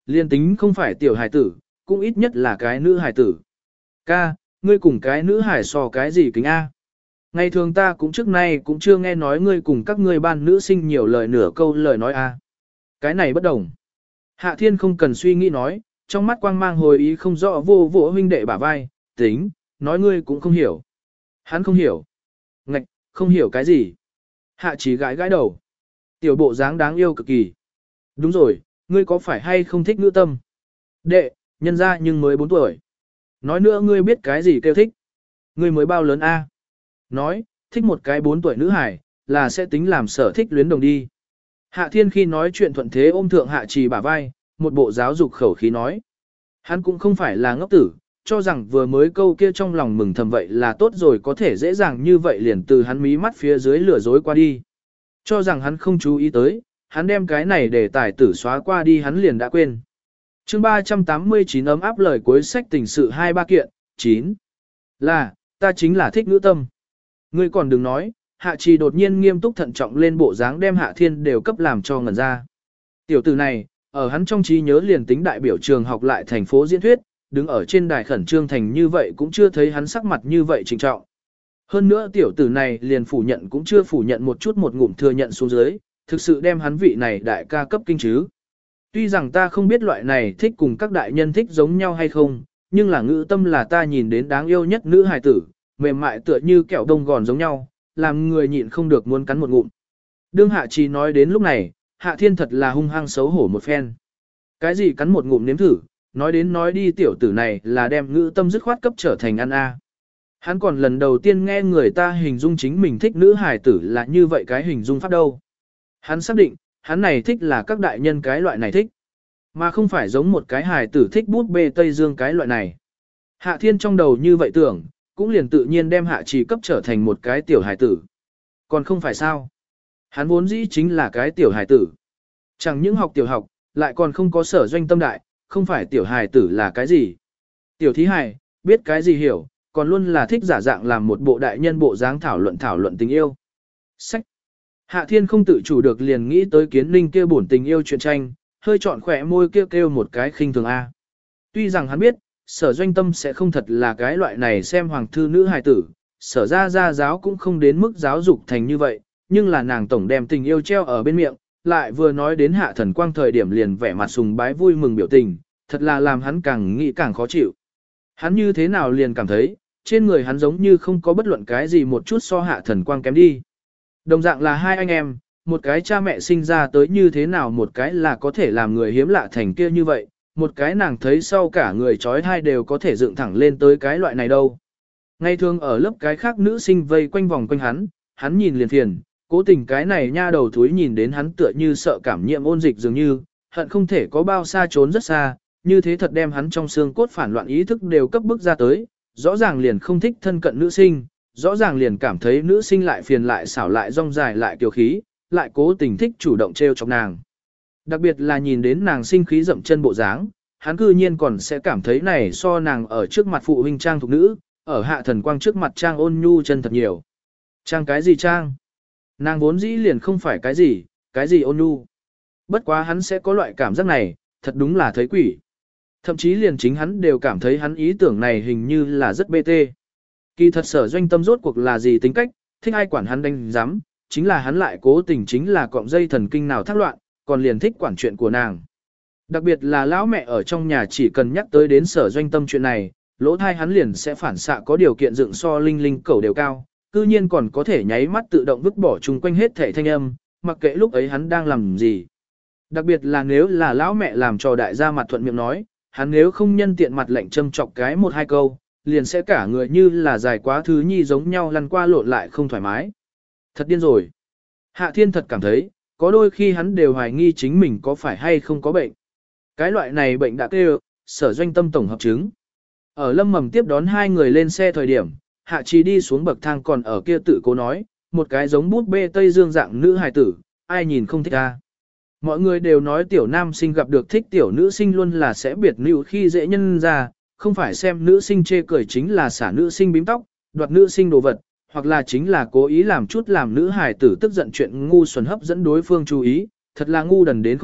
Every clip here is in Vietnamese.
Liên tính không phải tiểu hài tử, cũng ít nhất là cái nữ hài tử. Ca, ngươi cùng cái nữ hài so cái gì kính A? Ngày thường ta cũng trước nay cũng chưa nghe nói ngươi cùng các ngươi ban nữ sinh nhiều lời nửa câu lời nói A. Cái này bất đồng. Hạ Thiên không cần suy nghĩ nói, trong mắt quang mang hồi ý không rõ vô vô huynh đệ bả vai, tính, nói ngươi cũng không hiểu. Hắn không hiểu. Ngạch, không hiểu cái gì. Hạ Chỉ gãi gãi đầu. Tiểu bộ dáng đáng yêu cực kỳ. Đúng rồi, ngươi có phải hay không thích nữ tâm? Đệ, nhân ra nhưng mới 4 tuổi. Nói nữa ngươi biết cái gì kêu thích. Ngươi mới bao lớn A. Nói, thích một cái 4 tuổi nữ hải, là sẽ tính làm sở thích luyến đồng đi. Hạ Thiên khi nói chuyện thuận thế ôm thượng Hạ Trì bả vai, một bộ giáo dục khẩu khí nói. Hắn cũng không phải là ngốc tử, cho rằng vừa mới câu kia trong lòng mừng thầm vậy là tốt rồi có thể dễ dàng như vậy liền từ hắn mí mắt phía dưới lừa dối qua đi. Cho rằng hắn không chú ý tới, hắn đem cái này để tài tử xóa qua đi hắn liền đã quên. Chương 389 ấm áp lời cuối sách tình sự 2-3 kiện, 9. Là, ta chính là thích nữ tâm. Ngươi còn đừng nói, Hạ Trì đột nhiên nghiêm túc thận trọng lên bộ dáng đem Hạ Thiên đều cấp làm cho ngẩn ra. Tiểu tử này, ở hắn trong trí nhớ liền tính đại biểu trường học lại thành phố diễn thuyết, đứng ở trên đài khẩn trương thành như vậy cũng chưa thấy hắn sắc mặt như vậy trịnh trọng. Hơn nữa tiểu tử này liền phủ nhận cũng chưa phủ nhận một chút một ngụm thừa nhận xuống dưới, thực sự đem hắn vị này đại ca cấp kinh chứ. Tuy rằng ta không biết loại này thích cùng các đại nhân thích giống nhau hay không, nhưng là ngữ tâm là ta nhìn đến đáng yêu nhất nữ hài tử, mềm mại tựa như kẹo đông gòn giống nhau, làm người nhịn không được muốn cắn một ngụm. Đương Hạ Trì nói đến lúc này, Hạ Thiên thật là hung hăng xấu hổ một phen. Cái gì cắn một ngụm nếm thử, nói đến nói đi tiểu tử này là đem ngữ tâm dứt khoát cấp trở thành ăn a. Hắn còn lần đầu tiên nghe người ta hình dung chính mình thích nữ hài tử là như vậy cái hình dung pháp đâu. Hắn xác định, hắn này thích là các đại nhân cái loại này thích, mà không phải giống một cái hài tử thích bút bê Tây Dương cái loại này. Hạ Thiên trong đầu như vậy tưởng, cũng liền tự nhiên đem Hạ Trì cấp trở thành một cái tiểu hài tử. Còn không phải sao? Hắn vốn dĩ chính là cái tiểu hài tử. Chẳng những học tiểu học, lại còn không có sở doanh tâm đại, không phải tiểu hài tử là cái gì. Tiểu thí hài, biết cái gì hiểu, còn luôn là thích giả dạng làm một bộ đại nhân bộ dáng thảo luận tình yêu. Sách. Hạ Thiên không tự chủ được liền nghĩ tới Kiến Linh kia bổn tình yêu truyện tranh, hơi trọn khỏe môi kêu một cái khinh thường A. Tuy rằng hắn biết, sở doanh tâm sẽ không thật là cái loại này xem hoàng thư nữ hài tử, sở ra giáo cũng không đến mức giáo dục thành như vậy, nhưng là nàng tổng đem tình yêu treo ở bên miệng, lại vừa nói đến Hạ Thần Quang thời điểm liền vẻ mặt sùng bái vui mừng biểu tình, thật là làm hắn càng nghĩ càng khó chịu. Hắn như thế nào liền cảm thấy, trên người hắn giống như không có bất luận cái gì một chút so Hạ Thần Quang kém đi. Đồng dạng là hai anh em, một cái cha mẹ sinh ra tới như thế nào một cái là có thể làm người hiếm lạ thành kia như vậy, một cái nàng thấy sau cả người trói hai đều có thể dựng thẳng lên tới cái loại này đâu. Ngày thường ở lớp cái khác nữ sinh vây quanh vòng quanh hắn nhìn liền phiền, cố tình cái này nha đầu thúi nhìn đến hắn tựa như sợ cảm nhiễm ôn dịch dường như, hận không thể có bao xa trốn rất xa, như thế thật đem hắn trong xương cốt phản loạn ý thức đều cấp bức ra tới, rõ ràng liền không thích thân cận nữ sinh, rõ ràng liền cảm thấy nữ sinh lại phiền lại xảo lại rong dài lại kiều khí, lại cố tình thích chủ động trêu chọc nàng. Đặc biệt là nhìn đến nàng sinh khí dậm chân bộ dáng, hắn cư nhiên còn sẽ cảm thấy này so nàng ở trước mặt phụ huynh trang thục nữ, ở Hạ Thần Quang trước mặt trang ôn nhu chân thật nhiều. Trang cái gì trang? Nàng vốn dĩ liền không phải cái gì ôn nhu. Bất quá hắn sẽ có loại cảm giác này, thật đúng là thấy quỷ. Thậm chí liền chính hắn đều cảm thấy hắn ý tưởng này hình như là rất bê tê. Kỳ thật sở doanh tâm rốt cuộc là gì tính cách, thích ai quản hắn đánh giám, chính là hắn lại cố tình chính là cọng dây thần kinh nào thác loạn, còn liền thích quản chuyện của nàng. Đặc biệt là lão mẹ ở trong nhà chỉ cần nhắc tới đến sở doanh tâm chuyện này, lỗ thai hắn liền sẽ phản xạ có điều kiện dựng so linh linh cẩu đều cao, cư nhiên còn có thể nháy mắt tự động vứt bỏ chung quanh hết thể thanh âm, mặc kệ lúc ấy hắn đang làm gì. Đặc biệt là nếu là lão mẹ làm cho đại gia mặt thuận miệng nói, hắn nếu không nhân tiện mặt lệnh châm chọc cái một hai câu, liền sẽ cả người như là dài quá thứ nhi giống nhau lăn qua lộn lại không thoải mái. Thật điên rồi. Hạ Thiên thật cảm thấy, có đôi khi hắn đều hoài nghi chính mình có phải hay không có bệnh. Cái loại này bệnh đã kêu, sở doanh tâm tổng hợp chứng. Ở Lâm Mầm tiếp đón hai người lên xe thời điểm, Hạ Trì đi xuống bậc thang còn ở kia tự cố nói, một cái giống bút bê Tây Dương dạng nữ hài tử, ai nhìn không thích a. Mọi người đều nói tiểu nam sinh gặp được thích tiểu nữ sinh luôn là sẽ biệt nữ khi dễ nhân ra, không phải xem nữ sinh chê cười chính là xả nữ sinh bím tóc, đoạt nữ sinh đồ vật, hoặc là chính là cố ý làm chút làm nữ hài tử tức giận chuyện ngu xuẩn hấp dẫn đối phương chú ý, thật là ngu đần đến không được,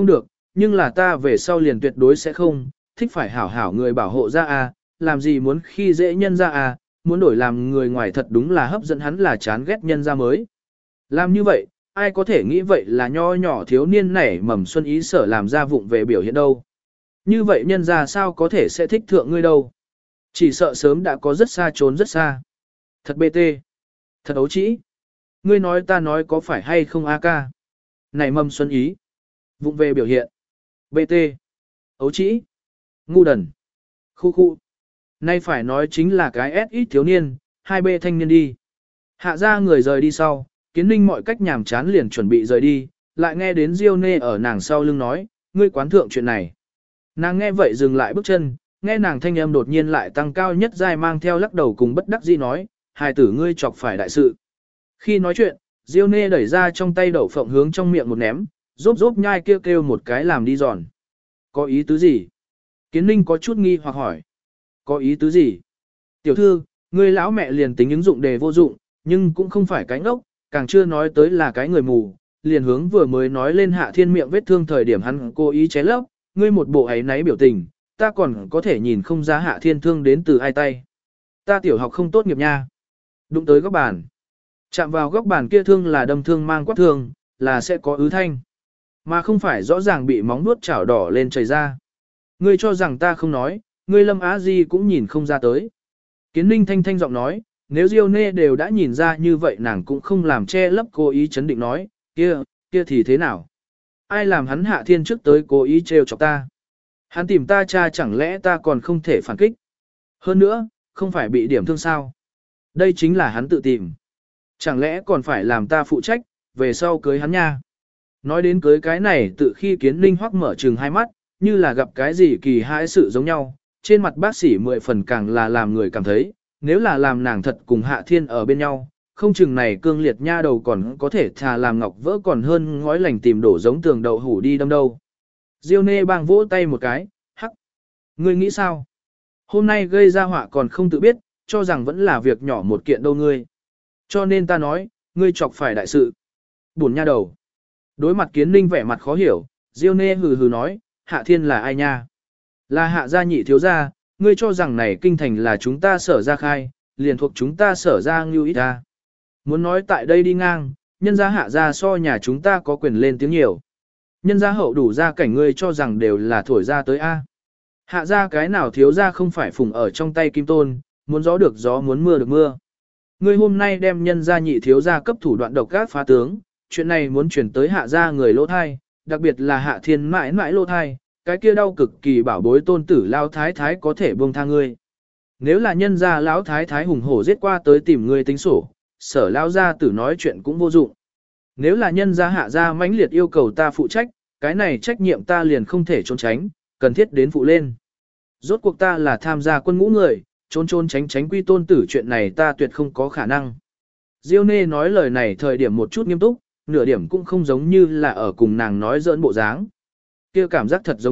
nhưng là ta về sau liền tuyệt đối sẽ không, thích phải hảo hảo người bảo hộ ra à, làm gì muốn khi dễ nhân ra à, muốn đổi làm người ngoài thật đúng là hấp dẫn hắn là chán ghét nhân ra mới. Làm như vậy, ai có thể nghĩ vậy là nho nhỏ thiếu niên nảy mầm xuân ý sở làm ra vụng về biểu hiện đâu. Như vậy nhân ra sao có thể sẽ thích thượng ngươi đâu. Chỉ sợ sớm đã có rất xa trốn rất xa. Thật bê tê. Thật ấu trĩ. Ngươi nói ta nói có phải hay không a ca. Nảy mầm xuân ý. Vụng về biểu hiện. Bê tê. Ấu trĩ. Ngu đần. Khu khu. Nay phải nói chính là cái S ít thiếu niên, hai bê thanh niên đi. Hạ ra người rời đi sau, Kiến Ninh mọi cách nhàm chán liền chuẩn bị rời đi, lại nghe đến Diêu Nê ở nàng sau lưng nói, ngươi quán thượng chuyện này. Nàng nghe vậy dừng lại bước chân, nghe nàng thanh âm đột nhiên lại tăng cao nhất giai mang theo lắc đầu cùng bất đắc dĩ nói, hài tử ngươi chọc phải đại sự. Khi nói chuyện, Diêu Nê đẩy ra trong tay đậu phộng hướng trong miệng một ném, rốp rốp nhai kêu kêu một cái làm đi giòn. Có ý tứ gì? Kiến Ninh có chút nghi hoặc hỏi. Có ý tứ gì? Tiểu thư, ngươi lão mẹ liền tính ứng dụng đề vô dụng, nhưng cũng không phải cái ngốc, càng chưa nói tới là cái người mù, liền hướng vừa mới nói lên Hạ Thiên miệng vết thương thời điểm hắn cố ý chế lấp, ngươi một bộ ấy náy biểu tình, ta còn có thể nhìn không ra Hạ Thiên thương đến từ ai tay. Ta tiểu học không tốt nghiệp nha. Đụng tới góc bàn. Chạm vào góc bàn kia thương là đâm thương mang quát thương, là sẽ có ứ thanh. Mà không phải rõ ràng bị móng nuốt chảo đỏ lên chảy ra. Ngươi cho rằng ta không nói, ngươi Lâm Á Di cũng nhìn không ra tới. Kiến Ninh thanh thanh giọng nói, nếu Diêu Nê đều đã nhìn ra như vậy nàng cũng không làm che lấp cố ý chấn định nói, kia thì thế nào? Ai làm hắn Hạ Thiên trước tới cố ý trêu chọc ta? Hắn tìm ta cha chẳng lẽ ta còn không thể phản kích? Hơn nữa, không phải bị điểm thương sao? Đây chính là hắn tự tìm. Chẳng lẽ còn phải làm ta phụ trách, về sau cưới hắn nha? Nói đến cưới cái này tự khi Kiến Ninh hoắc mở trừng hai mắt, như là gặp cái gì kỳ hãi sự giống nhau, trên mặt bác sĩ 10 phần càng là làm người cảm thấy, nếu là làm nàng thật cùng Hạ Thiên ở bên nhau, không chừng này cương liệt nha đầu còn có thể thà làm ngọc vỡ còn hơn ngói lành tìm đổ giống tường đậu hủ đi đâm đâu. Diêu Nê bang vỗ tay một cái, hắc. Ngươi nghĩ sao? Hôm nay gây ra họa còn không tự biết, cho rằng vẫn là việc nhỏ một kiện đâu ngươi. Cho nên ta nói, ngươi chọc phải đại sự. Buồn nha đầu. Đối mặt Kiến Ninh vẻ mặt khó hiểu, Diêu Nê hừ hừ nói, Hạ Thiên là ai nha? Là Hạ gia nhị thiếu gia, ngươi cho rằng này kinh thành là chúng ta sở ra khai, liền thuộc chúng ta sở ra ngưu ít ta. Muốn nói tại đây đi ngang, nhân gia Hạ gia so nhà chúng ta có quyền lên tiếng nhiều. Nhân gia hậu đủ ra cảnh ngươi cho rằng đều là thổi ra tới A. Hạ gia cái nào thiếu gia không phải phùng ở trong tay kim tôn, muốn gió được gió muốn mưa được mưa. Ngươi hôm nay đem nhân gia nhị thiếu gia cấp thủ đoạn độc ác phá tướng, chuyện này muốn chuyển tới Hạ gia người lỗ thai, đặc biệt là Hạ Thiên mãi mãi lỗ thai, cái kia đau cực kỳ bảo bối tôn tử lao thái thái có thể buông tha ngươi. Nếu là nhân gia lão thái thái hùng hổ giết qua tới tìm ngươi tính sổ, sở lao gia tử nói chuyện cũng vô dụng. Nếu là nhân gia Hạ gia mãnh liệt yêu cầu ta phụ trách, cái này trách nhiệm ta liền không thể trốn tránh, cần thiết đến phụ lên. Rốt cuộc ta là tham gia quân ngũ người, trốn trốn tránh tránh quy tôn tử chuyện này ta tuyệt không có khả năng. Diêu Nê nói lời này thời điểm một chút nghiêm túc, nửa điểm cũng không giống như là ở cùng nàng nói giỡn bộ dáng. Kia cảm giác thật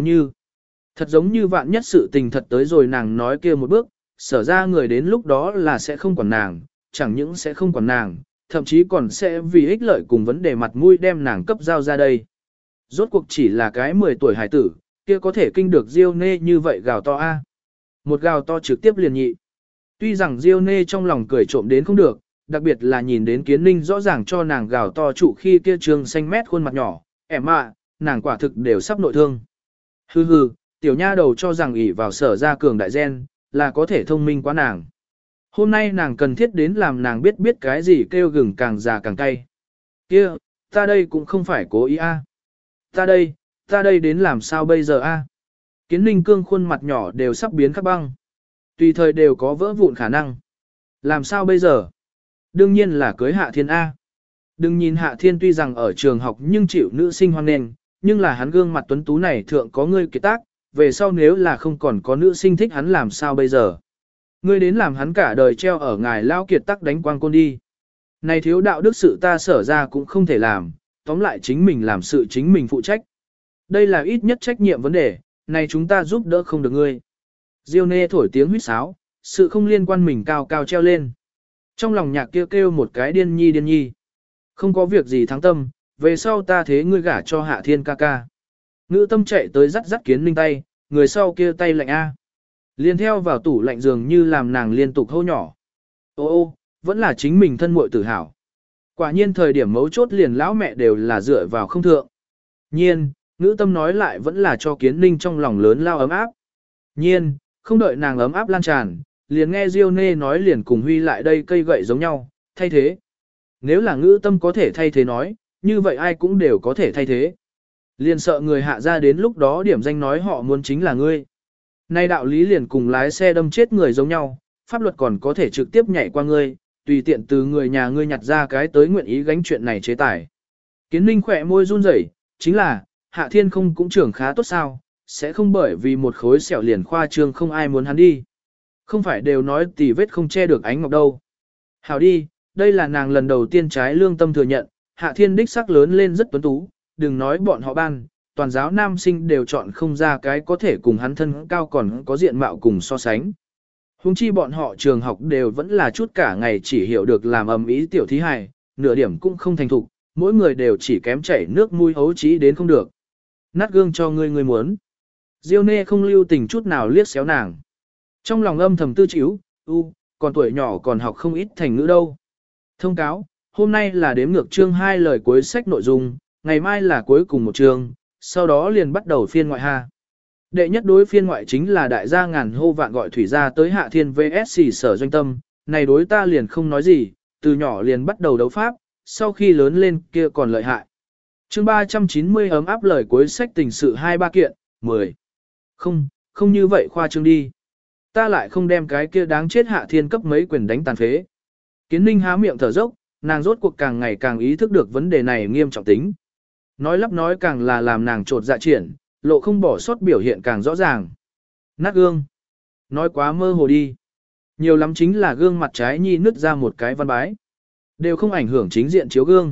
giống như vạn nhất sự tình thật tới rồi nàng nói kia một bước, sở ra người đến lúc đó là sẽ không quản nàng, chẳng những sẽ không quản nàng, thậm chí còn sẽ vì ích lợi cùng vấn đề mặt mũi đem nàng cấp giao ra đây. Rốt cuộc chỉ là cái 10 tuổi hải tử, kia có thể kinh được Diêu Nê như vậy gào to a. Một gào to trực tiếp liền nhị. Tuy rằng Diêu Nê trong lòng cười trộm đến không được, đặc biệt là nhìn đến Kiến Ninh rõ ràng cho nàng gào to trụ khi kia trường xanh mét khuôn mặt nhỏ, ẻm ạ, nàng quả thực đều sắp nội thương. Hừ hừ, tiểu nha đầu cho rằng ỷ vào sở ra cường đại gen, là có thể thông minh quá nàng. Hôm nay nàng cần thiết đến làm nàng biết cái gì kêu gừng càng già càng cay. Kia, ta đây cũng không phải cố ý a. Ta đây đến làm sao bây giờ a? Kiến Ninh cương khuôn mặt nhỏ đều sắp biến khắc băng. Tùy thời đều có vỡ vụn khả năng. Làm sao bây giờ? Đương nhiên là cưới Hạ Thiên A. Đừng nhìn Hạ Thiên tuy rằng ở trường học nhưng chịu nữ sinh hoan nghênh, nhưng là hắn gương mặt tuấn tú này thượng có ngươi kiệt tác, về sau nếu là không còn có nữ sinh thích hắn làm sao bây giờ? Ngươi đến làm hắn cả đời treo ở ngài lao kiệt tác đánh quang côn đi. Này thiếu đạo đức sự ta sở ra cũng không thể làm, tóm lại chính mình làm sự chính mình phụ trách. Đây là ít nhất trách nhiệm vấn đề, này chúng ta giúp đỡ không được ngươi. Diêu Nê thổi tiếng huýt sáo, sự không liên quan mình cao cao treo lên. Trong lòng nhạc kêu một cái điên nhi. Không có việc gì thắng tâm, về sau ta thế ngươi gả cho Hạ Thiên ca ca. Ngữ tâm chạy tới dắt dắt Kiến Ninh tay, người sau kia tay lạnh a. Liên theo vào tủ lạnh giường như làm nàng liên tục hô nhỏ. Ô ô, vẫn là chính mình thân muội tự hào. Quả nhiên thời điểm mấu chốt liền lão mẹ đều là dựa vào không thượng. Nhiên, ngữ tâm nói lại vẫn là cho Kiến Ninh trong lòng lớn lao ấm áp. Nhiên, không đợi nàng ấm áp lan tràn, liền nghe Diêu Nê nói liền cùng Huy lại đây cây gậy giống nhau, thay thế. Nếu là ngữ tâm có thể thay thế nói, như vậy ai cũng đều có thể thay thế. Liền sợ người hạ ra đến lúc đó điểm danh nói họ muốn chính là ngươi. Nay đạo lý liền cùng lái xe đâm chết người giống nhau, pháp luật còn có thể trực tiếp nhảy qua ngươi, tùy tiện từ người nhà ngươi nhặt ra cái tới nguyện ý gánh chuyện này chế tài. Kiến Ninh khỏe môi run rẩy, chính là, Hạ Thiên không cũng trưởng khá tốt sao, sẽ không bởi vì một khối sẹo liền khoa trương không ai muốn hắn đi. Không phải đều nói tì vết không che được ánh ngọc đâu. Hảo đi, đây là nàng lần đầu tiên trái lương tâm thừa nhận, Hạ Thiên đích sắc lớn lên rất tuấn tú, đừng nói bọn họ ban, toàn giáo nam sinh đều chọn không ra cái có thể cùng hắn thân cao còn có diện mạo cùng so sánh. Hùng chi bọn họ trường học đều vẫn là chút cả ngày chỉ hiểu được làm ầm ĩ tiểu thí hài, nửa điểm cũng không thành thục, mỗi người đều chỉ kém chảy nước mũi ấu trí đến không được. Nát gương cho ngươi muốn. Diêu Nê không lưu tình chút nào liếc xéo nàng. Trong lòng âm thầm tư chịu, còn tuổi nhỏ còn học không ít thành ngữ đâu. Thông cáo, hôm nay là đếm ngược chương 2 lời cuối sách nội dung, ngày mai là cuối cùng một chương, sau đó liền bắt đầu phiên ngoại ha. Đệ nhất đối phiên ngoại chính là đại gia ngàn hô vạn gọi thủy gia tới Hạ Thiên VS Sở Doanh Tâm, này đối ta liền không nói gì, từ nhỏ liền bắt đầu đấu pháp, sau khi lớn lên kia còn lợi hại. Chương 390 ấm áp lời cuối sách tình sự 2-3 kiện, 10. Không như vậy khoa trương đi. Ta lại không đem cái kia đáng chết Hạ Thiên cấp mấy quyền đánh tàn phế. Kiến Ninh há miệng thở dốc, nàng rốt cuộc càng ngày càng ý thức được vấn đề này nghiêm trọng tính. Nói lắp nói càng là làm nàng trột dạ triển, lộ không bỏ sót biểu hiện càng rõ ràng. Nát gương. Nói quá mơ hồ đi. Nhiều lắm chính là gương mặt trái nhi nứt ra một cái văn bái. Đều không ảnh hưởng chính diện chiếu gương.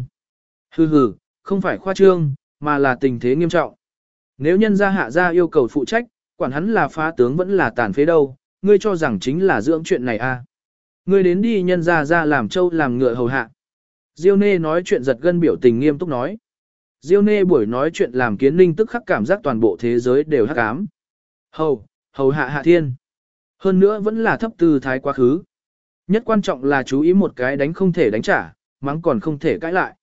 Hừ, không phải khoa trương, mà là tình thế nghiêm trọng. Nếu nhân gia Hạ gia yêu cầu phụ trách, quản hắn là phá tướng vẫn là tàn phế đâu, ngươi cho rằng chính là dưỡng chuyện này à. Ngươi đến đi nhân gia ra làm trâu làm ngựa hầu hạ. Diêu Nê nói chuyện giật gân biểu tình nghiêm túc nói. Diêu Nê buổi nói chuyện làm Kiến Ninh tức khắc cảm giác toàn bộ thế giới đều hắc ám. Hầu hạ Hạ Thiên. Hơn nữa vẫn là thấp tư thái quá khứ. Nhất quan trọng là chú ý một cái đánh không thể đánh trả, mắng còn không thể cãi lại.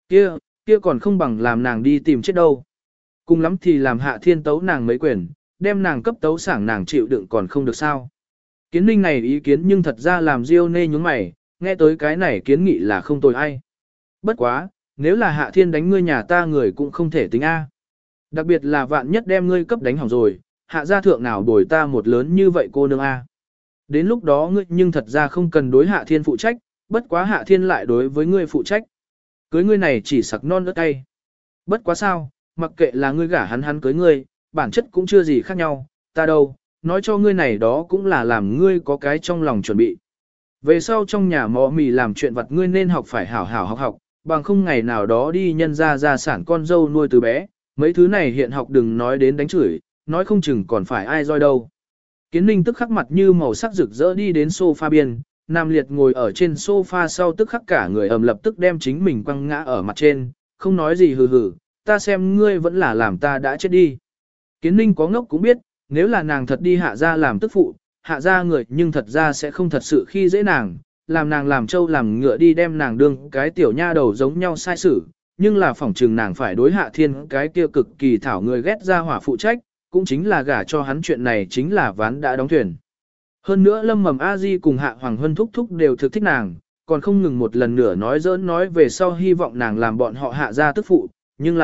Kia còn không bằng làm nàng đi tìm chết đâu. Cùng lắm thì làm Hạ Thiên tấu nàng mấy quyền, đem nàng cấp tấu sảng nàng chịu đựng còn không được sao. Kiến Ninh này ý kiến nhưng thật ra làm Diêu Nê nhúng mày, nghe tới cái này kiến nghị là không tồi ai. Bất quá, nếu là Hạ Thiên đánh ngươi nhà ta người cũng không thể tính A. Đặc biệt là vạn nhất đem ngươi cấp đánh hỏng rồi, Hạ gia thượng nào đổi ta một lớn như vậy cô nương A. Đến lúc đó ngươi nhưng thật ra không cần đối Hạ Thiên phụ trách, bất quá Hạ Thiên lại đối với ngươi phụ trách. Cưới ngươi này chỉ sặc non ớt tay. Bất quá sao, mặc kệ là ngươi gả hắn cưới ngươi, bản chất cũng chưa gì khác nhau, ta đâu, nói cho ngươi này đó cũng là làm ngươi có cái trong lòng chuẩn bị. Về sau trong nhà mò mì làm chuyện vặt ngươi nên học phải hảo hảo học, bằng không ngày nào đó đi nhân ra gia sản con dâu nuôi từ bé, mấy thứ này hiện học đừng nói đến đánh chửi, nói không chừng còn phải ai roi đâu. Kiến Ninh tức khắc mặt như màu sắc rực rỡ đi đến sofa biên, Nam Liệt ngồi ở trên sofa sau tức khắc cả người lập tức đem chính mình quăng ngã ở mặt trên, không nói gì hừ, ta xem ngươi vẫn là làm ta đã chết đi. Kiến Ninh có ngốc cũng biết, nếu là nàng thật đi Hạ gia làm tức phụ, Hạ gia người nhưng thật ra sẽ không thật sự khi dễ nàng, làm làm trâu làm ngựa đi đem nàng đương cái tiểu nha đầu giống nhau sai xử, nhưng là phỏng trừng nàng phải đối Hạ Thiên cái kia cực kỳ thảo người ghét ra hỏa phụ trách, cũng chính là gả cho hắn chuyện này chính là ván đã đóng thuyền. Hơn nữa Lâm Mầm A Di cùng Hạ Hoàng Hân thúc thúc đều thực thích nàng, còn không ngừng một lần nữa nói giỡn nói về sau hy vọng nàng làm bọn họ Hạ gia tức phụ, nhưng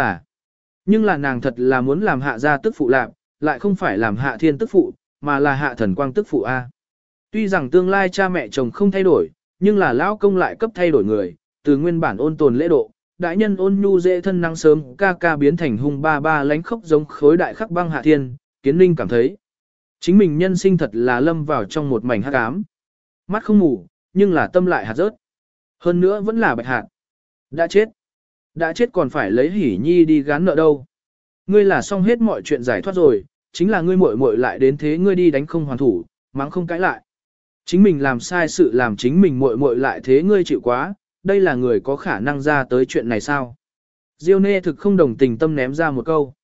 là nàng thật là muốn làm Hạ gia tức phụ lạc, lại không phải làm Hạ Thiên tức phụ, mà là Hạ Thần Quang tức phụ A. Tuy rằng tương lai cha mẹ chồng không thay đổi, nhưng là lão công lại cấp thay đổi người, từ nguyên bản ôn tồn lễ độ, đại nhân ôn nhu dễ thân năng sớm, ca ca biến thành hung ba ba lánh khốc giống khối đại khắc băng Hạ Thiên, Kiến Ninh cảm thấy chính mình nhân sinh thật là lâm vào trong một mảnh hắc ám. Mắt không ngủ, nhưng là tâm lại hạt rớt. Hơn nữa vẫn là bạch hạt. Đã chết còn phải lấy Hỉ Nhi đi gán nợ đâu. Ngươi là xong hết mọi chuyện giải thoát rồi, chính là ngươi muội muội lại đến thế ngươi đi đánh không hoàn thủ, mắng không cãi lại. Chính mình làm sai sự làm chính mình muội muội lại thế ngươi chịu quá, đây là người có khả năng ra tới chuyện này sao? Diêu Nê thực không đồng tình tâm ném ra một câu.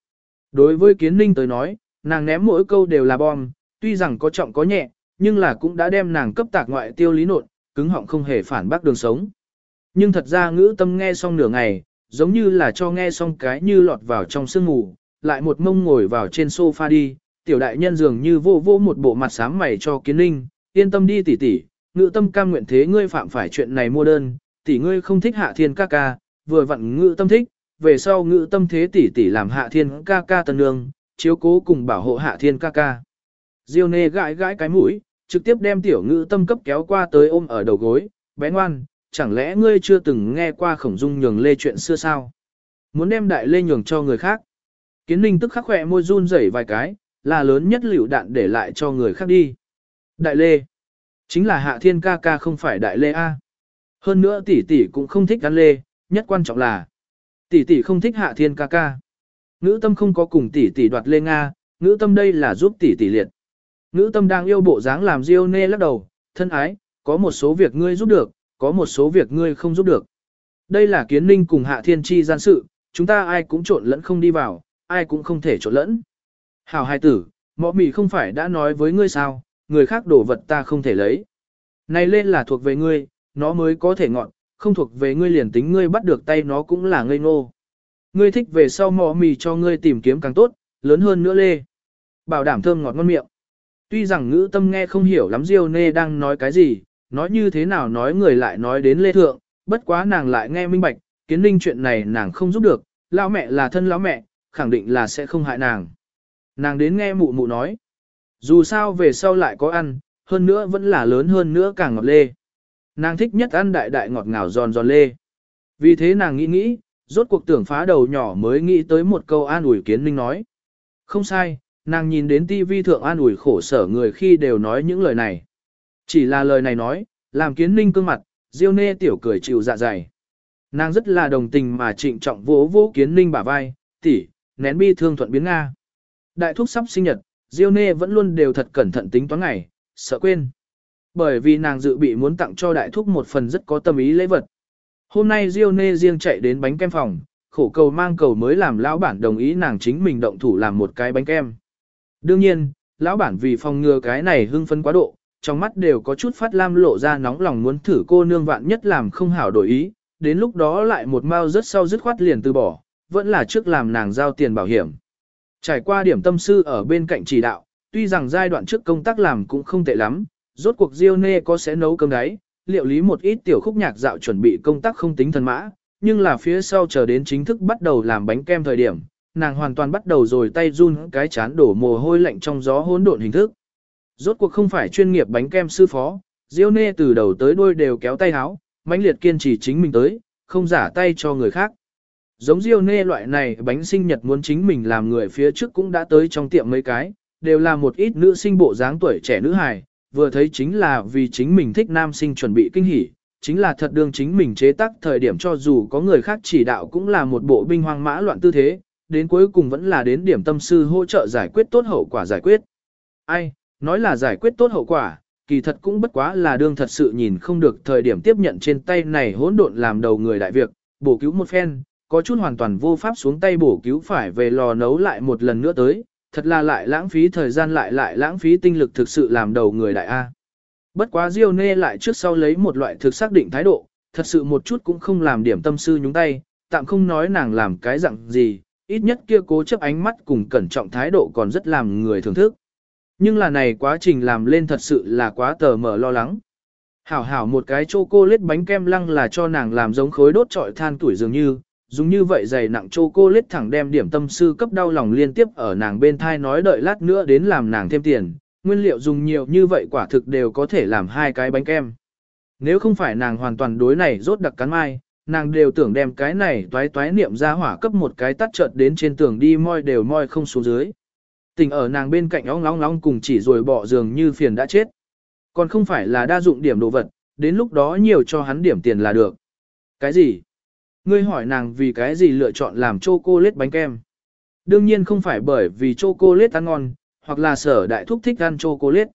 Đối với Kiến Ninh tới nói, nàng ném mỗi câu đều là bom, tuy rằng có trọng có nhẹ, nhưng là cũng đã đem nàng cấp tạc ngoại tiêu lý nột, cứng họng không hề phản bác đường sống. Nhưng thật ra Ngữ Tâm nghe xong nửa ngày, giống như là cho nghe xong cái như lọt vào trong sương mù, lại một mông ngồi vào trên sofa đi, tiểu đại nhân dường như vô vô một bộ mặt sám mày cho Kiến Ninh, yên tâm đi tỷ tỷ, Ngữ Tâm cam nguyện thế ngươi phạm phải chuyện này mua đơn, tỷ ngươi không thích Hạ Thiên ca ca, vừa vặn Ngữ Tâm thích, về sau Ngữ Tâm thế tỷ tỷ làm Hạ Thiên ca ca tân nương, chiếu cố cùng bảo hộ Hạ Thiên ca ca. Diêu Nê gãi gãi cái mũi, trực tiếp đem tiểu Ngữ Tâm cấp kéo qua tới ôm ở đầu gối, bé ngoan, chẳng lẽ ngươi chưa từng nghe qua Khổng Dung nhường lê chuyện xưa sao? Muốn đem đại lê nhường cho người khác. Kiến Ninh tức khắc khỏe môi run rẩy vài cái, là lớn nhất liều đạn để lại cho người khác đi. Đại lê. Chính là Hạ Thiên ca ca không phải đại lê A. Hơn nữa tỷ tỷ cũng không thích ăn lê, nhất quan trọng là tỷ tỷ không thích Hạ Thiên ca ca. Ngữ Tâm không có cùng tỷ tỷ đoạt lê Nga, Ngữ Tâm đây là giúp tỷ tỷ liệt. Ngữ Tâm đang yêu bộ dáng làm Diêu Nê lắc đầu, thân ái, có một số việc ngươi giúp được, có một số việc ngươi không giúp được. Đây là Kiến Ninh cùng Hạ Thiên chi gian sự, chúng ta ai cũng trộn lẫn không đi vào, ai cũng không thể trộn lẫn. Hảo hài tử, mọ mì không phải đã nói với ngươi sao, người khác đổ vật ta không thể lấy. Này lên là thuộc về ngươi, nó mới có thể ngọn, không thuộc về ngươi liền tính ngươi bắt được tay nó cũng là ngây ngô. Ngươi thích về sau mọ mì cho ngươi tìm kiếm càng tốt, lớn hơn nữa lê. Bảo đảm thơm ngọt ngon miệng. Tuy rằng Ngữ Tâm nghe không hiểu lắm Diêu Nê đang nói cái gì, nói như thế nào nói người lại nói đến lê thượng, bất quá nàng lại nghe minh bạch, Kiến Ninh chuyện này nàng không giúp được, lão mẹ là thân lão mẹ, khẳng định là sẽ không hại nàng. Nàng đến nghe mụ mụ nói, dù sao về sau lại có ăn, hơn nữa vẫn là lớn hơn nữa càng ngọt lê. Nàng thích nhất ăn đại đại ngọt ngào giòn giòn lê. Vì thế nàng nghĩ, rốt cuộc tưởng phá đầu nhỏ mới nghĩ tới một câu an ủi Kiến Ninh nói. Không sai, nàng nhìn đến tivi thượng an ủi khổ sở người khi đều nói những lời này. Chỉ là lời này nói, làm Kiến Ninh cương mặt, Diêu Nê tiểu cười chịu dạ dày. Nàng rất là đồng tình mà trịnh trọng vỗ vỗ Kiến Ninh bả vai, tỷ, nén bi thương thuận biến Nga. Đại thúc sắp sinh nhật, Diêu Nê vẫn luôn đều thật cẩn thận tính toán ngày, sợ quên. Bởi vì nàng dự bị muốn tặng cho đại thúc một phần rất có tâm ý lễ vật. Hôm nay Diêu Nê riêng chạy đến bánh kem phòng, khổ cầu mang cầu mới làm lão bản đồng ý nàng chính mình động thủ làm một cái bánh kem. Đương nhiên, lão bản vì phòng ngừa cái này hưng phấn quá độ, trong mắt đều có chút phát lam lộ ra nóng lòng muốn thử cô nương vạn nhất làm không hảo đổi ý, đến lúc đó lại một mao rất sau dứt khoát liền từ bỏ, vẫn là trước làm nàng giao tiền bảo hiểm. Trải qua điểm tâm sư ở bên cạnh chỉ đạo, tuy rằng giai đoạn trước công tác làm cũng không tệ lắm, rốt cuộc Diêu Nê có sẽ nấu cơm đấy, liệu lý một ít tiểu khúc nhạc dạo chuẩn bị công tác không tính thần mã, nhưng là phía sau chờ đến chính thức bắt đầu làm bánh kem thời điểm, nàng hoàn toàn bắt đầu rồi tay run cái chán đổ mồ hôi lạnh trong gió hỗn độn hình thức. Rốt cuộc không phải chuyên nghiệp bánh kem sư phó, Diêu Nê từ đầu tới đuôi đều kéo tay háo, mãnh liệt kiên trì chính mình tới, không giả tay cho người khác. Giống Diêu Nê loại này bánh sinh nhật muốn chính mình làm người phía trước cũng đã tới trong tiệm mấy cái, đều là một ít nữ sinh bộ dáng tuổi trẻ nữ hài, vừa thấy chính là vì chính mình thích nam sinh chuẩn bị kinh hỉ, chính là thật đương chính mình chế tác thời điểm cho dù có người khác chỉ đạo cũng là một bộ binh hoang mã loạn tư thế, đến cuối cùng vẫn là đến điểm tâm sư hỗ trợ giải quyết tốt hậu quả giải quyết. Ai, nói là giải quyết tốt hậu quả, kỳ thật cũng bất quá là đương thật sự nhìn không được thời điểm tiếp nhận trên tay này hỗn độn làm đầu người đại việc, bổ cứu một phen, có chút hoàn toàn vô pháp xuống tay bổ cứu phải về lò nấu lại một lần nữa tới, thật là lại lãng phí thời gian lại lãng phí tinh lực thực sự làm đầu người đại A. Bất quá Diêu Nê lại trước sau lấy một loại thực xác định thái độ, thật sự một chút cũng không làm điểm tâm sư nhúng tay, tạm không nói nàng làm cái dạng gì, ít nhất kia cố chấp ánh mắt cùng cẩn trọng thái độ còn rất làm người thưởng thức. Nhưng là này quá trình làm lên thật sự là quá tờ mờ lo lắng. Hảo hảo một cái chocolate bánh kem lăng là cho nàng làm giống khối đốt trọi than tuổi dường như, dùng như vậy dày nặng chocolate thẳng đem điểm tâm sư cấp đau lòng liên tiếp ở nàng bên thai nói đợi lát nữa đến làm nàng thêm tiền, nguyên liệu dùng nhiều như vậy quả thực đều có thể làm 2 cái bánh kem. Nếu không phải nàng hoàn toàn đối này rốt đặc cắn mai, nàng đều tưởng đem cái này toái toái niệm ra hỏa cấp một cái tắt chợt đến trên tường đi moi đều moi không xuống dưới. Tình ở nàng bên cạnh óng long cùng chỉ rồi bỏ giường như phiền đã chết. Còn không phải là đa dụng điểm đồ vật, đến lúc đó nhiều cho hắn điểm tiền là được. Cái gì? Ngươi hỏi nàng vì cái gì lựa chọn làm chocolate bánh kem? Đương nhiên không phải bởi vì chocolate ăn ngon, hoặc là sở đại thúc thích ăn chocolate,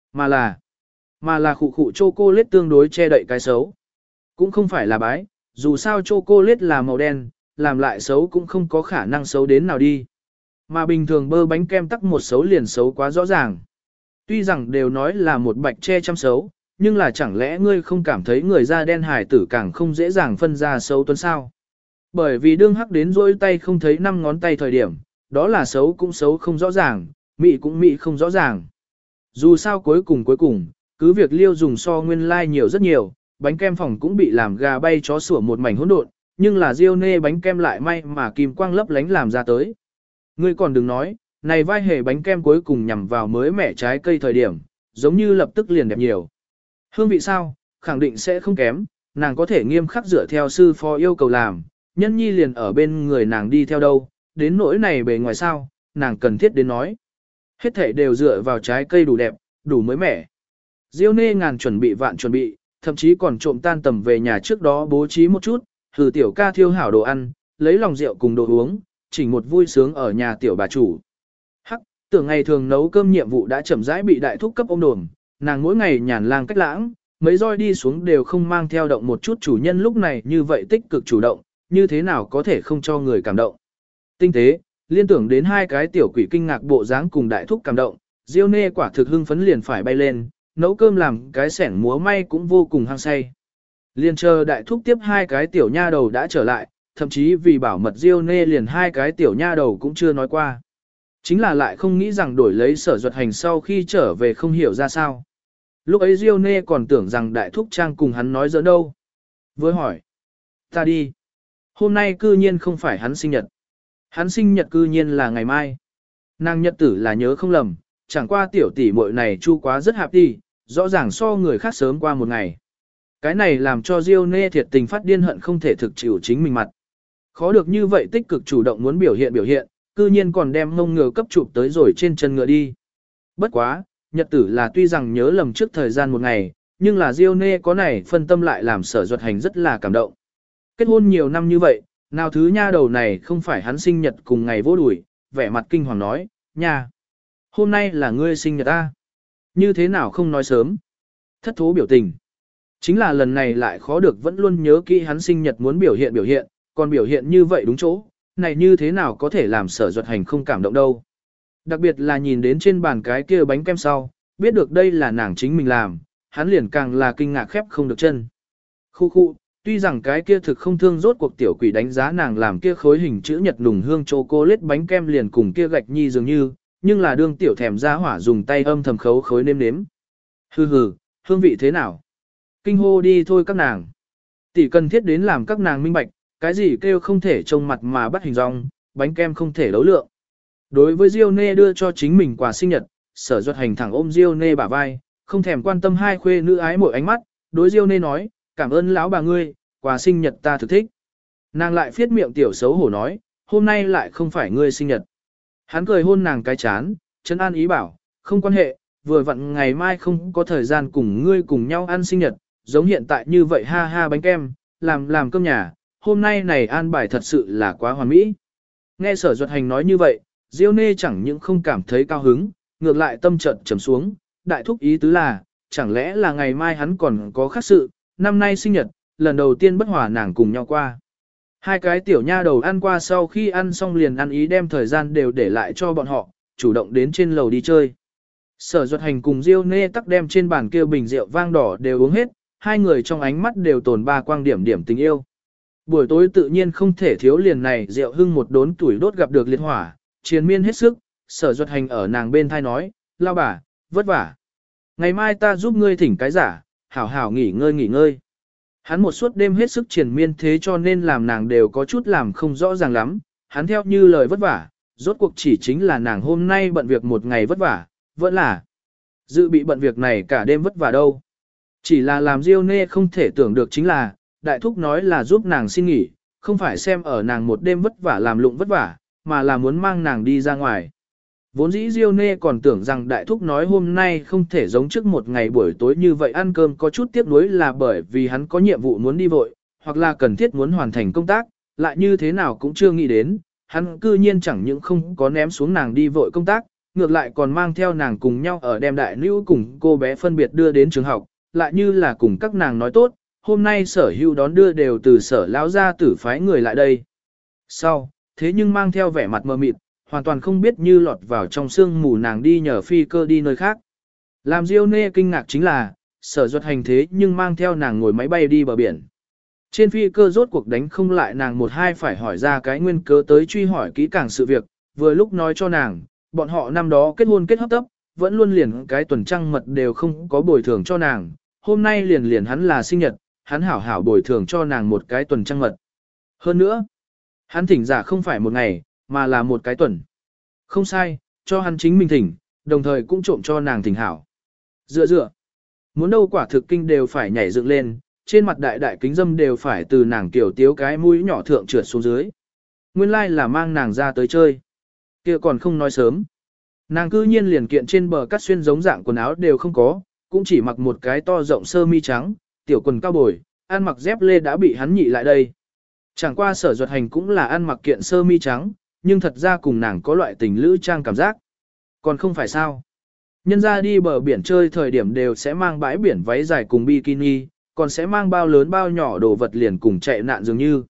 mà là khụ khụ chocolate tương đối che đậy cái xấu. Cũng không phải là bái, dù sao chocolate là màu đen, làm lại xấu cũng không có khả năng xấu đến nào đi. Mà bình thường bơ bánh kem tắc một xấu liền xấu quá rõ ràng. Tuy rằng đều nói là một bạch che chăm xấu, nhưng là chẳng lẽ ngươi không cảm thấy người da đen hài tử càng không dễ dàng phân ra xấu tuấn sao? Bởi vì đương hắc đến rỗi tay không thấy 5 ngón tay thời điểm, đó là xấu cũng xấu không rõ ràng, mị cũng mị không rõ ràng. Dù sao cuối cùng, cứ việc liêu dùng so nguyên lai like nhiều rất nhiều, bánh kem phòng cũng bị làm gà bay chó sủa một mảnh hỗn độn, nhưng là riêu nê bánh kem lại may mà kim quang lấp lánh làm ra tới. Ngươi còn đừng nói, này vai hề bánh kem cuối cùng nhằm vào mới mẻ trái cây thời điểm, giống như lập tức liền đẹp nhiều. Hương vị sao, khẳng định sẽ không kém, nàng có thể nghiêm khắc dựa theo sư phó yêu cầu làm, nhân nhi liền ở bên người nàng đi theo đâu, đến nỗi này bề ngoài sao, nàng cần thiết đến nói. Hết thể đều dựa vào trái cây đủ đẹp, đủ mới mẻ. Diêu nê ngàn chuẩn bị vạn chuẩn bị, thậm chí còn trộm tan tầm về nhà trước đó bố trí một chút, thử tiểu ca thiêu hảo đồ ăn, lấy lòng rượu cùng đồ uống, chỉnh một vui sướng ở nhà tiểu bà chủ. Hắc, tưởng ngày thường nấu cơm nhiệm vụ đã chậm rãi bị đại thúc cấp ôm đồm, nàng mỗi ngày nhàn lang cách lãng, mấy roi đi xuống đều không mang theo động một chút chủ nhân lúc này như vậy tích cực chủ động, như thế nào có thể không cho người cảm động. Tinh tế, liên tưởng đến hai cái tiểu quỷ kinh ngạc bộ dáng cùng đại thúc cảm động, Diêu nê quả thực hưng phấn liền phải bay lên, nấu cơm làm cái sẻng múa may cũng vô cùng hăng say. Liên chờ đại thúc tiếp hai cái tiểu nha đầu đã trở lại, thậm chí vì bảo mật Diêu nê liền hai cái tiểu nha đầu cũng chưa nói qua. Chính là lại không nghĩ rằng đổi lấy Sở Duật Hành sau khi trở về không hiểu ra sao. Lúc ấy Diêu nê còn tưởng rằng đại thúc trang cùng hắn nói giỡn đâu. Với hỏi, ta đi. Hôm nay cư nhiên không phải hắn sinh nhật. Hắn sinh nhật cư nhiên là ngày mai. Nàng nhật tử là nhớ không lầm, chẳng qua tiểu tỷ muội này chu quá rất hạp đi, rõ ràng so người khác sớm qua một ngày. Cái này làm cho Diêu nê thiệt tình phát điên hận không thể thực chịu chính mình mặt. Khó được như vậy tích cực chủ động muốn biểu hiện, cư nhiên còn đem mông ngựa cấp chụp tới rồi trên chân ngựa đi. Bất quá, nhật tử là tuy rằng nhớ lầm trước thời gian một ngày, nhưng là Diêu nê có này phân tâm lại làm Sở Duật Hành rất là cảm động. Kết hôn nhiều năm như vậy, nào thứ nha đầu này không phải hắn sinh nhật cùng ngày vô đuổi, vẻ mặt kinh hoàng nói, nha, hôm nay là ngươi sinh nhật ta. Như thế nào không nói sớm? Thất thố biểu tình. Chính là lần này lại khó được vẫn luôn nhớ kỹ hắn sinh nhật muốn biểu hiện, còn biểu hiện như vậy đúng chỗ, này như thế nào có thể làm Sở Duật Hành không cảm động đâu. Đặc biệt là nhìn đến trên bàn cái kia bánh kem sau, biết được đây là nàng chính mình làm, hắn liền càng là kinh ngạc khép không được chân. Khu, tuy rằng cái kia thực không thương rốt cuộc tiểu quỷ đánh giá nàng làm kia khối hình chữ nhật nùng hương chocolate bánh kem liền cùng kia gạch nhi dường như, nhưng là đương tiểu thèm ra hỏa dùng tay âm thầm khấu khối nêm nếm. Hừ, hương vị thế nào? Kinh hô đi thôi các nàng. Tỷ cần thiết đến làm các nàng minh bạch, cái gì kêu không thể trông mặt mà bắt hình dong, bánh kem không thể đấu lượng. Đối với Diêu nê đưa cho chính mình quà sinh nhật, Sở Duật Hành thẳng ôm Diêu nê bả vai, không thèm quan tâm hai khuê nữ ái mỗi ánh mắt, đối Diêu nê nói, cảm ơn lão bà ngươi, quà sinh nhật ta thực thích. Nàng lại phiết miệng tiểu xấu hổ nói, hôm nay lại không phải ngươi sinh nhật. Hắn cười hôn nàng cái chán, trấn an ý bảo, không quan hệ, vừa vặn ngày mai không có thời gian cùng ngươi cùng nhau ăn sinh nhật, giống hiện tại như vậy ha ha bánh kem, làm cơm nhà, hôm nay này an bài thật sự là quá hoàn mỹ. Nghe Sở Duật Hành nói như vậy, Diêu nê chẳng những không cảm thấy cao hứng, ngược lại tâm trận trầm xuống, đại thúc ý tứ là, chẳng lẽ là ngày mai hắn còn có khác sự, năm nay sinh nhật, lần đầu tiên bất hòa nàng cùng nhau qua. Hai cái tiểu nha đầu ăn qua sau khi ăn xong liền ăn ý đem thời gian đều để lại cho bọn họ, chủ động đến trên lầu đi chơi. Sở Duật Hành cùng Diêu nê tắc đem trên bàn kia bình rượu vang đỏ đều uống hết, hai người trong ánh mắt đều tồn ba quang điểm tình yêu. Buổi tối tự nhiên không thể thiếu liền này rượu hưng một đốn tuổi đốt gặp được liệt hỏa, triền miên hết sức, Sở Duật Hành ở nàng bên thai nói, lao bà, vất vả. Ngày mai ta giúp ngươi thỉnh cái giả, hảo hảo nghỉ ngơi. Hắn một suốt đêm hết sức triền miên thế cho nên làm nàng đều có chút làm không rõ ràng lắm, hắn theo như lời vất vả, rốt cuộc chỉ chính là nàng hôm nay bận việc một ngày vất vả, vẫn là dự bị bận việc này cả đêm vất vả đâu. Chỉ là làm Diêu nê không thể tưởng được chính là, đại thúc nói là giúp nàng xin nghỉ, không phải xem ở nàng một đêm vất vả làm lụng vất vả, mà là muốn mang nàng đi ra ngoài. Vốn dĩ Diêu nê còn tưởng rằng đại thúc nói hôm nay không thể giống trước một ngày buổi tối như vậy ăn cơm có chút tiếc nuối là bởi vì hắn có nhiệm vụ muốn đi vội, hoặc là cần thiết muốn hoàn thành công tác, lại như thế nào cũng chưa nghĩ đến, hắn cư nhiên chẳng những không có ném xuống nàng đi vội công tác, ngược lại còn mang theo nàng cùng nhau ở đem đại nữ cùng cô bé phân biệt đưa đến trường học, lại như là cùng các nàng nói tốt, hôm nay sở hữu đón đưa đều từ sở lão gia tử phái người lại đây. Sau, thế nhưng mang theo vẻ mặt mờ mịt, hoàn toàn không biết như lọt vào trong sương mù nàng đi nhờ phi cơ đi nơi khác. Làm Diêu Nê kinh ngạc chính là, Sở Duật Hành thế nhưng mang theo nàng ngồi máy bay đi bờ biển. Trên phi cơ rốt cuộc đánh không lại nàng một hai phải hỏi ra cái nguyên cớ tới truy hỏi kỹ càng sự việc, vừa lúc nói cho nàng, bọn họ năm đó kết hôn kết hấp tấp, vẫn luôn liền cái tuần trăng mật đều không có bồi thường cho nàng, hôm nay liền hắn là sinh nhật, hắn hảo hảo bồi thường cho nàng một cái tuần trăng mật. Hơn nữa, hắn thỉnh giả không phải một ngày, mà là một cái tuần. Không sai, cho hắn chính mình thỉnh, đồng thời cũng trộm cho nàng thỉnh hảo. Dựa, muốn đâu quả thực kinh đều phải nhảy dựng lên, trên mặt đại đại kính dâm đều phải từ nàng tiểu tiếu cái mũi nhỏ thượng trượt xuống dưới. Nguyên lai là mang nàng ra tới chơi. Kia còn không nói sớm. Nàng cư nhiên liền kiện trên bờ cắt xuyên giống dạng quần áo đều không có, cũng chỉ mặc một cái to rộng sơ mi trắng, tiểu quần cao bồi, ăn mặc dép lê đã bị hắn nhị lại đây. Chẳng qua Sở Duật Hành cũng là ăn mặc kiện sơ mi trắng, nhưng thật ra cùng nàng có loại tình lữ trang cảm giác. Còn không phải sao. Nhân ra đi bờ biển chơi thời điểm đều sẽ mang bãi biển váy dài cùng bikini, còn sẽ mang bao lớn bao nhỏ đồ vật liền cùng chạy nạn dường như.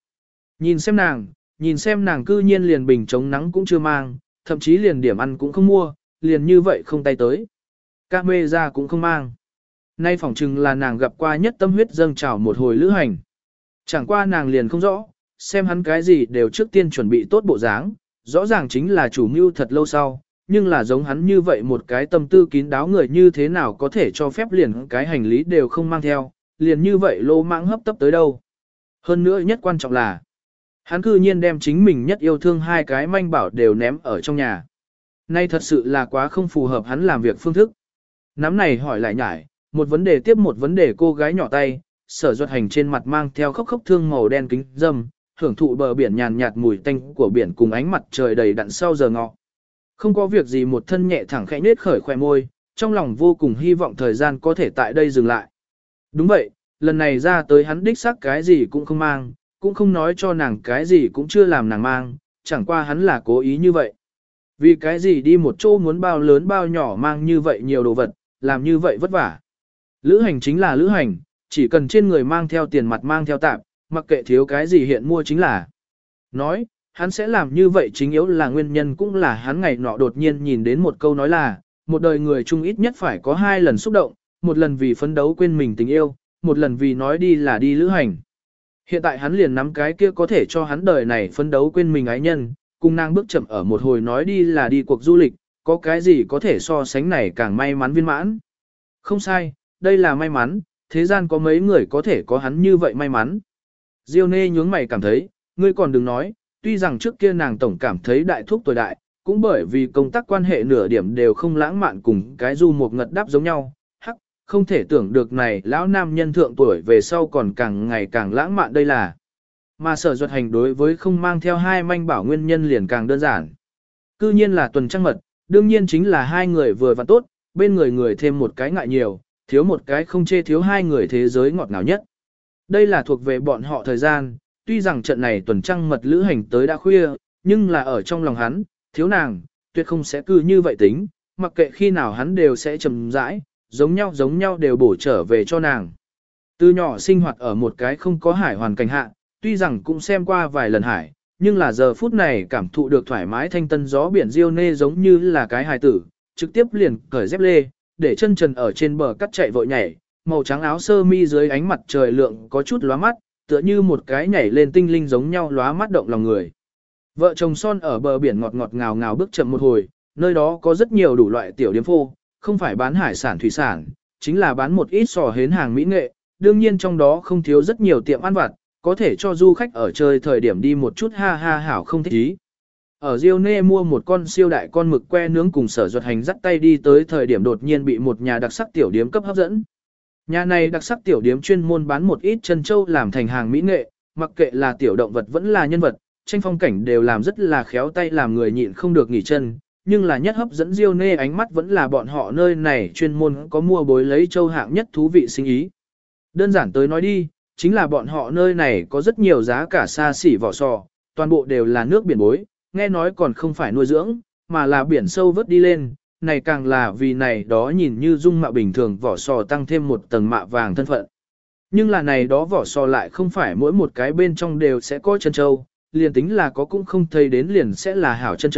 Nhìn xem nàng cư nhiên liền bình chống nắng cũng chưa mang, thậm chí liền điểm ăn cũng không mua, liền như vậy không tay tới. Các mê ra cũng không mang. Nay phỏng chừng là nàng gặp qua nhất tâm huyết dâng trào một hồi lữ hành. Chẳng qua nàng liền không rõ, xem hắn cái gì đều trước tiên chuẩn bị tốt bộ dáng, rõ ràng chính là chủ mưu thật lâu sau, nhưng là giống hắn như vậy một cái tâm tư kín đáo người như thế nào có thể cho phép liền cái hành lý đều không mang theo, liền như vậy lô mãng hấp tấp tới đâu. Hơn nữa nhất quan trọng là, hắn cư nhiên đem chính mình nhất yêu thương hai cái manh bảo đều ném ở trong nhà. Nay thật sự là quá không phù hợp hắn làm việc phương thức. Nắm này hỏi lại nhải, một vấn đề tiếp một vấn đề cô gái nhỏ tay, Sở Duật Hành trên mặt mang theo khóc khóc thương màu đen kính dâm, hưởng thụ bờ biển nhàn nhạt mùi tanh của biển cùng ánh mặt trời đầy đặn sau giờ ngọ. Không có việc gì một thân nhẹ thẳng khẽ nết khởi khoe môi, trong lòng vô cùng hy vọng thời gian có thể tại đây dừng lại. Đúng vậy, lần này ra tới hắn đích xác cái gì cũng không mang, cũng không nói cho nàng cái gì cũng chưa làm nàng mang, chẳng qua hắn là cố ý như vậy. Vì cái gì đi một chỗ muốn bao lớn bao nhỏ mang như vậy nhiều đồ vật, làm như vậy vất vả. Lữ hành chính là lữ hành, chỉ cần trên người mang theo tiền mặt mang theo tạm, mặc kệ thiếu cái gì hiện mua chính là. Nói, hắn sẽ làm như vậy chính yếu là nguyên nhân cũng là hắn ngày nọ đột nhiên nhìn đến một câu nói là, một đời người chung ít nhất phải có 2 lần xúc động, một lần vì phấn đấu quên mình tình yêu, một lần vì nói đi là đi lữ hành. Hiện tại hắn liền nắm cái kia có thể cho hắn đời này phấn đấu quên mình ái nhân, cùng nàng bước chậm ở một hồi nói đi là đi cuộc du lịch, có cái gì có thể so sánh này càng may mắn viên mãn. Không sai, đây là may mắn, thế gian có mấy người có thể có hắn như vậy may mắn. Diêu Nê nhướng mày cảm thấy, ngươi còn đừng nói, tuy rằng trước kia nàng tổng cảm thấy đại thúc tuổi đại, cũng bởi vì công tác quan hệ nửa điểm đều không lãng mạn cùng cái du một ngật đáp giống nhau, hắc, không thể tưởng được này lão nam nhân thượng tuổi về sau còn càng ngày càng lãng mạn đây là. Mà Sở Duật Hành đối với không mang theo hai manh bảo nguyên nhân liền càng đơn giản. Cư nhiên là tuần trăng mật, đương nhiên chính là hai người vừa và tốt, bên người người thêm một cái ngại nhiều, thiếu một cái không chê thiếu hai người thế giới ngọt ngào nhất. Đây là thuộc về bọn họ thời gian, tuy rằng trận này tuần trăng mật lữ hành tới đã khuya, nhưng là ở trong lòng hắn, thiếu nàng, tuyệt không sẽ cứ như vậy tính, mặc kệ khi nào hắn đều sẽ chậm rãi, giống nhau đều bổ trở về cho nàng. Từ nhỏ sinh hoạt ở một cái không có hải hoàn cảnh hạ, tuy rằng cũng xem qua vài lần hải, nhưng là giờ phút này cảm thụ được thoải mái thanh tân gió biển Diêu Nê giống như là cái hài tử, trực tiếp liền cởi dép lê, để chân trần ở trên bờ cắt chạy vội nhảy, màu trắng áo sơ mi dưới ánh mặt trời lượng có chút lóa mắt, tựa như một cái nhảy lên tinh linh giống nhau lóa mắt động lòng người. Vợ chồng son ở bờ biển ngọt ngọt ngào ngào bước chậm một hồi, nơi đó có rất nhiều đủ loại tiểu điếm phô, không phải bán hải sản thủy sản, chính là bán một ít sò hến hàng mỹ nghệ, đương nhiên trong đó không thiếu rất nhiều tiệm ăn vặt, có thể cho du khách ở chơi thời điểm đi một chút ha ha hảo không thích ý. Ở Diêu Nê mua một con siêu đại con mực que nướng cùng Sở Duật Hành dắt tay đi tới thời điểm đột nhiên bị một nhà đặc sắc tiểu điếm cấp hấp dẫn. Nhà này đặc sắc tiểu điếm chuyên môn bán một ít chân châu làm thành hàng mỹ nghệ, mặc kệ là tiểu động vật vẫn là nhân vật, tranh phong cảnh đều làm rất là khéo tay làm người nhịn không được nghỉ chân, nhưng là nhất hấp dẫn Diêu Nê ánh mắt vẫn là bọn họ nơi này chuyên môn có mua bối lấy châu hạng nhất thú vị sinh ý. Đơn giản tới nói đi, chính là bọn họ nơi này có rất nhiều giá cả xa xỉ vỏ sò, toàn bộ đều là nước biển bối, nghe nói còn không phải nuôi dưỡng, mà là biển sâu vớt đi lên, này càng là vì này đó nhìn như dung mạo bình thường vỏ sò tăng thêm một tầng mạ vàng thân phận. Nhưng là này đó vỏ sò lại không phải mỗi một cái bên trong đều sẽ có chân châu, liền tính là có cũng không thấy đến liền sẽ là hảo chân châu,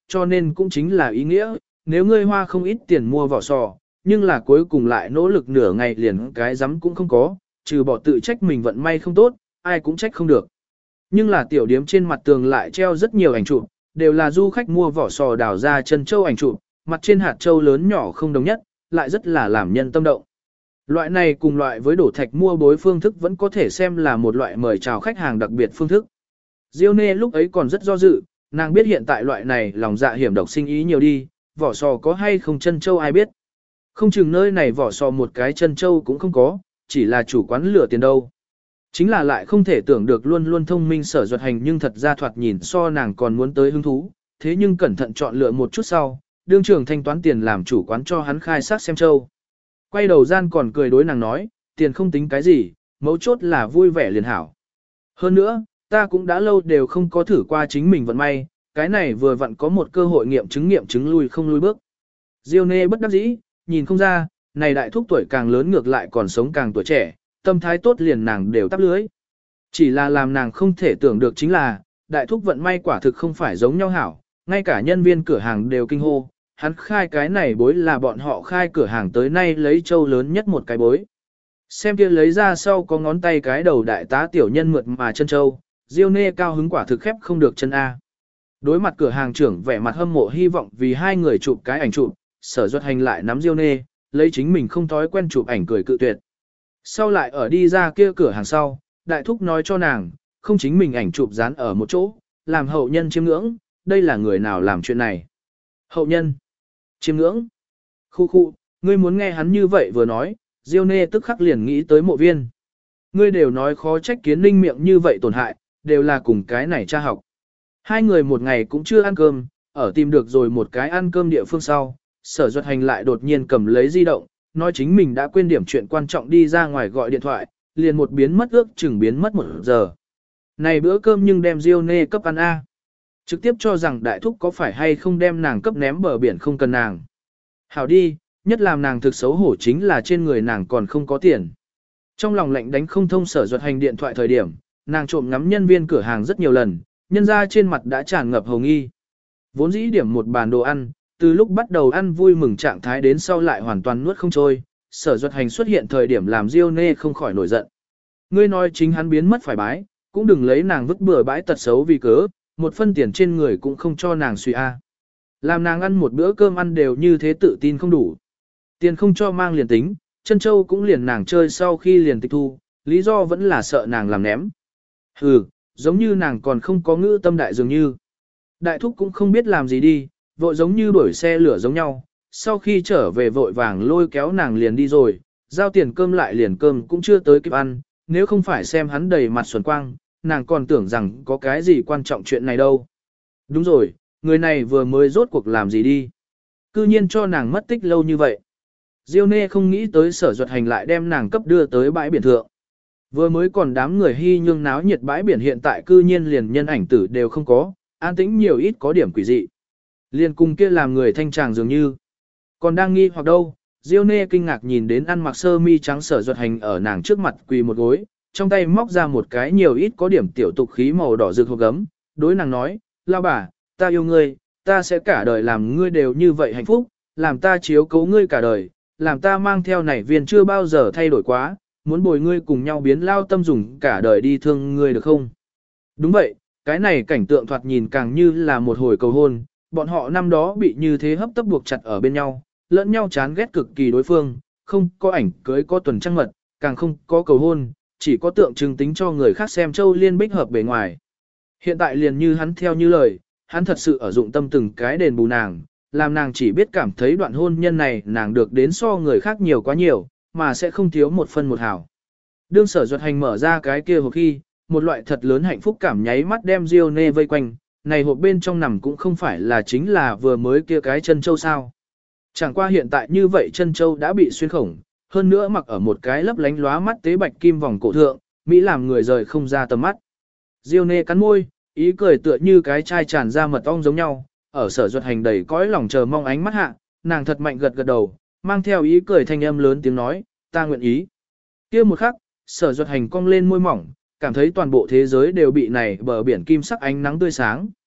cho nên cũng chính là ý nghĩa, nếu ngươi hoa không ít tiền mua vỏ sò, nhưng là cuối cùng lại nỗ lực nửa ngày liền cái rắm cũng không có, trừ bỏ tự trách mình vận may không tốt, ai cũng trách không được. Nhưng là tiểu điếm trên mặt tường lại treo rất nhiều ảnh chụp, đều là du khách mua vỏ sò đào ra chân châu ảnh chụp, mặt trên hạt châu lớn nhỏ không đồng nhất, lại rất là làm nhân tâm động. Loại này cùng loại với đổ thạch mua bối phương thức vẫn có thể xem là một loại mời chào khách hàng đặc biệt phương thức. Diêu Nê lúc ấy còn rất do dự, nàng biết hiện tại loại này lòng dạ hiểm độc sinh ý nhiều đi, vỏ sò có hay không chân châu ai biết. Không chừng nơi này vỏ sò một cái chân châu cũng không có, chỉ là chủ quán lừa tiền đâu. Chính là lại không thể tưởng được luôn luôn thông minh Sở Duật Hành nhưng thật ra thoạt nhìn so nàng còn muốn tới hứng thú, thế nhưng cẩn thận chọn lựa một chút sau, đương trưởng thanh toán tiền làm chủ quán cho hắn khai sát xem châu. Quay đầu gian còn cười đối nàng nói, tiền không tính cái gì, mấu chốt là vui vẻ liền hảo. Hơn nữa, ta cũng đã lâu đều không có thử qua chính mình vận may, cái này vừa vặn có một cơ hội nghiệm chứng lui không lui bước. Diêu Nê bất đắc dĩ, nhìn không ra, này đại thúc tuổi càng lớn ngược lại còn sống càng tuổi trẻ, tâm thái tốt liền nàng đều tắp lưới. Chỉ là làm nàng không thể tưởng được chính là, đại thúc vận may quả thực không phải giống nhau hảo, ngay cả nhân viên cửa hàng đều kinh hô, hắn khai cái này bối là bọn họ khai cửa hàng tới nay lấy châu lớn nhất một cái bối. Xem kia lấy ra sau có ngón tay cái đầu đại tá tiểu nhân mượt mà chân châu, Diêu Nê cao hứng quả thực khép không được chân A. Đối mặt cửa hàng trưởng vẻ mặt hâm mộ hy vọng vì hai người chụp cái ảnh chụp, Sở Duật Hành lại nắm Diêu Nê, lấy chính mình không thói quen chụp ảnh cười cự tuyệt. Sau lại ở đi ra kia cửa hàng sau, đại thúc nói cho nàng, không chính mình ảnh chụp dán ở một chỗ, làm hậu nhân chiêm ngưỡng, đây là người nào làm chuyện này. Hậu nhân, chiêm ngưỡng, khu, ngươi muốn nghe hắn như vậy vừa nói, Diêu Nê tức khắc liền nghĩ tới Mộ Viên. Ngươi đều nói khó trách Kiến Ninh miệng như vậy tổn hại, đều là cùng cái này tra học. Hai người một ngày cũng chưa ăn cơm, ở tìm được rồi một cái ăn cơm địa phương sau, Sở Duật Hành lại đột nhiên cầm lấy di động, nói chính mình đã quên điểm chuyện quan trọng đi ra ngoài gọi điện thoại, liền một biến mất ước chừng biến mất 1 giờ. Này bữa cơm nhưng đem Diêu Nê cấp ăn A. Trực tiếp cho rằng đại thúc có phải hay không đem nàng cấp ném bờ biển không cần nàng. Hảo đi, nhất làm nàng thực xấu hổ chính là trên người nàng còn không có tiền. Trong lòng lạnh đánh không thông Sở Duật Hành điện thoại thời điểm, nàng trộm ngắm nhân viên cửa hàng rất nhiều lần, nhân ra trên mặt đã tràn ngập hồng nghi. Vốn dĩ điểm một bàn đồ ăn, từ lúc bắt đầu ăn vui mừng trạng thái đến sau lại hoàn toàn nuốt không trôi, Sở Duật Hành xuất hiện thời điểm làm Diêu Nê không khỏi nổi giận. Ngươi nói chính hắn biến mất phải bái, cũng đừng lấy nàng vứt bừa bãi tật xấu vì cớ, một phân tiền trên người cũng không cho nàng suy a. Làm nàng ăn một bữa cơm ăn đều như thế tự tin không đủ. Tiền không cho mang liền tính, chân châu cũng liền nàng chơi sau khi liền tịch thu, lý do vẫn là sợ nàng làm ném. Hừ, giống như nàng còn không có ngữ tâm đại dường như. Đại thúc cũng không biết làm gì đi, vội giống như đuổi xe lửa giống nhau, sau khi trở về vội vàng lôi kéo nàng liền đi rồi, giao tiền cơm lại liền cơm cũng chưa tới kịp ăn, nếu không phải xem hắn đầy mặt xuân quang, nàng còn tưởng rằng có cái gì quan trọng chuyện này đâu. Đúng rồi, người này vừa mới rốt cuộc làm gì đi. Cư nhiên cho nàng mất tích lâu như vậy. Diêu Nê không nghĩ tới Sở Duật Hành lại đem nàng cấp đưa tới bãi biển thượng. Vừa mới còn đám người hy nhương náo nhiệt bãi biển hiện tại cư nhiên liền nhân ảnh tử đều không có, an tĩnh nhiều ít có điểm quỷ dị. Liền cùng kia làm người thanh tràng dường như. Còn đang nghi hoặc đâu, Diêu Nê kinh ngạc nhìn đến ăn mặc sơ mi trắng Sở Duật Hành ở nàng trước mặt quỳ một gối, trong tay móc ra một cái nhiều ít có điểm tiểu tục khí màu đỏ rực hộp gấm, đối nàng nói, lao bà, ta yêu ngươi, ta sẽ cả đời làm ngươi đều như vậy hạnh phúc, làm ta chiếu cố ngươi cả đời, làm ta mang theo nảy viên chưa bao giờ thay đổi quá, muốn bồi ngươi cùng nhau biến lao tâm dùng cả đời đi thương ngươi được không? Đúng vậy, cái này cảnh tượng thoạt nhìn càng như là một hồi cầu hôn, bọn họ năm đó bị như thế hấp tấp buộc chặt ở bên nhau, lẫn nhau chán ghét cực kỳ đối phương, không có ảnh cưới có tuần trăng mật, càng không có cầu hôn, chỉ có tượng trưng tính cho người khác xem châu liên bích hợp bề ngoài. Hiện tại liền như hắn theo như lời, hắn thật sự ở dụng tâm từng cái đền bù nàng, làm nàng chỉ biết cảm thấy đoạn hôn nhân này nàng được đến so người khác nhiều quá nhiều, mà sẽ không thiếu một phân một hào. Đương Sở Duật Hành mở ra cái kia hộp khi, một loại thật lớn hạnh phúc cảm nháy mắt đem Diêu Nê vây quanh, này hộp bên trong nằm cũng không phải là chính là vừa mới kia cái chân châu sao. Chẳng qua hiện tại như vậy chân châu đã bị xuyên khổng, hơn nữa mặc ở một cái lấp lánh lóa mắt tế bạch kim vòng cổ thượng, Mỹ làm người rời không ra tầm mắt. Diêu Nê cắn môi, ý cười tựa như cái chai tràn ra mật ong giống nhau, ở Sở Duật Hành đầy cõi lòng chờ mong ánh mắt hạ, nàng thật mạnh gật gật đầu, mang theo ý cười thanh âm lớn tiếng nói, ta nguyện ý. Kia một khắc, Sở Duật Hành cong lên môi mỏng, cảm thấy toàn bộ thế giới đều bị này bờ biển kim sắc ánh nắng tươi sáng.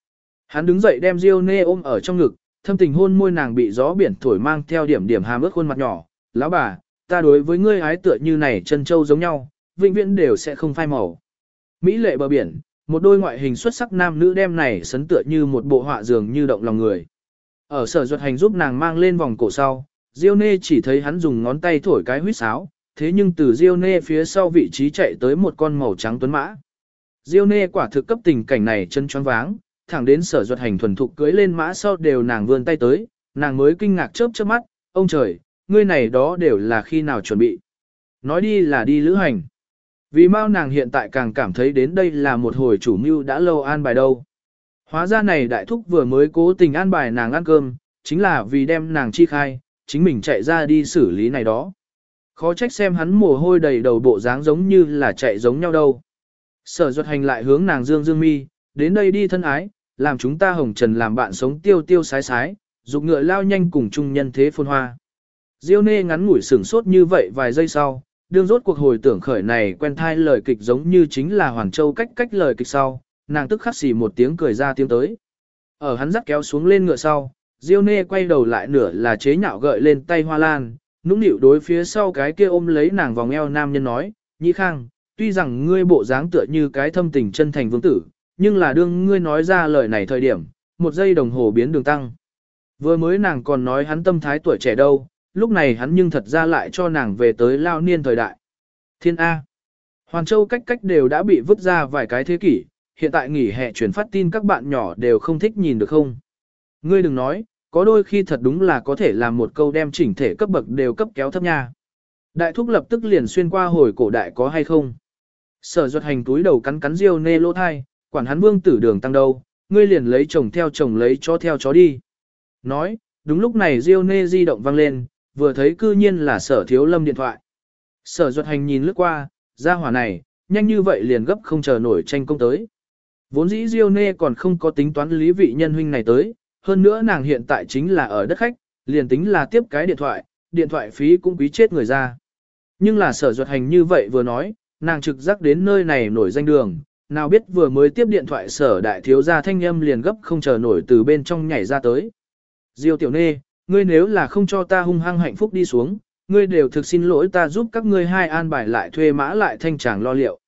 Hắn đứng dậy đem Diêu Nê ôm ở trong ngực, thâm tình hôn môi nàng bị gió biển thổi mang theo điểm điểm hàm ướt khuôn mặt nhỏ. Lão bà, ta đối với ngươi ái tựa như này chân châu giống nhau, vĩnh viễn đều sẽ không phai màu. Mỹ lệ bờ biển, một đôi ngoại hình xuất sắc nam nữ đem này sấn tựa như một bộ họa dường như động lòng người. Ở Sở Duật Hành giúp nàng mang lên vòng cổ sau, Diêu Nê chỉ thấy hắn dùng ngón tay thổi cái huýt sáo, thế nhưng từ Diêu Nê phía sau vị trí chạy tới một con màu trắng tuấn mã. Diêu Nê quả thực cấp tình cảnh này chân choáng váng, thẳng đến Sở Duật Hành thuần thục cưỡi lên mã sau đều nàng vươn tay tới, nàng mới kinh ngạc chớp chớp mắt, ông trời, ngươi này đó đều là khi nào chuẩn bị. Nói đi là đi lữ hành. Vì mau nàng hiện tại càng cảm thấy đến đây là một hồi chủ mưu đã lâu an bài đâu. Hóa ra này đại thúc vừa mới cố tình an bài nàng ăn cơm, chính là vì đem nàng chi khai, chính mình chạy ra đi xử lý này đó. Khó trách xem hắn mồ hôi đầy đầu bộ dáng giống như là chạy giống nhau đâu. Sở Duật Hành lại hướng nàng dương dương mi, đến đây đi thân ái, làm chúng ta hồng trần làm bạn sống tiêu tiêu sái sái, dục ngựa lao nhanh cùng chung nhân thế phồn hoa. Diêu Nê ngắn ngủi sửng sốt như vậy vài giây sau, đương rốt cuộc hồi tưởng khởi này quen thai lời kịch giống như chính là Hoàn Châu cách lời kịch sau, nàng tức khắc xì một tiếng cười ra tiếng tới. Ở hắn dắt kéo xuống lên ngựa sau, Diêu Nê quay đầu lại nửa là chế nhạo gợi lên tay hoa lan, nũng nịu đối phía sau cái kia ôm lấy nàng vòng eo nam nhân nói, Nhĩ Khang, tuy rằng ngươi bộ dáng tựa như cái thâm tình chân thành vương tử, nhưng là đương ngươi nói ra lời này thời điểm, một giây đồng hồ biến đường tăng. Vừa mới nàng còn nói hắn tâm thái tuổi trẻ đâu, lúc này hắn nhưng thật ra lại cho nàng về tới lao niên thời đại. Thiên A. Hoàn Châu cách đều đã bị vứt ra vài cái thế kỷ, hiện tại nghỉ hè truyền phát tin các bạn nhỏ đều không thích nhìn được không. Ngươi đừng nói, có đôi khi thật đúng là có thể làm một câu đem chỉnh thể cấp bậc đều cấp kéo thấp nha. Đại thúc lập tức liền xuyên qua hồi cổ đại có hay không. Sở Duật Hành túi đầu cắn Diêu Nê lỗ thai, quản hắn vương tử đường tăng đâu, ngươi liền lấy chồng theo chồng lấy chó theo chó đi. Nói, đúng lúc này Diêu Nê di động vang lên, vừa thấy cư nhiên là Sở Thiếu Lâm điện thoại. Sở Duật Hành nhìn lướt qua, ra hỏa này, nhanh như vậy liền gấp không chờ nổi tranh công tới. Vốn dĩ Diêu Nê còn không có tính toán lý vị nhân huynh này tới, hơn nữa nàng hiện tại chính là ở đất khách, liền tính là tiếp cái điện thoại phí cũng quý chết người ra. Nhưng là Sở Duật Hành như vậy vừa nói, nàng trực giác đến nơi này nổi danh đường, nào biết vừa mới tiếp điện thoại Sở đại thiếu gia thanh âm liền gấp không chờ nổi từ bên trong nhảy ra tới. Diêu tiểu nê, ngươi nếu là không cho ta hung hăng hạnh phúc đi xuống, ngươi đều thực xin lỗi ta giúp các ngươi hai an bài lại thuê mã lại thanh tràng lo liệu.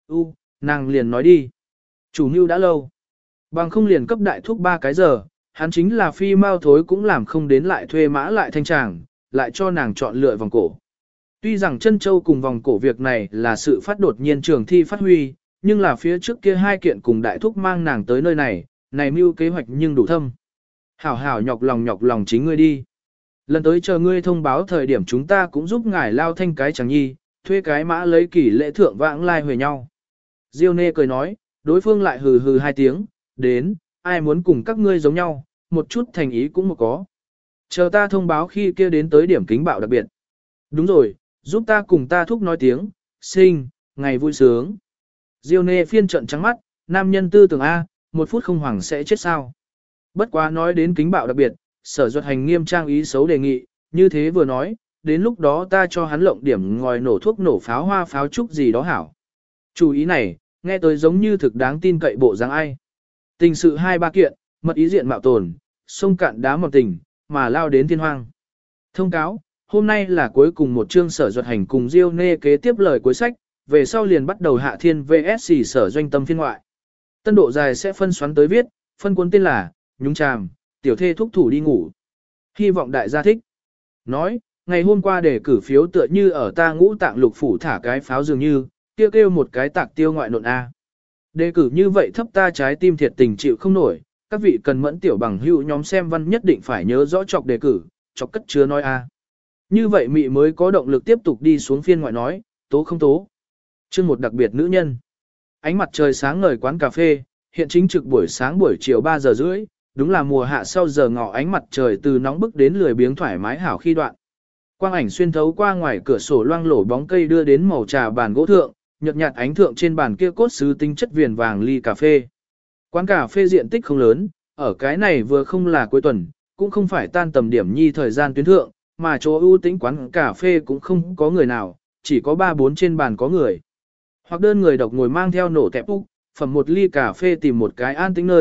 Nàng liền nói đi. Chủ mưu đã lâu. Bằng không liền cấp đại thúc 3 cái giờ, hắn chính là phi mau thối cũng làm không đến lại thuê mã lại thanh tràng, lại cho nàng chọn lựa vòng cổ. Tuy rằng chân châu cùng vòng cổ việc này là sự phát đột nhiên trường thi phát huy, nhưng là phía trước kia hai kiện cùng đại thúc mang nàng tới nơi này, này mưu kế hoạch nhưng đủ thâm. Hảo hảo nhọc lòng chính ngươi đi. Lần tới chờ ngươi thông báo thời điểm chúng ta cũng giúp ngài lao thanh cái chẳng nhi, thuê cái mã lấy kỷ lễ thượng vãng lai huề nhau. Diêu Nê cười nói, đối phương lại hừ hừ hai tiếng, đến, ai muốn cùng các ngươi giống nhau, một chút thành ý cũng một có. Chờ ta thông báo khi kia đến tới điểm kính bạo đặc biệt. Đúng rồi, giúp ta cùng ta thúc nói tiếng, sinh, ngày vui sướng. Diêu Nê phiên trận trắng mắt, nam nhân tư tưởng A, một phút không hoảng sẽ chết sao. Bất quá nói đến kính bạo đặc biệt, Sở Duật Hành nghiêm trang ý xấu đề nghị, như thế vừa nói, đến lúc đó ta cho hắn lộng điểm ngòi nổ thuốc nổ pháo hoa pháo trúc gì đó hảo. Chủ ý này, nghe tới giống như thực đáng tin cậy bộ dáng ai. Tình sự 2-3 kiện, mật ý diện mạo tồn, sông cạn đá mọt tình, mà lao đến thiên hoang. Thông cáo, hôm nay là cuối cùng một chương Sở Duật Hành cùng Diêu Nê kế tiếp lời cuối sách, về sau liền bắt đầu Hạ Thiên VS Sở Doanh Tâm phiên ngoại. Tân độ dài sẽ phân xoắn tới viết, phân cuốn tên là Nhúng Chàm, tiểu thê thúc thủ đi ngủ. Hy vọng đại gia thích. Nói, ngày hôm qua để cử phiếu tựa như ở ta Ngũ Tạng Lục Phủ thả cái pháo dường như, kêu một cái tạc tiêu ngoại nộn A. Đề cử như vậy thấp ta trái tim thiệt tình chịu không nổi, các vị cần mẫn tiểu bằng hữu nhóm xem văn nhất định phải nhớ rõ chọc đề cử, chọc cất chứa nói A. Như vậy mị mới có động lực tiếp tục đi xuống phiên ngoại nói, tố không tố. Chương một đặc biệt nữ nhân. Ánh mặt trời sáng ngời quán cà phê, hiện chính trực buổi sáng buổi chiều 3 giờ rưỡi, đúng là mùa hạ sau giờ ngọ ánh mặt trời từ nóng bức đến lười biếng thoải mái hảo khi đoạn. Quang ảnh xuyên thấu qua ngoài cửa sổ loang lổ bóng cây đưa đến màu trà bàn gỗ thượng, nhợt nhạt ánh thượng trên bàn kia cốt sứ tinh chất viền vàng ly cà phê. Quán cà phê diện tích không lớn, ở cái này vừa không là cuối tuần, cũng không phải tan tầm điểm nhi thời gian tuyến thượng, mà chỗ ưu tĩnh quán cà phê cũng không có người nào, chỉ có 3-4 trên bàn có người. Hoặc đơn người độc ngồi mang theo nổ tẹp úc, phẩm một ly cà phê tìm một cái an tĩnh nơi,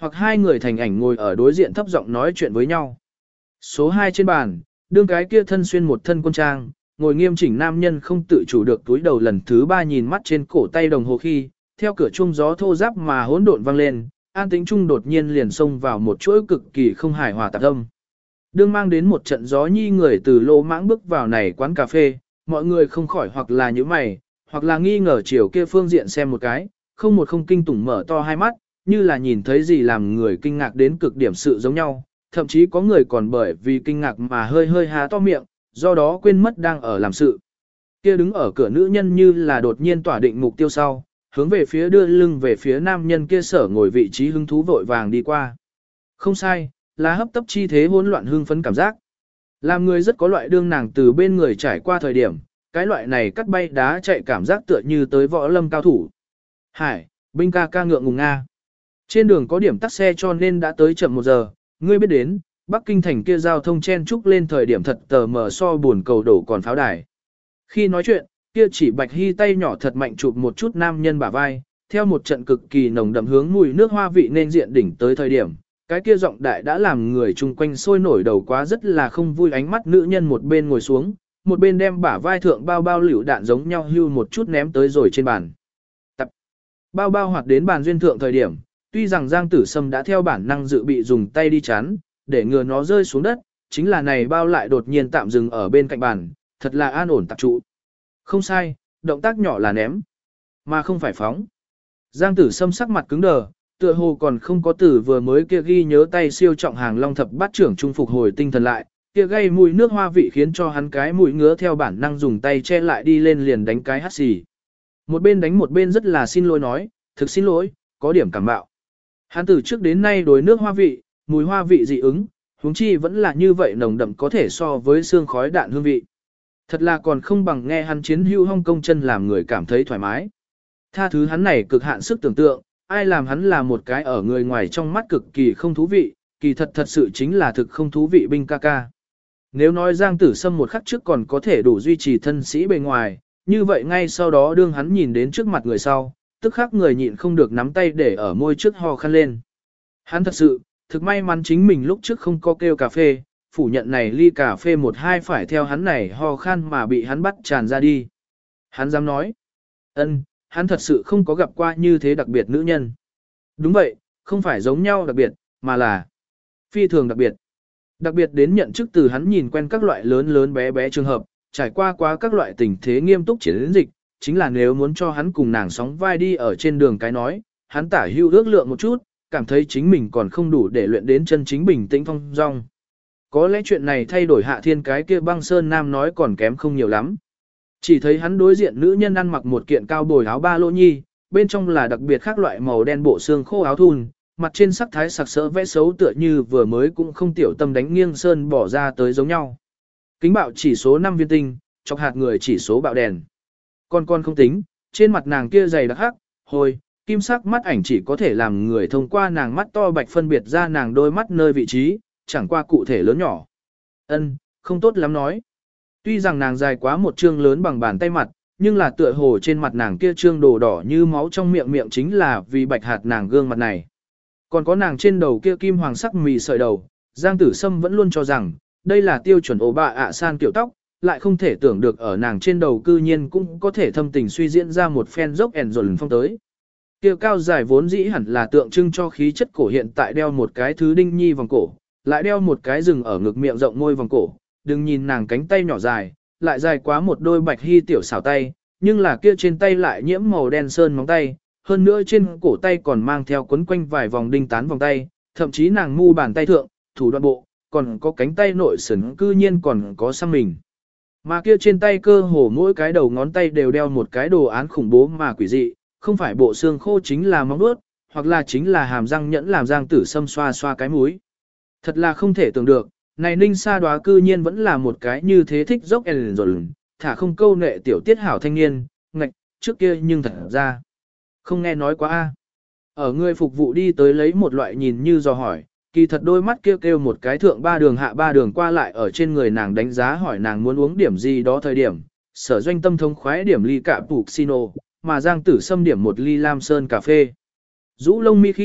hoặc hai người thành ảnh ngồi ở đối diện thấp giọng nói chuyện với nhau. Số 2 trên bàn, đương cái kia thân xuyên một thân quân trang, ngồi nghiêm chỉnh nam nhân không tự chủ được túi đầu lần thứ 3 nhìn mắt trên cổ tay đồng hồ khi, theo cửa chuông gió thô ráp mà hỗn độn vang lên, an tĩnh trung đột nhiên liền xông vào một chuỗi cực kỳ không hài hòa tạp âm. Đương mang đến một trận gió nhi người từ lô mãng bước vào này quán cà phê, mọi người không khỏi hoặc là nhíu mày, hoặc là nghi ngờ chiều kia phương diện xem một cái, không kinh tủng mở to hai mắt, như là nhìn thấy gì làm người kinh ngạc đến cực điểm sự giống nhau, thậm chí có người còn bởi vì kinh ngạc mà hơi há to miệng, do đó quên mất đang ở làm sự. Kia đứng ở cửa nữ nhân như là đột nhiên tỏa định mục tiêu sau, hướng về phía đưa lưng về phía nam nhân kia sở ngồi vị trí hứng thú vội vàng đi qua. Không sai, là hấp tấp chi thế hỗn loạn hưng phấn cảm giác. Làm người rất có loại đương nàng từ bên người trải qua thời điểm, cái loại này cắt bay đá chạy cảm giác tựa như tới võ lâm cao thủ. Hải, binh ca ca ngượng ngùng Nga. Trên đường có điểm tắc xe cho nên đã tới chậm 1 giờ, ngươi biết đến, Bắc Kinh thành kia giao thông chen trúc lên thời điểm thật tờ mờ so buồn cầu đổ còn pháo đài. Khi nói chuyện, kia chỉ Bạch Hy tay nhỏ thật mạnh chụp một chút nam nhân bả vai, theo một trận cực kỳ nồng đậm hướng mùi nước hoa vị nên diện đỉnh tới thời điểm, cái kia giọng đại đã làm người chung quanh sôi nổi đầu quá rất là không vui, ánh mắt nữ nhân một bên ngồi xuống, một bên đem bả vai thượng bao bao liều đạn giống nhau hưu một chút ném tới rồi trên bàn. Tập bao bao hoạt đến bàn duyên thượng thời điểm, tuy rằng Giang Tử Sâm đã theo bản năng dự bị dùng tay đi chắn, để ngừa nó rơi xuống đất, chính là này bao lại đột nhiên tạm dừng ở bên cạnh bàn, thật là an ổn tập trụ. Không sai, động tác nhỏ là ném, mà không phải phóng. Giang Tử Sâm sắc mặt cứng đờ, tựa hồ còn không có từ vừa mới kia ghi nhớ tay siêu trọng hàng long thập bát trưởng trung phục hồi tinh thần lại, kia gây mùi nước hoa vị khiến cho hắn cái mũi ngứa theo bản năng dùng tay che lại đi lên liền đánh cái hắt xì. Một bên đánh một bên rất là xin lỗi nói, thực xin lỗi, có điểm cảm bạo. Hắn từ trước đến nay đối nước hoa vị, mùi hoa vị dị ứng, huống chi vẫn là như vậy nồng đậm có thể so với xương khói đạn hương vị. Thật là còn không bằng nghe hắn chiến hữu Hong Kong chân làm người cảm thấy thoải mái. Tha thứ hắn này cực hạn sức tưởng tượng, ai làm hắn là một cái ở người ngoài trong mắt cực kỳ không thú vị, kỳ thật sự chính là thực không thú vị binh ca ca. Nếu nói Giang Tử Sâm một khắc trước còn có thể đủ duy trì thân sĩ bề ngoài, như vậy ngay sau đó đương hắn nhìn đến trước mặt người sau, tức khắc người nhịn không được nắm tay để ở môi trước ho khăn lên. Hắn thật sự, thực may mắn chính mình lúc trước không có kêu cà phê, phủ nhận này ly cà phê 1-2 phải theo hắn này ho khan mà bị hắn bắt tràn ra đi. Hắn dám nói, hắn thật sự không có gặp qua như thế đặc biệt nữ nhân. Đúng vậy, không phải giống nhau đặc biệt, mà là phi thường đặc biệt. Đặc biệt đến nhận chức từ hắn nhìn quen các loại lớn lớn bé bé trường hợp, trải qua các loại tình thế nghiêm túc chiến dịch, chính là nếu muốn cho hắn cùng nàng sóng vai đi ở trên đường cái nói, hắn tả hưu ước lượng một chút, cảm thấy chính mình còn không đủ để luyện đến chân chính bình tĩnh phong dong. Có lẽ chuyện này thay đổi Hạ Thiên cái kia băng sơn nam nói còn kém không nhiều lắm. Chỉ thấy hắn đối diện nữ nhân ăn mặc một kiện cao bồi áo ba lô nhi, bên trong là đặc biệt khác loại màu đen bộ xương khô áo thun, mặt trên sắc thái sặc sỡ vẽ xấu tựa như vừa mới cũng không tiểu tâm đánh nghiêng sơn bỏ ra tới giống nhau. Kính bạo chỉ số 5 viên tinh, chọc hạt người chỉ số bạo đèn. Con không tính, trên mặt nàng kia dày đặc hắc, hồi, kim sắc mắt ảnh chỉ có thể làm người thông qua nàng mắt to bạch phân biệt ra nàng đôi mắt nơi vị trí, chẳng qua cụ thể lớn nhỏ. Không tốt lắm nói. Tuy rằng nàng dài quá một chương lớn bằng bàn tay mặt, nhưng là tựa hồ trên mặt nàng kia trương đồ đỏ như máu trong miệng chính là vì bạch hạt nàng gương mặt này. Còn có nàng trên đầu kia kim hoàng sắc mì sợi đầu, Giang Tử Sâm vẫn luôn cho rằng, đây là tiêu chuẩn ổ bạ ạ san kiểu tóc, lại không thể tưởng được ở nàng trên đầu cư nhiên cũng có thể thâm tình suy diễn ra một phen dốc ẻn dồn phong tới. Kia cao dài vốn dĩ hẳn là tượng trưng cho khí chất cổ hiện tại đeo một cái thứ đinh nhi vòng cổ, lại đeo một cái rừng ở ngực miệng rộng môi vòng cổ, đừng nhìn nàng cánh tay nhỏ dài, lại dài quá một đôi bạch hy tiểu xảo tay, nhưng là kia trên tay lại nhiễm màu đen sơn móng tay, hơn nữa trên cổ tay còn mang theo quấn quanh vài vòng đinh tán vòng tay, thậm chí nàng mu bàn tay thượng, thủ đoạn bộ, còn có cánh tay nội sườn cư nhiên còn có xăm mình. Mà kia trên tay cơ hồ mỗi cái đầu ngón tay đều đeo một cái đồ án khủng bố mà quỷ dị, không phải bộ xương khô chính là móng vuốt, hoặc là chính là hàm răng nhẫn làm Giang Tử Sâm xoa xoa cái mũi. Thật là không thể tưởng được, này Ninh Sa Đoá cư nhiên vẫn là một cái như thế thích dốc rồi, thả không câu nệ tiểu tiết hảo thanh niên, ngạch, trước kia nhưng thật ra không nghe nói quá a. Ở người phục vụ đi tới lấy một loại nhìn như dò hỏi, kỳ thật đôi mắt kêu một cái thượng 3 đường hạ 3 đường qua lại ở trên người nàng đánh giá hỏi nàng muốn uống điểm gì đó thời điểm, Sở Doanh tâm thông khoái điểm ly cạ Puccino, mà Giang Tử Sâm điểm một ly Lam Sơn cà phê. Rũ lông mi khi,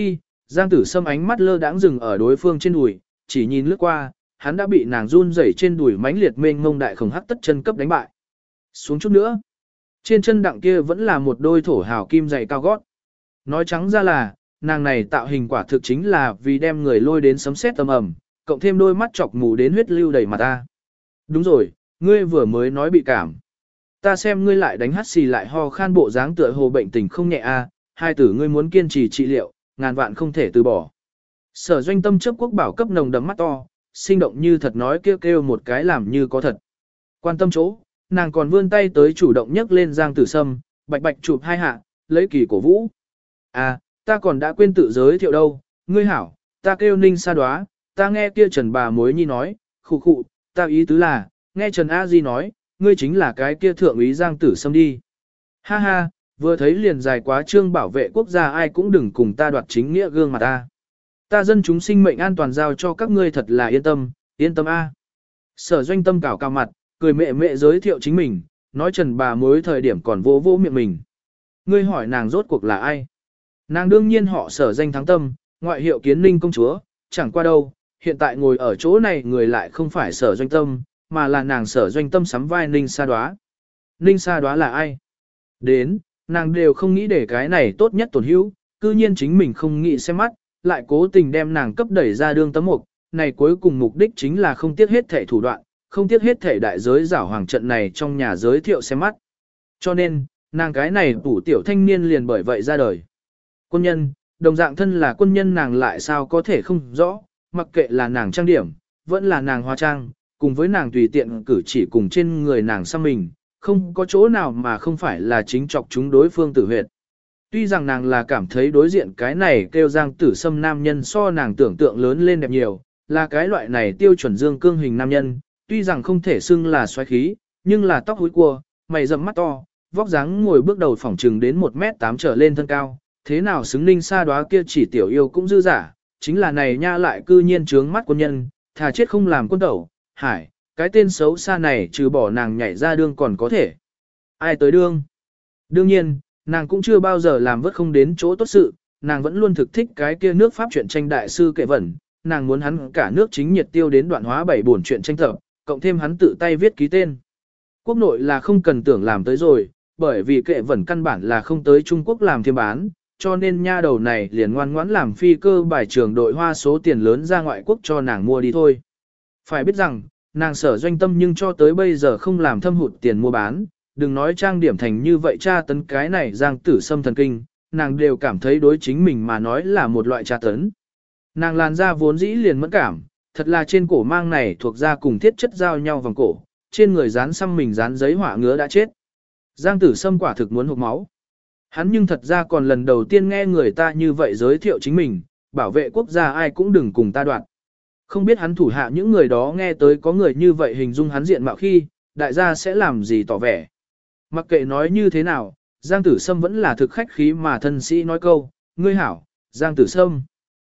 Giang Tử Sâm ánh mắt lơ đãng dừng ở đối phương trên đùi, chỉ nhìn lướt qua, hắn đã bị nàng run rẩy trên đùi mãnh liệt mênh mông đại khổng hắc tất chân cấp đánh bại. Xuống chút nữa. Trên chân đặng kia vẫn là một đôi thổ hào kim dày cao gót. Nói trắng ra là, nàng này tạo hình quả thực chính là vì đem người lôi đến sấm sét tầm ầm, cộng thêm đôi mắt chọc mù đến huyết lưu đầy mặt ta. Đúng rồi, ngươi vừa mới nói bị cảm. Ta xem ngươi lại đánh hắt xì lại ho khan bộ dáng tựa hồ bệnh tình không nhẹ a, hai tử ngươi muốn kiên trì trị liệu, ngàn vạn không thể từ bỏ. Sở Doanh Tâm chớp quốc bảo cấp nồng đấm mắt to, sinh động như thật nói kêu kêu một cái làm như có thật. Quan tâm chỗ, nàng còn vươn tay tới chủ động nhấc lên Giang Tử Sâm, bạch bạch chụp hai hạ, lấy kỳ cổ vũ. À, ta còn đã quên tự giới thiệu đâu, ngươi hảo, ta kêu Ninh Sa Đoá, ta nghe kia Trần bà mối nhi nói, khụ khụ, ta ý tứ là, nghe Trần A Di nói, ngươi chính là cái kia thượng úy Giang Tử Sâm đi. Ha ha, vừa thấy liền dài quá trương bảo vệ quốc gia ai cũng đừng cùng ta đoạt chính nghĩa gương mặt ta. Ta dân chúng sinh mệnh an toàn giao cho các ngươi thật là yên tâm a. Sở Doanh Tâm cào cao mặt, cười mẹ mẹ giới thiệu chính mình, nói Trần bà mối thời điểm còn vô vô miệng mình. Ngươi hỏi nàng rốt cuộc là ai? Nàng đương nhiên họ Sở Danh Thắng Tâm, ngoại hiệu Kiến Ninh công chúa, chẳng qua đâu, hiện tại ngồi ở chỗ này người lại không phải Sở Doanh Tâm, mà là nàng Sở Doanh Tâm sắm vai Ninh Sa Đoá. Ninh Sa Đoá là ai? Đến, nàng đều không nghĩ để cái này tốt nhất tổn hữu, cư nhiên chính mình không nghĩ xem mắt, lại cố tình đem nàng cấp đẩy ra đương tấm mục, này cuối cùng mục đích chính là không tiếc hết thể thủ đoạn, không tiếc hết thể đại giới giảo hoàng trận này trong nhà giới thiệu xem mắt. Cho nên, nàng cái này tủ tiểu thanh niên liền bởi vậy ra đời. Quân nhân, đồng dạng thân là quân nhân nàng lại sao có thể không rõ, mặc kệ là nàng trang điểm, vẫn là nàng hóa trang, cùng với nàng tùy tiện cử chỉ cùng trên người nàng xăm mình, không có chỗ nào mà không phải là chính chọc chúng đối phương tử huyệt. Tuy rằng nàng là cảm thấy đối diện cái này kêu Giang Tử Sâm nam nhân so nàng tưởng tượng lớn lên đẹp nhiều, là cái loại này tiêu chuẩn dương cương hình nam nhân, tuy rằng không thể xưng là xoáy khí, nhưng là tóc húi cua, mày rậm mắt to, vóc dáng ngồi bước đầu phỏng trừng đến 1m8 trở lên thân cao, thế nào xứng Ninh Sa Đoá kia chỉ tiểu yêu cũng dư giả, chính là này nha lại cư nhiên trướng mắt quân nhân, thà chết không làm quân tẩu, hải, cái tên xấu xa này trừ bỏ nàng nhảy ra đương còn có thể. Ai tới đương? Đương nhiên, nàng cũng chưa bao giờ làm vất không đến chỗ tốt sự, nàng vẫn luôn thực thích cái kia nước Pháp truyện tranh đại sư Kệ Vẩn, nàng muốn hắn cả nước chính nhiệt tiêu đến đoạn hóa 7 buồn truyện tranh tập, cộng thêm hắn tự tay viết ký tên. Quốc nội là không cần tưởng làm tới rồi, bởi vì Kệ Vẩn căn bản là không tới Trung Quốc làm thiêm bán, cho nên nha đầu này liền ngoan ngoãn làm phi cơ bài trường đội hoa số tiền lớn ra ngoại quốc cho nàng mua đi thôi. Phải biết rằng, nàng Sở Doanh Tâm nhưng cho tới bây giờ không làm thâm hụt tiền mua bán, đừng nói trang điểm thành như vậy tra tấn cái này Giang Tử Sâm thần kinh, nàng đều cảm thấy đối chính mình mà nói là một loại tra tấn. Nàng làn da vốn dĩ liền mẫn cảm, thật là trên cổ mang này thuộc da cùng thiết chất giao nhau vòng cổ, trên người dán xăm mình dán giấy họa ngứa đã chết. Giang Tử Sâm quả thực muốn hụt máu. Hắn nhưng thật ra còn lần đầu tiên nghe người ta như vậy giới thiệu chính mình, bảo vệ quốc gia ai cũng đừng cùng ta đoạt. Không biết hắn thủ hạ những người đó nghe tới có người như vậy hình dung hắn diện mạo khi, đại gia sẽ làm gì tỏ vẻ. Mặc kệ nói như thế nào, Giang Tử Sâm vẫn là thực khách khí mà thân sĩ nói câu, ngươi hảo, Giang Tử Sâm.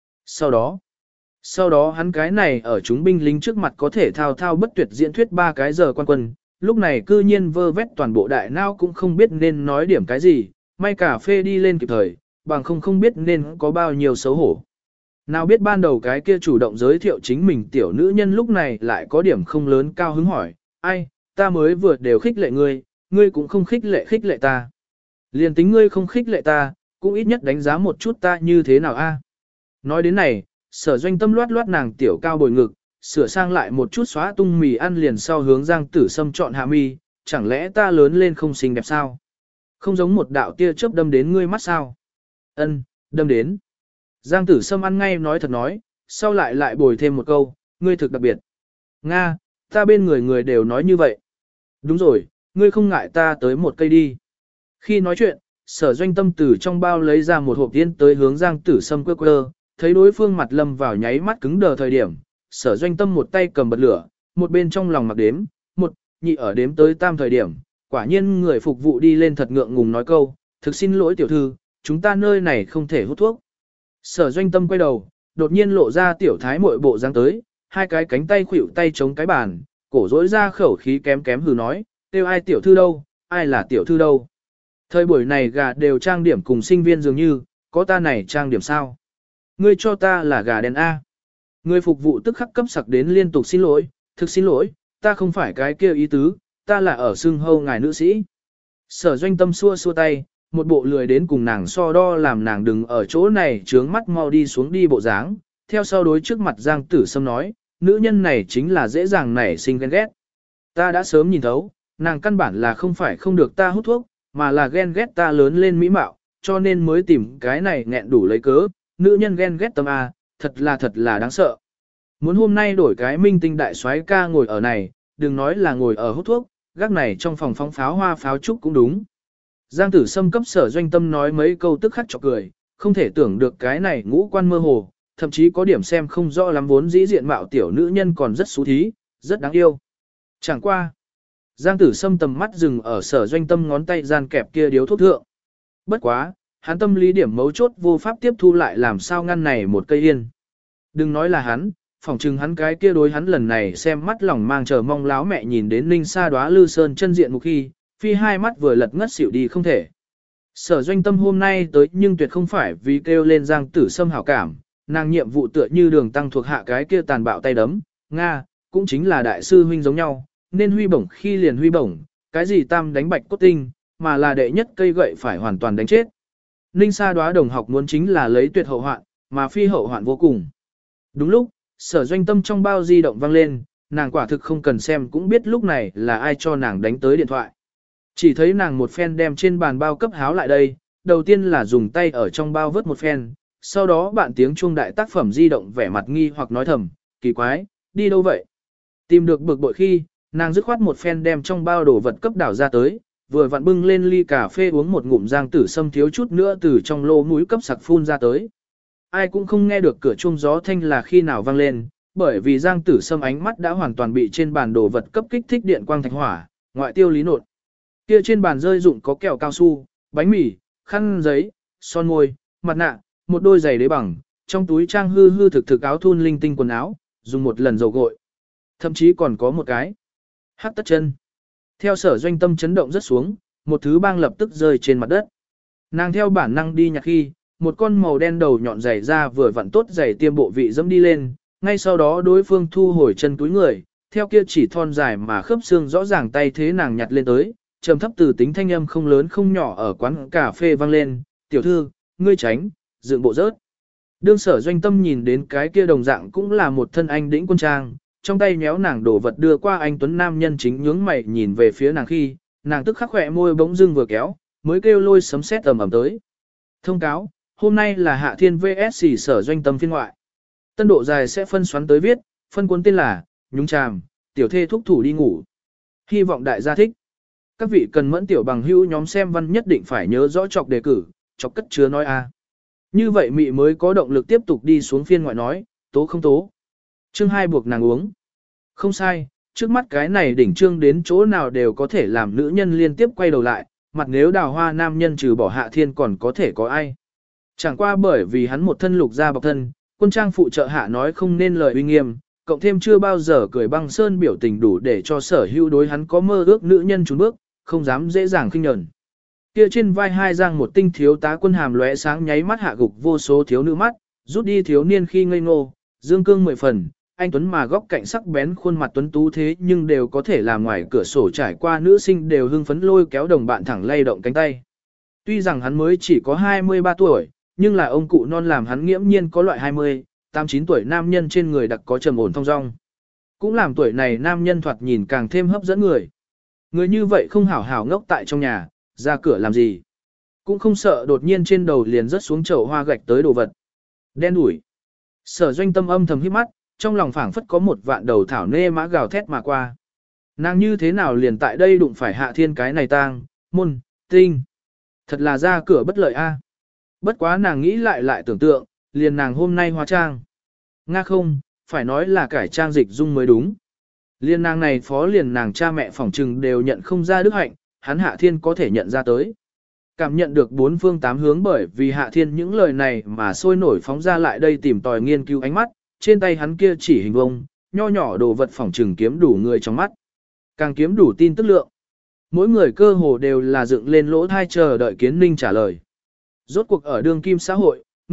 Sau đó hắn cái này ở chúng binh lính trước mặt có thể thao thao bất tuyệt diễn thuyết 3 cái giờ quan quân, lúc này cư nhiên vơ vét toàn bộ đại não cũng không biết nên nói điểm cái gì, may cà phê đi lên kịp thời, bằng không biết nên có bao nhiêu xấu hổ. Nào biết ban đầu cái kia chủ động giới thiệu chính mình tiểu nữ nhân lúc này lại có điểm không lớn cao hứng hỏi, ai, ta mới vừa đều khích lệ ngươi cũng không khích lệ ta. Liền tính ngươi không khích lệ ta, cũng ít nhất đánh giá một chút ta như thế nào a. Nói đến này, Sở Doanh Tâm loát loát nàng tiểu cao bồi ngực, sửa sang lại một chút xóa tung mì ăn liền sau hướng Giang Tử Sâm chọn hạ mi, chẳng lẽ ta lớn lên không xinh đẹp sao? Không giống một đạo tia chớp đâm đến ngươi mắt sao? Ân, đâm đến. Giang Tử Sâm ăn ngay nói thật nói, sau lại bồi thêm một câu, ngươi thực đặc biệt. Nga, ta bên người đều nói như vậy. Đúng rồi, ngươi không ngại ta tới một cây đi. Khi nói chuyện, Sở Doanh Tâm từ trong bao lấy ra một hộp tiên tới hướng Giang Tử Sâm quơ, thấy đối phương mặt lâm vào nháy mắt cứng đờ thời điểm, Sở Doanh Tâm một tay cầm bật lửa, một bên trong lòng mặc đếm, một, nhị ở đếm tới tam thời điểm, quả nhiên người phục vụ đi lên thật ngượng ngùng nói câu, thực xin lỗi tiểu thư, chúng ta nơi này không thể hút thuốc. Sở Doanh Tâm quay đầu, đột nhiên lộ ra tiểu thái muội bộ dáng tới, hai cái cánh tay khuỵu tay chống cái bàn, cổ rỗi ra khẩu khí kém kém hừ nói, kêu ai tiểu thư đâu, ai là tiểu thư đâu. Thời buổi này gà đều trang điểm cùng sinh viên dường như, có ta này trang điểm sao. Ngươi cho ta là gà đen A. Người phục vụ tức khắc cấp sặc đến liên tục xin lỗi, thực xin lỗi, ta không phải cái kia ý tứ, ta là ở xưng hâu ngài nữ sĩ. Sở Doanh Tâm xua xua tay, một bộ lười đến cùng nàng so đo làm nàng đừng ở chỗ này trướng mắt mau đi xuống đi bộ dáng, theo sau đối trước mặt Giang Tử Sâm nói, nữ nhân này chính là dễ dàng nảy sinh ghen ghét. Ta đã sớm nhìn thấu, nàng căn bản là không phải không được ta hút thuốc, mà là ghen ghét ta lớn lên mỹ mạo, cho nên mới tìm cái này nghẹn đủ lấy cớ, nữ nhân ghen ghét tâm A, thật là đáng sợ. Muốn hôm nay đổi cái minh tinh đại soái ca ngồi ở này, đừng nói là ngồi ở hút thuốc, gác này trong phòng phóng pháo hoa pháo trúc cũng đúng. Giang Tử Sâm cấp Sở Doanh Tâm nói mấy câu tức khắc chọc cười, không thể tưởng được cái này ngũ quan mơ hồ, thậm chí có điểm xem không rõ lắm vốn dĩ diện mạo tiểu nữ nhân còn rất xú thí, rất đáng yêu. Chẳng qua. Giang Tử Sâm tầm mắt dừng ở Sở Doanh Tâm ngón tay gian kẹp kia điếu thuốc thượng. Bất quá, hắn tâm lý điểm mấu chốt vô pháp tiếp thu lại làm sao ngăn này một cây yên. Đừng nói là hắn, phỏng chừng hắn cái kia đối hắn lần này xem mắt lòng mang chờ mong láo mẹ nhìn đến Ninh Sa Đóa Lư Sơn chân diện một khi, phi hai mắt vừa lật ngất xỉu đi không thể. Sở Doanh Tâm hôm nay tới nhưng tuyệt không phải vì kêu lên Giang Tử Sâm hảo cảm, nàng nhiệm vụ tựa như đường tăng thuộc hạ cái kia tàn bạo tay đấm, Nga, cũng chính là đại sư huynh giống nhau, nên huy bổng khi liền huy bổng, cái gì tam đánh bạch cốt tinh, mà là đệ nhất cây gậy phải hoàn toàn đánh chết. Ninh Sa Đóa đồng học muốn chính là lấy tuyệt hậu hoạn, mà phi hậu hoạn vô cùng. Đúng lúc, Sở Doanh Tâm trong bao di động vang lên, nàng quả thực không cần xem cũng biết lúc này là ai cho nàng đánh tới điện thoại. Chỉ thấy nàng một phen đem trên bàn bao cấp háo lại đây, đầu tiên là dùng tay ở trong bao vớt một phen, sau đó bạn tiếng chuông đại tác phẩm di động vẻ mặt nghi hoặc nói thầm, kỳ quái, đi đâu vậy? Tìm được bực bội khi, nàng dứt khoát một phen đem trong bao đồ vật cấp đảo ra tới, vừa vặn bưng lên ly cà phê uống một ngụm Giang Tử Sâm thiếu chút nữa từ trong lô mũi cấp sặc phun ra tới. Ai cũng không nghe được cửa chuông gió thanh là khi nào vang lên, bởi vì Giang Tử Sâm ánh mắt đã hoàn toàn bị trên bàn đồ vật cấp kích thích điện quang thạch hỏa, ngoại tiêu lý nột. Kia trên bàn rơi dụng có kẹo cao su, bánh mì, khăn giấy, son môi, mặt nạ, một đôi giày đế bằng, trong túi trang hư hư thực thực áo thun linh tinh quần áo, dùng một lần dầu gội. Thậm chí còn có một cái hắc tất chân. Theo Sở Doanh Tâm chấn động rất xuống, một thứ bang lập tức rơi trên mặt đất. Nàng theo bản năng đi nhặt khi, một con màu đen đầu nhọn giày ra vừa vặn tốt giày tiêm bộ vị dẫm đi lên, ngay sau đó đối phương thu hồi chân túi người, theo kia chỉ thon dài mà khớp xương rõ ràng tay thế nàng nhặt lên tới, trầm thấp từ tính thanh âm không lớn không nhỏ ở quán cà phê vang lên, tiểu thư, ngươi tránh, dựng bộ rớt. Đương Sở Doanh Tâm nhìn đến cái kia đồng dạng cũng là một thân anh đĩnh quân trang, trong tay nhéo nàng đổ vật đưa qua anh tuấn nam nhân chính nhướng mày nhìn về phía nàng khi, nàng tức khắc khỏe môi bỗng dưng vừa kéo, mới kêu lôi sấm sét ầm ầm tới. Thông cáo, hôm nay là Hạ Thiên VS Sở Doanh Tâm phiên ngoại. Tân độ dài sẽ phân xoắn tới viết, phân cuốn tên là, nhúng chàm, tiểu thê thúc thủ đi ngủ. Hy vọng đại gia thích. Các vị cần mẫn tiểu bằng hữu nhóm xem văn nhất định phải nhớ rõ chọc đề cử, chọc cất chứa nói a. Như vậy mị mới có động lực tiếp tục đi xuống phiên ngoại nói, tố không tố. Chương 2 buộc nàng uống. Không sai, trước mắt cái này đỉnh trương đến chỗ nào đều có thể làm nữ nhân liên tiếp quay đầu lại, mặt nếu đào hoa nam nhân trừ bỏ Hạ Thiên còn có thể có ai. Chẳng qua bởi vì hắn một thân lục ra bọc thân, quân trang phụ trợ hạ nói không nên lời uy nghiêm, cộng thêm chưa bao giờ cười băng sơn biểu tình đủ để cho Sở Hữu đối hắn có mơ ước nữ nhân trốn bước, không dám dễ dàng khinh nhẫn. Kia trên vai hai giang một tinh thiếu tá quân hàm lóe sáng nháy mắt hạ gục vô số thiếu nữ mắt, rút đi thiếu niên khi ngây ngô, dương cương 10 phần, anh tuấn mà góc cạnh sắc bén khuôn mặt tuấn tú thế nhưng đều có thể làm ngoài cửa sổ trải qua nữ sinh đều hưng phấn lôi kéo đồng bạn thẳng lay động cánh tay. Tuy rằng hắn mới chỉ có 23 tuổi, nhưng là ông cụ non làm hắn nghiễm nhiên có loại 20, 89 tuổi nam nhân trên người đặc có trầm ổn thong dong. Cũng làm tuổi này nam nhân thoạt nhìn càng thêm hấp dẫn người. Người như vậy không hảo hảo ngốc tại trong nhà, ra cửa làm gì. Cũng không sợ đột nhiên trên đầu liền rớt xuống chậu hoa gạch tới đồ vật. Đen đủi. Sở Doanh Tâm âm thầm hít mắt, trong lòng phảng phất có một vạn đầu thảo nê mã gào thét mà qua. Nàng như thế nào liền tại đây đụng phải Hạ Thiên cái này tang, môn, tinh. Thật là ra cửa bất lợi a. Bất quá nàng nghĩ lại tưởng tượng, liền nàng hôm nay hóa trang. Nga không, phải nói là cải trang dịch dung mới đúng. Liền nàng này phó liền nàng cha mẹ phỏng trừng đều nhận không ra đức hạnh, hắn Hạ Thiên có thể nhận ra tới. Cảm nhận được bốn phương tám hướng bởi vì Hạ Thiên những lời này mà sôi nổi phóng ra lại đây tìm tòi nghiên cứu ánh mắt, trên tay hắn kia chỉ hình vông, nho nhỏ đồ vật phỏng trừng kiếm đủ người trong mắt. Càng kiếm đủ tin tức lượng. Mỗi người cơ hồ đều là dựng lên lỗ thai chờ đợi Kiến Ninh trả lời. Rốt cuộc ở đương kim xã hội,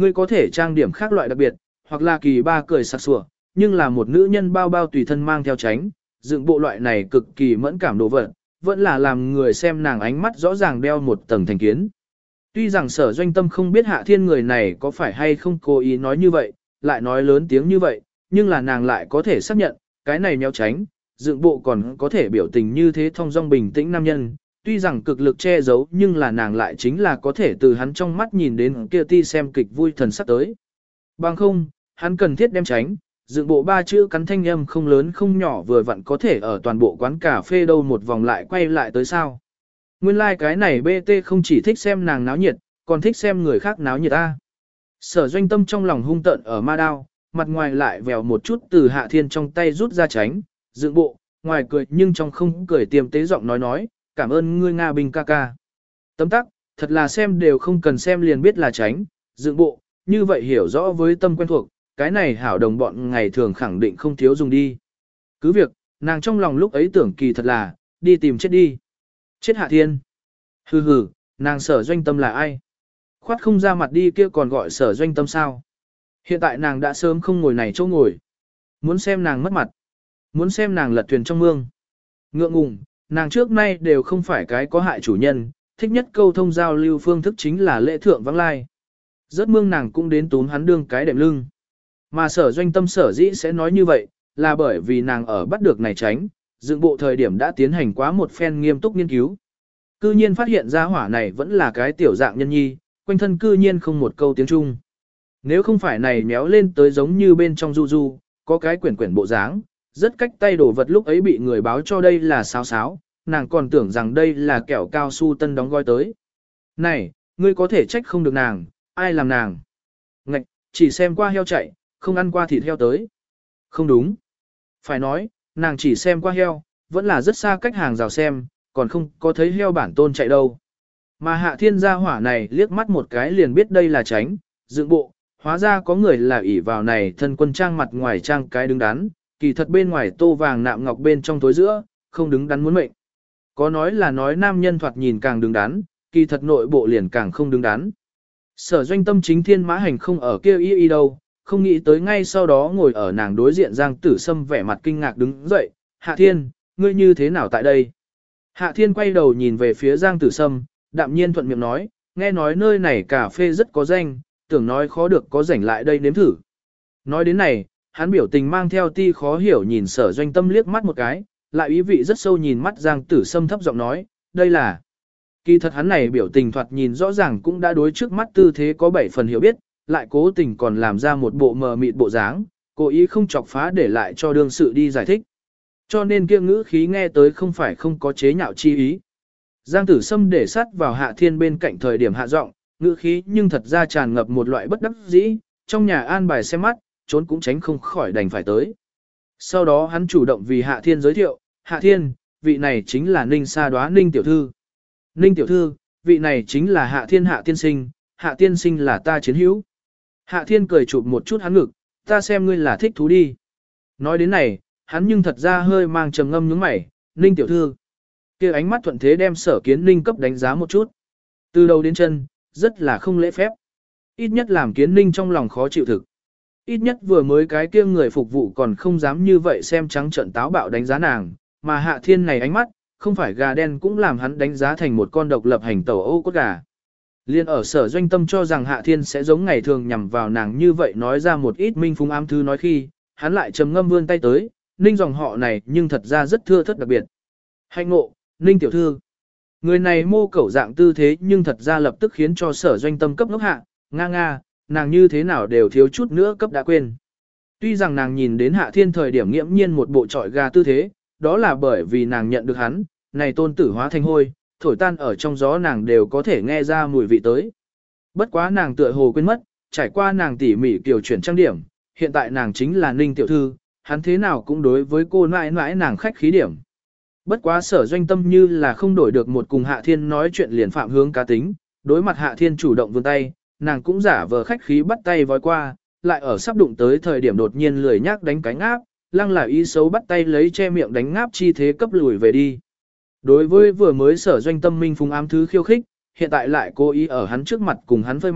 ngươi có thể trang điểm khác loại đặc biệt, hoặc là kỳ ba cười sặc sủa, nhưng là một nữ nhân bao bao tùy thân mang theo tránh, dựng bộ loại này cực kỳ mẫn cảm đồ vật, vẫn là làm người xem nàng ánh mắt rõ ràng đeo một tầng thành kiến. Tuy rằng Sở Doanh Tâm không biết Hạ Thiên người này có phải hay không cố ý nói như vậy, lại nói lớn tiếng như vậy, nhưng là nàng lại có thể xác nhận, cái này nhéo tránh, dựng bộ còn có thể biểu tình như thế thong dong bình tĩnh nam nhân, tuy rằng cực lực che giấu nhưng là nàng lại chính là có thể từ hắn trong mắt nhìn đến kia ti xem kịch vui thần sắc tới. Bằng không, hắn cần thiết đem tránh, dựng bộ ba chữ cắn thanh âm không lớn không nhỏ vừa vặn có thể ở toàn bộ quán cà phê đâu một vòng lại quay lại tới sao. Nguyên lai like cái này BT không chỉ thích xem nàng náo nhiệt, còn thích xem người khác náo nhiệt ta. Sở Doanh Tâm trong lòng hung tợn ở ma đao, mặt ngoài lại vèo một chút từ Hạ Thiên trong tay rút ra tránh, dựng bộ, ngoài cười nhưng trong không cười tiềm tế giọng nói, cảm ơn ngươi Nga Bình ca ca. Tấm tắc, thật là xem đều không cần xem liền biết là tránh, dựng bộ, như vậy hiểu rõ với tâm quen thuộc, cái này hảo đồng bọn ngày thường khẳng định không thiếu dùng đi. Cứ việc, nàng trong lòng lúc ấy tưởng kỳ thật là, đi tìm chết đi. Chết Hạ Thiên. Hừ hừ, nàng Sở Doanh Tâm là ai? Khoát không ra mặt đi kia còn gọi Sở Doanh Tâm sao? Hiện tại nàng đã sớm không ngồi này chỗ ngồi. Muốn xem nàng mất mặt. Muốn xem nàng lật thuyền trong mương. Ngượng ngùng, nàng trước nay đều không phải cái có hại chủ nhân, thích nhất câu thông giao lưu phương thức chính là lễ thượng vắng lai. Rớt mương nàng cũng đến túm hắn đương cái đệm lưng. Mà Sở Doanh Tâm sở dĩ sẽ nói như vậy, là bởi vì nàng ở bắt được này tránh, dựng bộ thời điểm đã tiến hành quá một phen nghiêm túc nghiên cứu. Cư nhiên phát hiện ra hỏa này vẫn là cái tiểu dạng nhân nhi, quanh thân cư nhiên không một câu tiếng Trung. Nếu không phải này méo lên tới giống như bên trong du du, có cái quyển quyển bộ dáng, rất cách tay đổ vật lúc ấy bị người báo cho đây là sáo sáo, nàng còn tưởng rằng đây là kẹo cao su tân đóng gói tới. Này, ngươi có thể trách không được nàng, ai làm nàng? Ngạch, chỉ xem qua heo chạy, không ăn qua thịt heo tới. Không đúng. Phải nói, nàng chỉ xem qua heo, vẫn là rất xa cách hàng rào xem, còn không có thấy heo bản tôn chạy đâu. Mà Hạ Thiên gia hỏa này liếc mắt một cái liền biết đây là tránh, dựng bộ, hóa ra có người là ỷ vào này thân quân trang mặt ngoài trang cái đứng đắn, kỳ thật bên ngoài tô vàng nạm ngọc bên trong tối giữa, không đứng đắn muốn mệnh. Có nói là nói nam nhân thoạt nhìn càng đứng đắn, kỳ thật nội bộ liền càng không đứng đắn. Sở Doanh Tâm chính thiên mã hành không ở kia y đâu, không nghĩ tới ngay sau đó ngồi ở nàng đối diện Giang Tử Sâm vẻ mặt kinh ngạc đứng dậy, Hạ Thiên, ngươi như thế nào tại đây? Hạ Thiên quay đầu nhìn về phía Giang Tử Sâm, đạm nhiên thuận miệng nói, nghe nói nơi này cà phê rất có danh, tưởng nói khó được có rảnh lại đây nếm thử. Nói đến này, hắn biểu tình mang theo ti khó hiểu nhìn Sở Doanh Tâm liếc mắt một cái, lại ý vị rất sâu nhìn mắt Giang Tử Sâm thấp giọng nói, đây là... Kỳ thật hắn này biểu tình thoạt nhìn rõ ràng cũng đã đối trước mắt tư thế có 7 phần hiểu biết, lại cố tình còn làm ra một bộ mờ mịt bộ dáng, cố ý không chọc phá để lại cho đương sự đi giải thích. Cho nên kia ngữ khí nghe tới không phải không có chế nhạo chi ý. Giang Tử Sâm để sát vào Hạ Thiên bên cạnh thời điểm hạ giọng, ngữ khí nhưng thật ra tràn ngập một loại bất đắc dĩ, trong nhà an bài xem mắt, trốn cũng tránh không khỏi đành phải tới. Sau đó hắn chủ động vì Hạ Thiên giới thiệu, Hạ Thiên, vị này chính là Ninh Sa Đoá Ninh Tiểu Thư. Ninh Tiểu Thư, vị này chính là Hạ Thiên Hạ Tiên Sinh, Hạ Tiên Sinh là ta chiến hữu. Hạ Thiên cười chụp một chút hắn ngực, ta xem ngươi là thích thú đi. Nói đến này, hắn nhưng thật ra hơi mang trầm ngâm nhướng mày, Ninh Tiểu Thư. Kia ánh mắt thuận thế đem Sở Kiến Ninh cấp đánh giá một chút. Từ đầu đến chân, rất là không lễ phép. Ít nhất làm Kiến Ninh trong lòng khó chịu thực. Ít nhất vừa mới cái kia người phục vụ còn không dám như vậy xem trắng trợn táo bạo đánh giá nàng, mà Hạ Thiên này ánh mắt, không phải gà đen cũng làm hắn đánh giá thành một con độc lập hành tẩu ô cốt gà. Liên ở Sở Doanh Tâm cho rằng Hạ Thiên sẽ giống ngày thường nhằm vào nàng như vậy nói ra một ít minh phúng ám thư nói khi, hắn lại trầm ngâm vươn tay tới, Ninh dòng họ này nhưng thật ra rất thưa thất đặc biệt. Hạnh ngộ, Ninh tiểu thư. Người này mô cẩu dạng tư thế nhưng thật ra lập tức khiến cho Sở Doanh Tâm cấp ngốc hạ, nga, nàng như thế nào đều thiếu chút nữa cấp đã quên. Tuy rằng nàng nhìn đến Hạ Thiên thời điểm nghiễm nhiên một bộ trọi gà tư thế, đó là bởi vì nàng nhận được hắn, này tôn tử hóa thành hôi, thổi tan ở trong gió nàng đều có thể nghe ra mùi vị tới. Bất quá nàng tựa hồ quên mất, trải qua nàng tỉ mỉ kiểu chuyển trang điểm, hiện tại nàng chính là Ninh tiểu thư, hắn thế nào cũng đối với cô mãi mãi nàng khách khí điểm. Bất quá Sở Doanh Tâm như là không đổi được một cùng Hạ Thiên nói chuyện liền phạm hướng cá tính, đối mặt Hạ Thiên chủ động vươn tay, nàng cũng giả vờ khách khí bắt tay vói qua, lại ở sắp đụng tới thời điểm đột nhiên lười nhác đánh cánh áp, lăng là ý xấu bắt tay lấy che miệng đánh ngáp chi thế cấp lùi về đi. Đối với vừa mới Sở Doanh Tâm minh phùng ám thứ khiêu khích, hiện tại lại cố ý ở hắn trước mặt cùng hắn phơi mặt,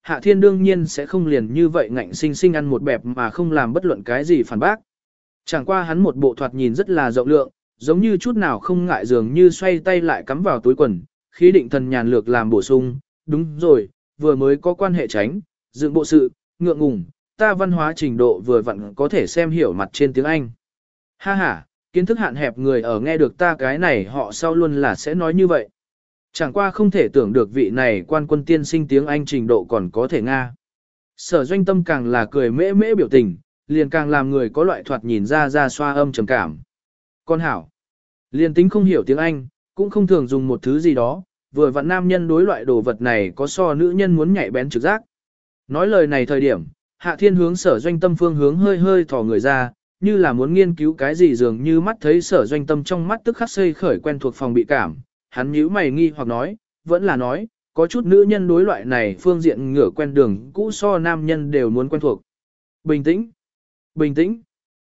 Hạ Thiên đương nhiên sẽ không liền như vậy ngạnh sinh sinh ăn một bẹp mà không làm bất luận cái gì phản bác. Chẳng qua hắn một bộ thoạt nhìn rất là rộng lượng, giống như chút nào không ngại dường như xoay tay lại cắm vào túi quần, khí định thần nhàn lược làm bổ sung, đúng rồi, vừa mới có quan hệ tránh, dựng bộ sự, ngượng ngùng, ta văn hóa trình độ vừa vặn có thể xem hiểu mặt trên tiếng Anh. Ha ha, kiến thức hạn hẹp người ở nghe được ta cái này họ sau luôn là sẽ nói như vậy. Chẳng qua không thể tưởng được vị này quan quân tiên sinh tiếng Anh trình độ còn có thể Nga. Sở Doanh Tâm càng là cười mễ mễ biểu tình, liền càng làm người có loại thoạt nhìn ra xoa âm trầm cảm. Con hảo, liền tính không hiểu tiếng Anh, cũng không thường dùng một thứ gì đó, vừa vặn nam nhân đối loại đồ vật này có so nữ nhân muốn nhạy bén trực giác. Nói lời này thời điểm, Hạ Thiên hướng Sở Doanh Tâm phương hướng hơi hơi thò người ra, như là muốn nghiên cứu cái gì dường như mắt thấy Sở Doanh Tâm trong mắt tức khắc xây khởi quen thuộc phòng bị cảm. Hắn nhíu mày nghi hoặc nói, vẫn là nói, có chút nữ nhân đối loại này phương diện ngửa quen đường cũ so nam nhân đều muốn quen thuộc. Bình tĩnh, bình tĩnh.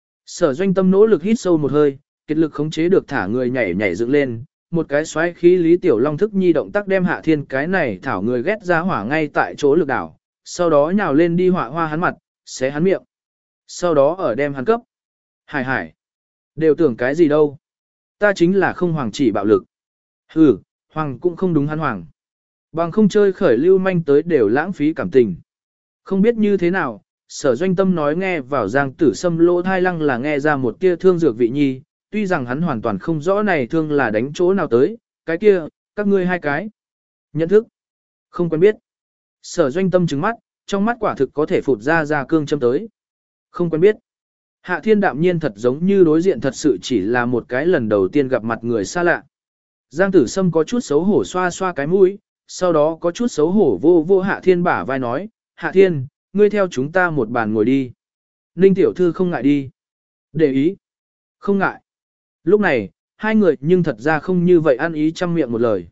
Sở Doanh Tâm nỗ lực hít sâu một hơi, kết lực khống chế được thả người nhảy nhảy dựng lên, một cái xoáy khí Lý Tiểu Long thức nhi động tác đem Hạ Thiên cái này thảo người ghét ra hỏa ngay tại chỗ lực đảo, sau đó nhào lên đi họa hoa hắn mặt, xé hắn miệng. Sau đó ở đem hắn cấp. Hải hải, đều tưởng cái gì đâu. Ta chính là không hoàng chỉ bạo lực. Hừ, hoàng cũng không đúng hắn hoàng. Bằng không chơi khởi lưu manh tới đều lãng phí cảm tình. Không biết như thế nào, Sở Doanh Tâm nói nghe vào Giang Tử Sâm lỗ thai lăng là nghe ra một tia thương dược vị nhi, tuy rằng hắn hoàn toàn không rõ này thương là đánh chỗ nào tới, cái kia, các ngươi hai cái. Nhận thức, không quen biết. Sở Doanh Tâm trừng mắt, trong mắt quả thực có thể phụt ra cương châm tới. Không quen biết. Hạ Thiên đạm nhiên thật giống như đối diện thật sự chỉ là một cái lần đầu tiên gặp mặt người xa lạ. Giang Tử Sâm có chút xấu hổ xoa xoa cái mũi, sau đó có chút xấu hổ vô Hạ Thiên bả vai nói, Hạ Thiên, ngươi theo chúng ta một bàn ngồi đi. Ninh tiểu thư không ngại đi. Để ý. Không ngại. Lúc này, hai người nhưng thật ra không như vậy ăn ý trăm miệng một lời.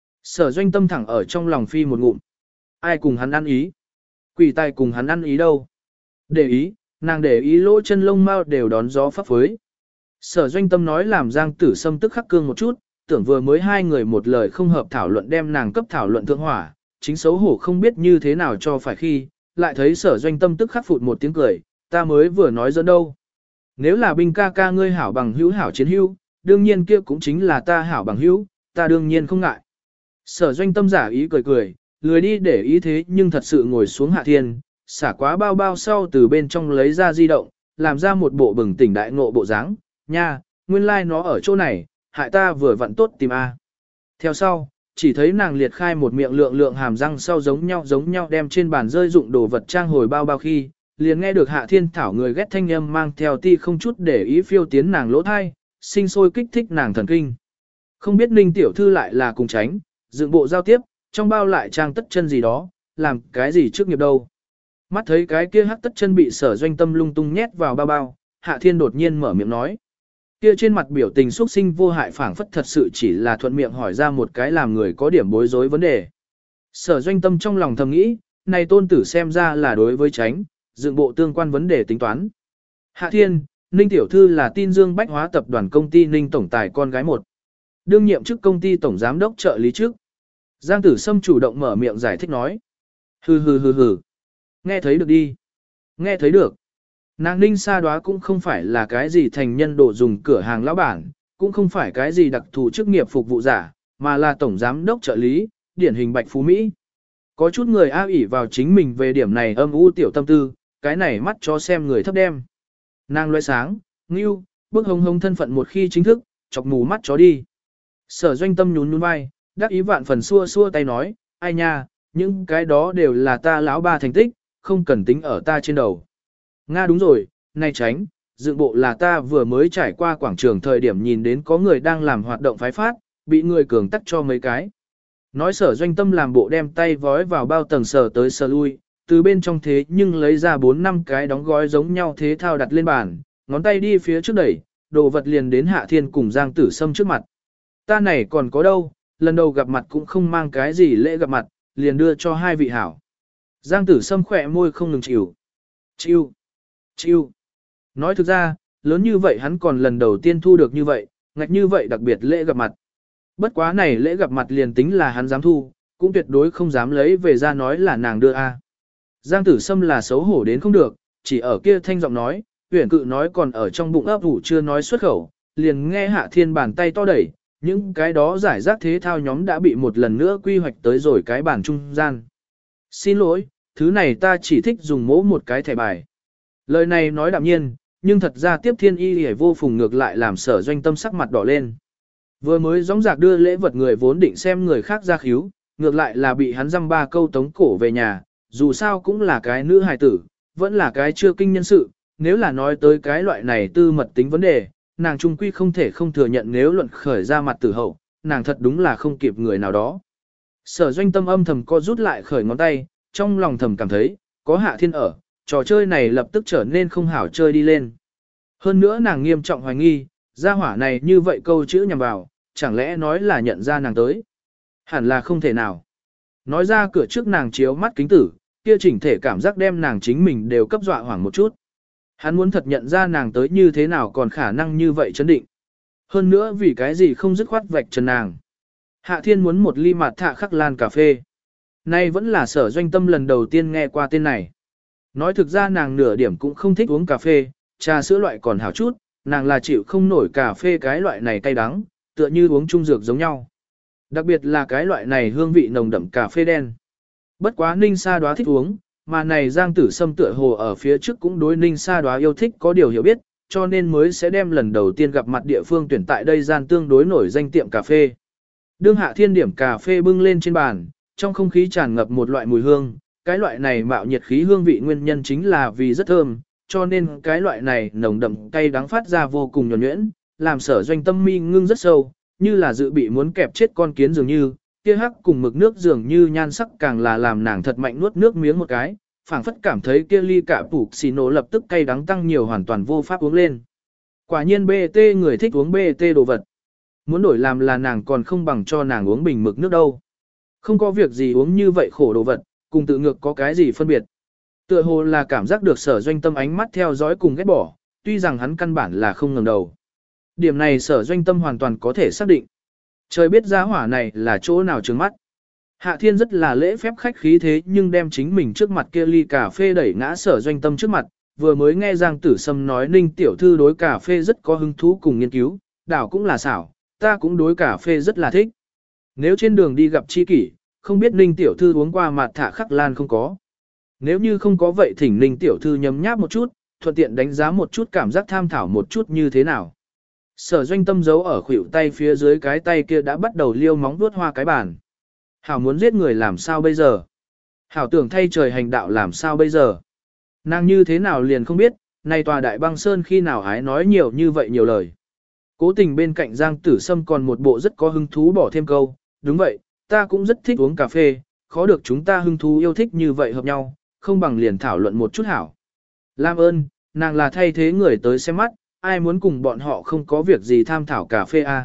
Sở Doanh Tâm thẳng ở trong lòng phi một ngụm. Ai cùng hắn ăn ý? Quỷ tài cùng hắn ăn ý đâu? Để ý, nàng để ý lỗ chân lông mao đều đón gió phấp phới. Sở Doanh Tâm nói làm Giang Tử Sâm tức khắc cương một chút, tưởng vừa mới hai người một lời không hợp thảo luận đem nàng cấp thảo luận thượng hỏa, chính xấu hổ không biết như thế nào cho phải khi, lại thấy Sở Doanh Tâm tức khắc phụt một tiếng cười, ta mới vừa nói dẫn đâu. Nếu là binh ca ca ngươi hảo bằng hữu hảo chiến hữu, đương nhiên kia cũng chính là ta hảo bằng hữu, ta đương nhiên không ngại. Sở Doanh Tâm giả ý cười cười, lười đi để ý thế nhưng thật sự ngồi xuống Hạ Thiên, xả quá bao bao sau từ bên trong lấy ra di động, làm ra một bộ bừng tỉnh đại ngộ bộ dáng, nha, nguyên lai like nó ở chỗ này, hại ta vừa vặn tốt tìm A. Theo sau, chỉ thấy nàng liệt khai một miệng lượng hàm răng sau giống nhau đem trên bàn rơi dụng đồ vật trang hồi bao bao khi, liền nghe được Hạ Thiên thảo người ghét thanh âm mang theo ti không chút để ý phiêu tiến nàng lỗ thai, sinh sôi kích thích nàng thần kinh. Không biết Ninh tiểu thư lại là cùng tránh, dựng bộ giao tiếp, trong bao lại trang tất chân gì đó, làm cái gì trước nghiệp đâu. Mắt thấy cái kia hắc tất chân bị Sở Doanh Tâm lung tung nhét vào bao bao, Hạ Thiên đột nhiên mở miệng nói. Kia trên mặt biểu tình xuất sinh vô hại phảng phất thật sự chỉ là thuận miệng hỏi ra một cái làm người có điểm bối rối vấn đề. Sở Doanh Tâm trong lòng thầm nghĩ, này tôn tử xem ra là đối với tránh, dựng bộ tương quan vấn đề tính toán. Hạ Thiên, Ninh tiểu thư là tin Dương Bách Hóa tập đoàn công ty Ninh tổng tài con gái một. Đương nhiệm chức công ty tổng giám đốc trợ lý trước. Giang Tử Sâm chủ động mở miệng giải thích nói. Hừ. Nghe thấy được đi. Nghe thấy được. Nàng Ninh Sa Đoá cũng không phải là cái gì thành nhân đồ dùng cửa hàng lão bản, cũng không phải cái gì đặc thù chức nghiệp phục vụ giả, mà là tổng giám đốc trợ lý, điển hình bạch phú Mỹ. Có chút người ao ỉ vào chính mình về điểm này âm u tiểu tâm tư, cái này mắt cho xem người thấp đem. Nàng loe sáng, ngưu, bước hông thân phận một khi chính thức, chọc mù mắt chó đi. Sở Doanh Tâm nhún vai, đắc ý vạn phần xua tay nói, ai nha, những cái đó đều là ta lão ba thành tích, không cần tính ở ta trên đầu. Nga đúng rồi, này tránh, dựng bộ là ta vừa mới trải qua quảng trường thời điểm nhìn đến có người đang làm hoạt động phái phát, bị người cường tắc cho mấy cái. Nói Sở Doanh Tâm làm bộ đem tay vói vào bao tầng sờ tới sờ lui, từ bên trong thế nhưng lấy ra 4-5 cái đóng gói giống nhau thế thao đặt lên bàn, ngón tay đi phía trước đẩy, đồ vật liền đến Hạ Thiên cùng Giang Tử Sâm trước mặt. Ta này còn có đâu, lần đầu gặp mặt cũng không mang cái gì lễ gặp mặt, liền đưa cho hai vị hảo. Giang Tử Sâm khỏe môi không ngừng chịu. Nói thực ra, lớn như vậy hắn còn lần đầu tiên thu được như vậy, ngạch như vậy đặc biệt lễ gặp mặt. Bất quá này lễ gặp mặt liền tính là hắn dám thu, cũng tuyệt đối không dám lấy về ra nói là nàng đưa a. Giang Tử Sâm là xấu hổ đến không được, chỉ ở kia thanh giọng nói, Uyển Cự nói còn ở trong bụng ấp ủ chưa nói xuất khẩu, liền nghe Hạ Thiên bàn tay to đẩy, những cái đó giải rác thế thao nhóm đã bị một lần nữa quy hoạch tới rồi cái bàn trung gian. Xin lỗi, thứ này ta chỉ thích dùng mỗ một cái thẻ bài. Lời này nói đạm nhiên, nhưng thật ra tiếp thiên y hề vô phùng ngược lại làm Sở Doanh Tâm sắc mặt đỏ lên. Vừa mới gióng giạc đưa lễ vật người vốn định xem người khác ra khíu, ngược lại là bị hắn dăm ba câu tống cổ về nhà, dù sao cũng là cái nữ hài tử, vẫn là cái chưa kinh nhân sự, nếu là nói tới cái loại này tư mật tính vấn đề, nàng trung quy không thể không thừa nhận nếu luận khởi ra mặt tử hậu, nàng thật đúng là không kịp người nào đó. Sở Doanh Tâm âm thầm co rút lại khởi ngón tay, trong lòng thầm cảm thấy, có Hạ Thiên ở, trò chơi này lập tức trở nên không hảo chơi đi lên. Hơn nữa nàng nghiêm trọng hoài nghi, gia hỏa này như vậy câu chữ nhằm vào, chẳng lẽ nói là nhận ra nàng tới. Hẳn là không thể nào. Nói ra cửa trước nàng chiếu mắt kính tử, kia chỉnh thể cảm giác đem nàng chính mình đều cấp dọa hoảng một chút. Hắn muốn thật nhận ra nàng tới như thế nào còn khả năng như vậy chấn định. Hơn nữa vì cái gì không dứt khoát vạch trần nàng. Hạ Thiên muốn một ly mạt thạ khắc lan cà phê. Nay vẫn là Sở Doanh Tâm lần đầu tiên nghe qua tên này. Nói thực ra nàng nửa điểm cũng không thích uống cà phê, trà sữa loại còn hảo chút, nàng là chịu không nổi cà phê cái loại này cay đắng, tựa như uống trung dược giống nhau. Đặc biệt là cái loại này hương vị nồng đậm cà phê đen. Bất quá Ninh Sa Đoá thích uống, mà này Giang Tử Sâm tựa hồ ở phía trước cũng đối Ninh Sa Đoá yêu thích có điều hiểu biết, cho nên mới sẽ đem lần đầu tiên gặp mặt địa phương tuyển tại đây gian tương đối nổi danh tiệm cà phê. Đương Hạ Thiên điểm cà phê bưng lên trên bàn, trong không khí tràn ngập một loại mùi hương, cái loại này mạo nhiệt khí hương vị nguyên nhân chính là vì rất thơm, cho nên cái loại này nồng đậm cay đắng phát ra vô cùng nhuần nhuyễn, làm Sở Doanh Tâm mi ngưng rất sâu, như là dự bị muốn kẹp chết con kiến dường như, kia hắc cùng mực nước dường như nhan sắc càng là làm nàng thật mạnh nuốt nước miếng một cái, phảng phất cảm thấy kia ly cả phủ xì nổ lập tức cay đắng tăng nhiều hoàn toàn vô pháp uống lên. Quả nhiên BT người thích uống BT đồ vật. Muốn đổi làm là nàng còn không bằng cho nàng uống bình mực nước đâu. Không có việc gì uống như vậy khổ đồ vật, cùng tự ngược có cái gì phân biệt. Tựa hồ là cảm giác được Sở Doanh Tâm ánh mắt theo dõi cùng ghét bỏ, tuy rằng hắn căn bản là không ngẩng đầu. Điểm này Sở Doanh Tâm hoàn toàn có thể xác định. Trời biết giá hỏa này là chỗ nào trướng mắt. Hạ Thiên rất là lễ phép khách khí thế nhưng đem chính mình trước mặt kia ly cà phê đẩy ngã Sở Doanh Tâm trước mặt, vừa mới nghe Giang Tử Sâm nói Ninh tiểu thư đối cà phê rất có hứng thú cùng nghiên cứu, đảo cũng là xảo, ta cũng đối cà phê rất là thích. Nếu trên đường đi gặp chi kỷ, không biết Ninh tiểu thư uống qua mạt thạ khắc lan không có. Nếu như không có vậy thỉnh Ninh tiểu thư nhấm nháp một chút, thuận tiện đánh giá một chút cảm giác tham thảo một chút như thế nào. Sở Doanh Tâm giấu ở khuỷu tay phía dưới cái tay kia đã bắt đầu liêu móng vuốt hoa cái bàn. Hảo muốn giết người làm sao bây giờ? Hảo tưởng thay trời hành đạo làm sao bây giờ? Nàng như thế nào liền không biết, này tòa đại băng sơn khi nào hái nói nhiều như vậy nhiều lời. Cố tình bên cạnh Giang Tử Sâm còn một bộ rất có hứng thú bỏ thêm câu, đúng vậy, ta cũng rất thích uống cà phê, khó được chúng ta hứng thú yêu thích như vậy hợp nhau, không bằng liền thảo luận một chút hảo. Lam ơn, nàng là thay thế người tới xem mắt, ai muốn cùng bọn họ không có việc gì tham thảo cà phê a?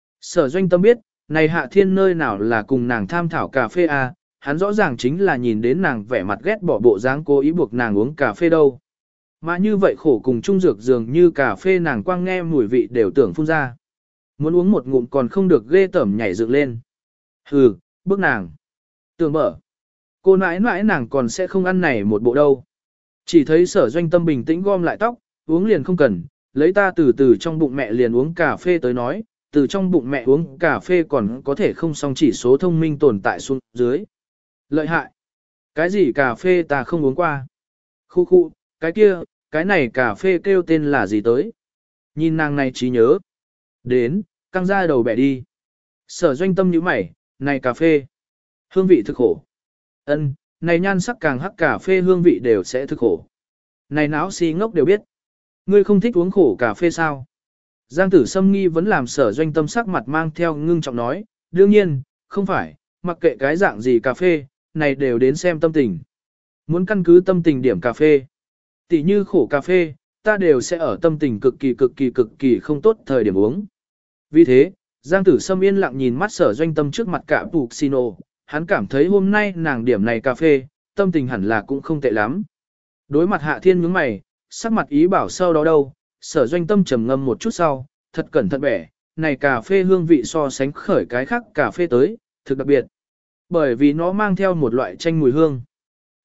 Sở Doanh Tâm biết, này Hạ Thiên nơi nào là cùng nàng tham thảo cà phê a, hắn rõ ràng chính là nhìn đến nàng vẻ mặt ghét bỏ bộ dáng cố ý buộc nàng uống cà phê đâu. Mà như vậy khổ cùng trung dược dường như cà phê nàng quang nghe mùi vị đều tưởng phun ra. Muốn uống một ngụm còn không được ghê tởm nhảy dựng lên. Hừ, bước nàng. Tưởng mở. Cô nãi nãi nàng còn sẽ không ăn này một bộ đâu. Chỉ thấy Sở Doanh Tâm bình tĩnh gom lại tóc, uống liền không cần, lấy ta từ từ trong bụng mẹ liền uống cà phê tới nói, từ trong bụng mẹ uống cà phê còn có thể không song chỉ số thông minh tồn tại xuống dưới. Lợi hại. Cái gì cà phê ta không uống qua. Khu khu, cái kia, cái này cà phê kêu tên là gì tới. Nhìn nàng này trí nhớ. Đến, căng ra đầu bẻ đi. Sở Doanh Tâm nhíu mày, này cà phê. Hương vị thực khổ. Ân, này nhan sắc càng hắc cà phê hương vị đều sẽ thực khổ. Này não si ngốc đều biết. Ngươi không thích uống khổ cà phê sao? Giang Tử Sâm nghi vẫn làm Sở Doanh Tâm sắc mặt mang theo ngưng trọng nói, đương nhiên, không phải, mặc kệ cái dạng gì cà phê, này đều đến xem tâm tình. Muốn căn cứ tâm tình điểm cà phê. Tỷ như khổ cà phê, ta đều sẽ ở tâm tình cực kỳ không tốt thời điểm uống. Vì thế, Giang Tử Sâm yên lặng nhìn mắt Sở Doanh Tâm trước mặt cả Puccino, hắn cảm thấy hôm nay nàng điểm này cà phê, tâm tình hẳn là cũng không tệ lắm. Đối mặt Hạ Thiên nhướng mày, sắc mặt ý bảo sau đó đâu, Sở Doanh Tâm trầm ngâm một chút sau, thật cẩn thận bẻ, này cà phê hương vị so sánh khởi cái khác cà phê tới, thực đặc biệt. Bởi vì nó mang theo một loại chanh mùi hương.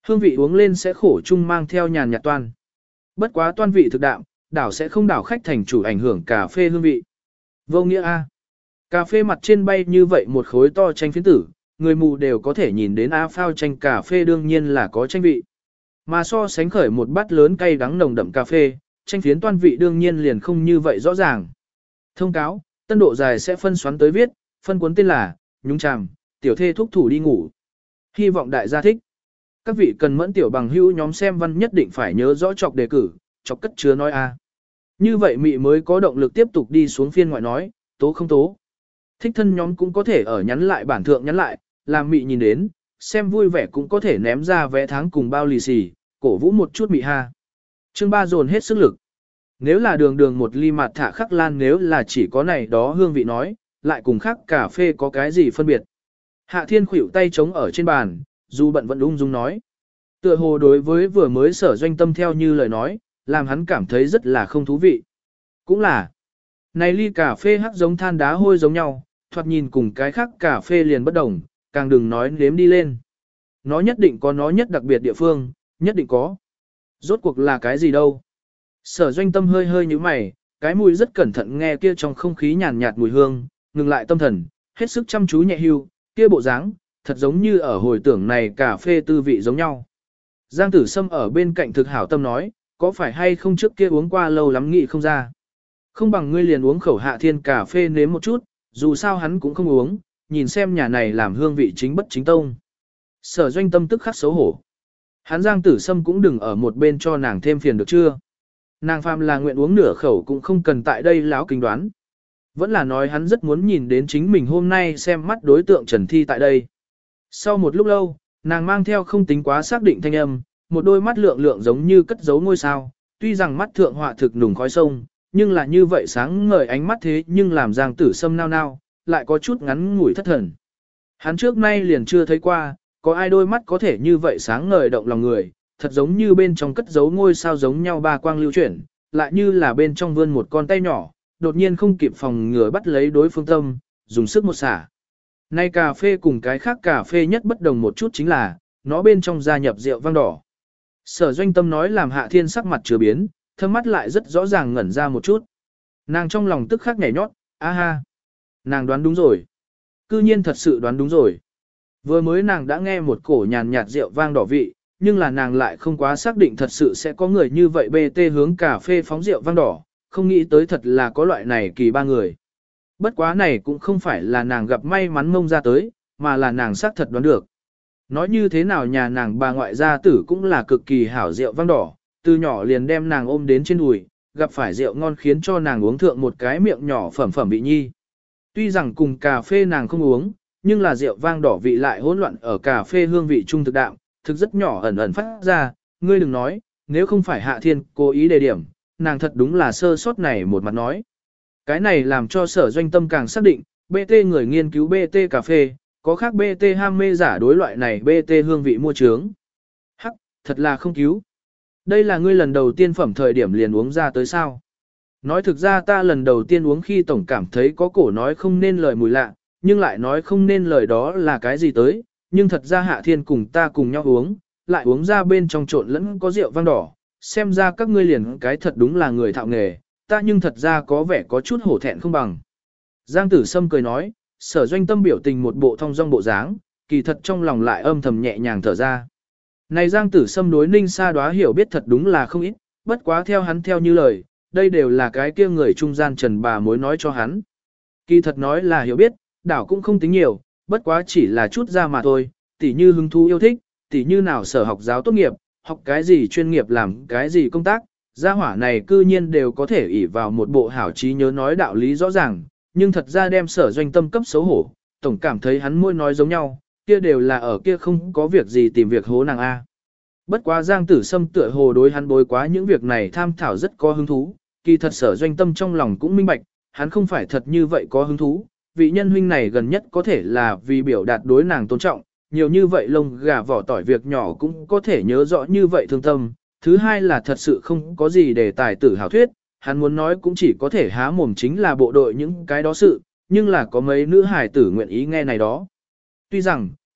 Hương vị uống lên sẽ khổ chung mang theo nhàn nhạt toan. Bất quá toan vị thực đạm, đảo sẽ không đảo khách thành chủ ảnh hưởng cà phê hương vị. Vô nghĩa A. Cà phê mặt trên bay như vậy một khối to chanh phiến tử, người mù đều có thể nhìn đến A phao chanh cà phê đương nhiên là có chanh vị. Mà so sánh khởi một bát lớn cay đắng nồng đậm cà phê, chanh phiến toan vị đương nhiên liền không như vậy rõ ràng. Thông cáo, tân độ dài sẽ phân xoắn tới viết, phân cuốn tên là, nhúng chàm, tiểu thê thúc thủ đi ngủ. Hy vọng đại gia thích. Các vị cần mẫn tiểu bằng hữu nhóm xem văn nhất định phải nhớ rõ chọc đề cử, chọc cất chứa nói A. Như vậy mị mới có động lực tiếp tục đi xuống phiên ngoại nói, tố không tố. Thích thân nhóm cũng có thể ở nhắn lại bản thượng nhắn lại, làm mị nhìn đến, xem vui vẻ cũng có thể ném ra vé tháng cùng bao lì xì, cổ vũ một chút mị ha. Chương 3 dồn hết sức lực. Nếu là đường đường một ly mặt thả khắc lan nếu là chỉ có này đó hương vị nói, lại cùng khác cà phê có cái gì phân biệt. Hạ Thiên khuỷu tay trống ở trên bàn, dù bận vẫn ung dung nói. Tựa hồ đối với vừa mới Sở Doanh Tâm theo như lời nói, làm hắn cảm thấy rất là không thú vị. Cũng là, này ly cà phê hắc giống than đá hôi giống nhau, thoạt nhìn cùng cái khác cà phê liền bất đồng, càng đừng nói nếm đi lên. Nó nhất định có nó nhất đặc biệt địa phương, nhất định có. Rốt cuộc là cái gì đâu? Sở Doanh Tâm hơi hơi như mày, cái mùi rất cẩn thận nghe kia trong không khí nhàn nhạt mùi hương, ngừng lại tâm thần, hết sức chăm chú nhẹ hưu, kia bộ dáng, thật giống như ở hồi tưởng này cà phê tư vị giống nhau. Giang Tử Sâm ở bên cạnh thực hảo tâm nói, có phải hay không trước kia uống qua lâu lắm nghĩ không ra. Không bằng ngươi liền uống khẩu Hạ Thiên cà phê nếm một chút, dù sao hắn cũng không uống, nhìn xem nhà này làm hương vị chính bất chính tông. Sở Doanh Tâm tức khắc xấu hổ. Hắn Giang Tử Sâm cũng đừng ở một bên cho nàng thêm phiền được chưa. Nàng phàm là nguyện uống nửa khẩu cũng không cần tại đây láo kinh đoán. Vẫn là nói hắn rất muốn nhìn đến chính mình hôm nay xem mắt đối tượng Trần Thi tại đây. Sau một lúc lâu, nàng mang theo không tính quá xác định thanh âm, một đôi mắt lượng lượng giống như cất giấu ngôi sao, tuy rằng mắt thượng họa thực nùng khói sông, nhưng là như vậy sáng ngời ánh mắt thế nhưng làm Giang Tử Sâm nao nao, lại có chút ngắn ngủi thất thần. Hắn trước nay liền chưa thấy qua, có ai đôi mắt có thể như vậy sáng ngời động lòng người, thật giống như bên trong cất giấu ngôi sao giống nhau ba quang lưu chuyển, lại như là bên trong vươn một con tay nhỏ, đột nhiên không kịp phòng ngừa bắt lấy đối phương tâm, dùng sức một xả. Nay cà phê cùng cái khác cà phê nhất bất đồng một chút chính là, nó bên trong gia nhập rượu vang đỏ. Sở Doanh Tâm nói làm Hạ Thiên sắc mặt chưa biến, thâm mắt lại rất rõ ràng ngẩn ra một chút. Nàng trong lòng tức khắc nhảy nhót, a ha. Nàng đoán đúng rồi. Cư nhiên thật sự đoán đúng rồi. Vừa mới nàng đã nghe một cổ nhàn nhạt rượu vang đỏ vị, nhưng là nàng lại không quá xác định thật sự sẽ có người như vậy BT hướng cà phê phóng rượu vang đỏ, không nghĩ tới thật là có loại này kỳ ba người. Bất quá này cũng không phải là nàng gặp may mắn mông ra tới, mà là nàng xác thật đoán được. Nói như thế nào nhà nàng bà ngoại gia tử cũng là cực kỳ hảo rượu vang đỏ, từ nhỏ liền đem nàng ôm đến trên đùi, gặp phải rượu ngon khiến cho nàng uống thượng một cái miệng nhỏ phẩm phẩm bị nhi. Tuy rằng cùng cà phê nàng không uống, nhưng là rượu vang đỏ vị lại hỗn loạn ở cà phê hương vị trung thực đạm, thực rất nhỏ ẩn ẩn phát ra, ngươi đừng nói, nếu không phải Hạ Thiên cố ý đề điểm, nàng thật đúng là sơ sót này một mặt nói. Cái này làm cho Sở Doanh Tâm càng xác định, BT người nghiên cứu BT cà phê, có khác BT ham mê giả đối loại này BT hương vị mua trướng. Hắc, thật là không cứu. Đây là ngươi lần đầu tiên phẩm thời điểm liền uống ra tới sao. Nói thực ra ta lần đầu tiên uống khi tổng cảm thấy có cổ nói không nên lời mùi lạ, nhưng lại nói không nên lời đó là cái gì tới, nhưng thật ra Hạ Thiên cùng ta cùng nhau uống, lại uống ra bên trong trộn lẫn có rượu vang đỏ, xem ra các ngươi liền cái thật đúng là người thạo nghề, ta nhưng thật ra có vẻ có chút hổ thẹn không bằng. Giang Tử Sâm cười nói, Sở Doanh Tâm biểu tình một bộ thong dong bộ dáng, kỳ thật trong lòng lại âm thầm nhẹ nhàng thở ra. Này Giang Tử Sâm đối Ninh Sa Đoá hiểu biết thật đúng là không ít, bất quá theo hắn theo như lời, đây đều là cái kia người trung gian Trần bà mối nói cho hắn. Kỳ thật nói là hiểu biết, đảo cũng không tính nhiều, bất quá chỉ là chút ra mà thôi, tỉ như hứng thú yêu thích, tỉ như nào sở học giáo tốt nghiệp, học cái gì chuyên nghiệp làm cái gì công tác, gia hỏa này cư nhiên đều có thể ỷ vào một bộ hảo trí nhớ nói đạo lý rõ ràng, nhưng thật ra đem Sở Doanh Tâm cấp xấu hổ, tổng cảm thấy hắn môi nói giống nhau, kia đều là ở kia không có việc gì tìm việc hố nàng A. Bất quá Giang Tử Sâm tựa hồ đối hắn bối quá những việc này tham thảo rất có hứng thú, kỳ thật Sở Doanh Tâm trong lòng cũng minh bạch, hắn không phải thật như vậy có hứng thú, vị nhân huynh này gần nhất có thể là vì biểu đạt đối nàng tôn trọng, nhiều như vậy lông gà vỏ tỏi việc nhỏ cũng có thể nhớ rõ như vậy thương tâm. Thứ hai là thật sự không có gì để tài tử hảo thuyết, hắn muốn nói cũng chỉ có thể há mồm chính là bộ đội những cái đó sự, nhưng là có mấy nữ hải tử nguyện ý nghe này đó. Tuy rằng,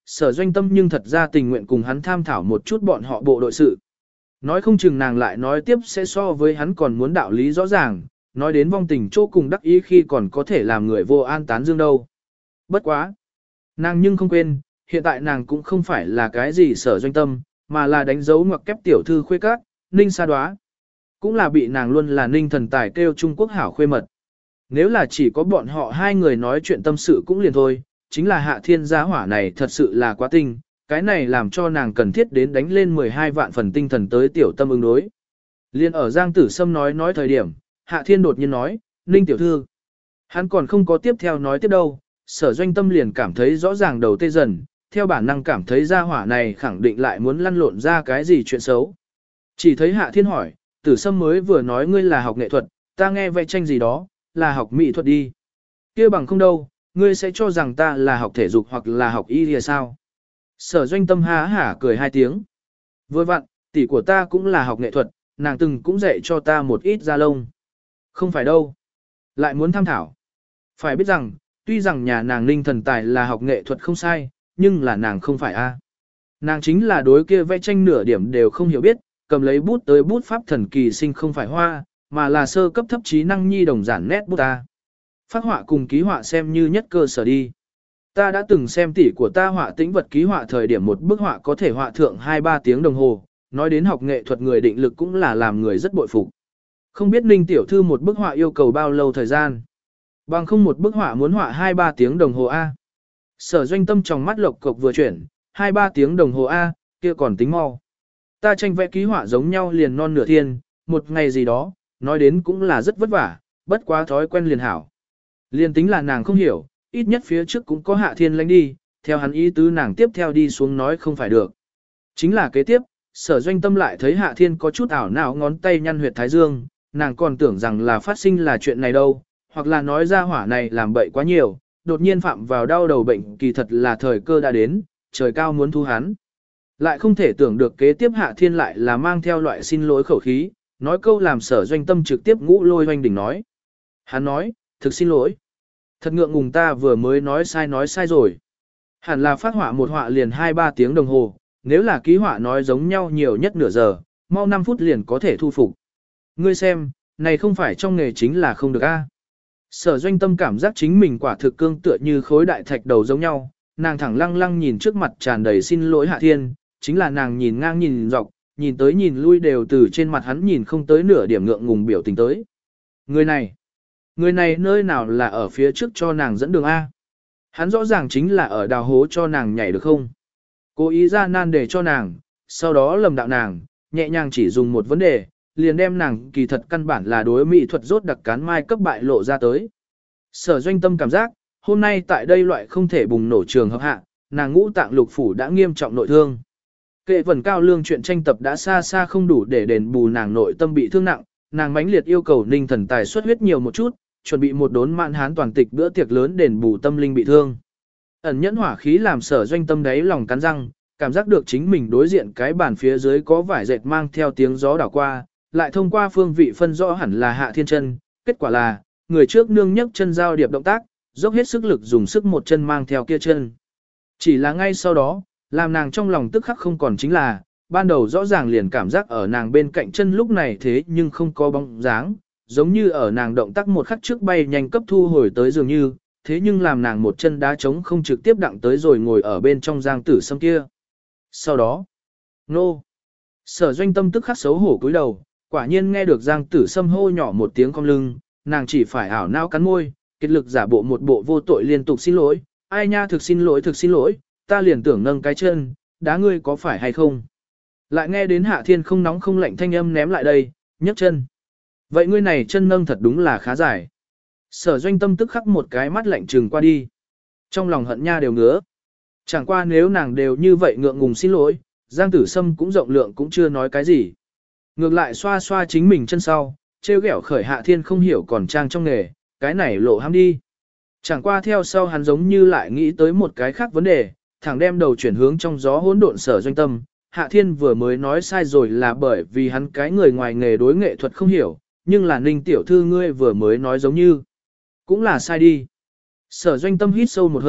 Sở Doanh Tâm nhưng thật ra tình nguyện cùng hắn tham thảo một chút bọn họ bộ đội sự. Nói không chừng nàng lại nói tiếp sẽ so với hắn còn muốn đạo lý rõ ràng, nói đến vong tình chỗ cùng đắc ý khi còn có thể làm người vô an tán dương đâu. Bất quá. Nàng nhưng không quên, hiện tại nàng cũng không phải là cái gì Sở Doanh Tâm, mà là đánh dấu ngoặc kép tiểu thư khuê các, Ninh Sa Đoá. Cũng là bị nàng luôn là Ninh thần tài kêu Trung Quốc hảo khuê mật. Nếu là chỉ có bọn họ hai người nói chuyện tâm sự cũng liền thôi, chính là Hạ Thiên gia hỏa này thật sự là quá tinh, cái này làm cho nàng cần thiết đến đánh lên 12 vạn phần tinh thần tới tiểu tâm ứng đối. Liên ở Giang Tử Sâm nói thời điểm, Hạ Thiên đột nhiên nói, Ninh tiểu thư. Hắn còn không có tiếp theo nói tiếp đâu, Sở Doanh Tâm liền cảm thấy rõ ràng đầu tê dần, theo bản năng cảm thấy gia hỏa này khẳng định lại muốn lăn lộn ra cái gì chuyện xấu. Chỉ thấy Hạ Thiên hỏi, Tử Sâm mới vừa nói ngươi là học nghệ thuật, ta nghe vẽ tranh gì đó, là học mỹ thuật đi. Kia bằng không đâu, ngươi sẽ cho rằng ta là học thể dục hoặc là học y lìa sao. Sở Doanh Tâm há hả cười hai tiếng. Với vặn, tỷ của ta cũng là học nghệ thuật, nàng từng cũng dạy cho ta một ít da lông. Không phải đâu. Lại muốn tham thảo. Phải biết rằng, tuy rằng nhà nàng Ninh thần tài là học nghệ thuật không sai, nhưng là nàng không phải a. Nàng chính là đối kia vẽ tranh nửa điểm đều không hiểu biết, cầm lấy bút tới bút pháp thần kỳ sinh không phải hoa, mà là sơ cấp thấp trí năng nhi đồng giản nét bút ta. Phác họa cùng ký họa xem như nhất cơ sở đi. Ta đã từng xem tỷ của ta họa tĩnh vật ký họa thời điểm một bức họa có thể họa thượng 2-3 tiếng đồng hồ, nói đến học nghệ thuật người định lực cũng là làm người rất bội phục. Không biết Ninh tiểu thư một bức họa yêu cầu bao lâu thời gian. Bằng không một bức họa muốn họa 2-3 tiếng đồng hồ A. Sở Doanh Tâm trong mắt lộc cộc vừa chuyển, 2-3 tiếng đồng hồ A, kia còn tính mau. Ta tranh vẽ ký họa giống nhau liền non nửa thiên, một ngày gì đó, nói đến cũng là rất vất vả, bất quá thói quen liền hảo. Liền tính là nàng không hiểu, ít nhất phía trước cũng có Hạ Thiên lánh đi, theo hắn ý tứ nàng tiếp theo đi xuống nói không phải được. Chính là kế tiếp, Sở Doanh Tâm lại thấy Hạ Thiên có chút ảo não ngón tay nhăn huyệt thái dương, nàng còn tưởng rằng là phát sinh là chuyện này đâu, hoặc là nói ra hỏa này làm bậy quá nhiều, đột nhiên phạm vào đau đầu bệnh kỳ thật là thời cơ đã đến, trời cao muốn thu hắn. Lại không thể tưởng được kế tiếp Hạ Thiên lại là mang theo loại xin lỗi khẩu khí, nói câu làm Sở Doanh Tâm trực tiếp ngũ lôi hoanh đỉnh nói. Hắn nói, thực xin lỗi. Thật ngượng ngùng ta vừa mới nói sai rồi. Hẳn là phát họa một họa liền 2-3 tiếng đồng hồ, nếu là ký họa nói giống nhau nhiều nhất nửa giờ, mau 5 phút liền có thể thu phục. Ngươi xem, này không phải trong nghề chính là không được a. Sở Doanh Tâm cảm giác chính mình quả thực cương tựa như khối đại thạch đầu giống nhau, nàng thẳng lăng lăng nhìn trước mặt tràn đầy xin lỗi Hạ Thiên, chính là nàng nhìn ngang nhìn dọc, nhìn tới nhìn lui đều từ trên mặt hắn nhìn không tới nửa điểm ngượng ngùng biểu tình tới. Người này nơi nào là ở phía trước cho nàng dẫn đường A. Hắn rõ ràng chính là ở đào hố cho nàng nhảy được không. Cố ý ra nan để cho nàng, sau đó lầm đạo nàng, nhẹ nhàng chỉ dùng một vấn đề, liền đem nàng kỳ thật căn bản là đối mỹ thuật rốt đặc cán mai cấp bại lộ ra tới. Sở Doanh Tâm cảm giác, hôm nay tại đây loại không thể bùng nổ trường hợp hạ, nàng ngũ tạng lục phủ đã nghiêm trọng nội thương. Kệ vần cao lương chuyện tranh tập đã xa xa không đủ để đền bù nàng nội tâm bị thương nặng, nàng mãnh liệt yêu cầu Ninh thần tài xuất huyết nhiều một chút, chuẩn bị một đốn mạn hán toàn tịch bữa tiệc lớn đền bù tâm linh bị thương. Ẩn nhẫn hỏa khí làm Sở Doanh Tâm đáy lòng cắn răng, cảm giác được chính mình đối diện cái bàn phía dưới có vải dệt mang theo tiếng gió đảo qua, lại thông qua phương vị phân rõ hẳn là Hạ Thiên chân, kết quả là, người trước nương nhấc chân giao điệp động tác, dốc hết sức lực dùng sức một chân mang theo kia chân. Chỉ là ngay sau đó, làm nàng trong lòng tức khắc không còn chính là, ban đầu rõ ràng liền cảm giác ở nàng bên cạnh chân lúc này thế nhưng không có bóng dáng, giống như ở nàng động tác một khắc trước bay nhanh cấp thu hồi tới dường như, thế nhưng làm nàng một chân đá trống không trực tiếp đặng tới rồi ngồi ở bên trong Giang Tử Sâm kia. Sau đó, nô, Sở Doanh Tâm tức khắc xấu hổ cúi đầu, quả nhiên nghe được Giang Tử Sâm hô nhỏ một tiếng cong lưng, nàng chỉ phải ảo não cắn môi, kết lực giả bộ một bộ vô tội liên tục xin lỗi, ai nha thực xin lỗi, ta liền tưởng nâng cái chân, đá ngươi có phải hay không. Lại nghe đến Hạ Thiên không nóng không lạnh thanh âm ném lại đây, nhấc chân. Vậy ngươi này chân nâng thật đúng là khá dài. Sở Doanh Tâm tức khắc một cái mắt lạnh trừng qua đi. Trong lòng hận nha đều ngứa. Chẳng qua nếu nàng đều như vậy ngượng ngùng xin lỗi, Giang Tử Sâm cũng rộng lượng cũng chưa nói cái gì. Ngược lại xoa xoa chính mình chân sau, trêu ghẹo khởi Hạ Thiên không hiểu còn trang trong nghề, cái này lộ ham đi. Chẳng qua theo sau hắn giống như lại nghĩ tới một cái khác vấn đề, thẳng đem đầu chuyển hướng trong gió hỗn độn Sở Doanh Tâm. Hạ Thiên vừa mới nói sai rồi là bởi vì hắn cái người ngoài nghề đối nghệ thuật không hiểu, nhưng là Ninh tiểu thư ngươi vừa mới nói giống như cũng là sai đi. Sở Doanh Tâm hít sâu một hơi,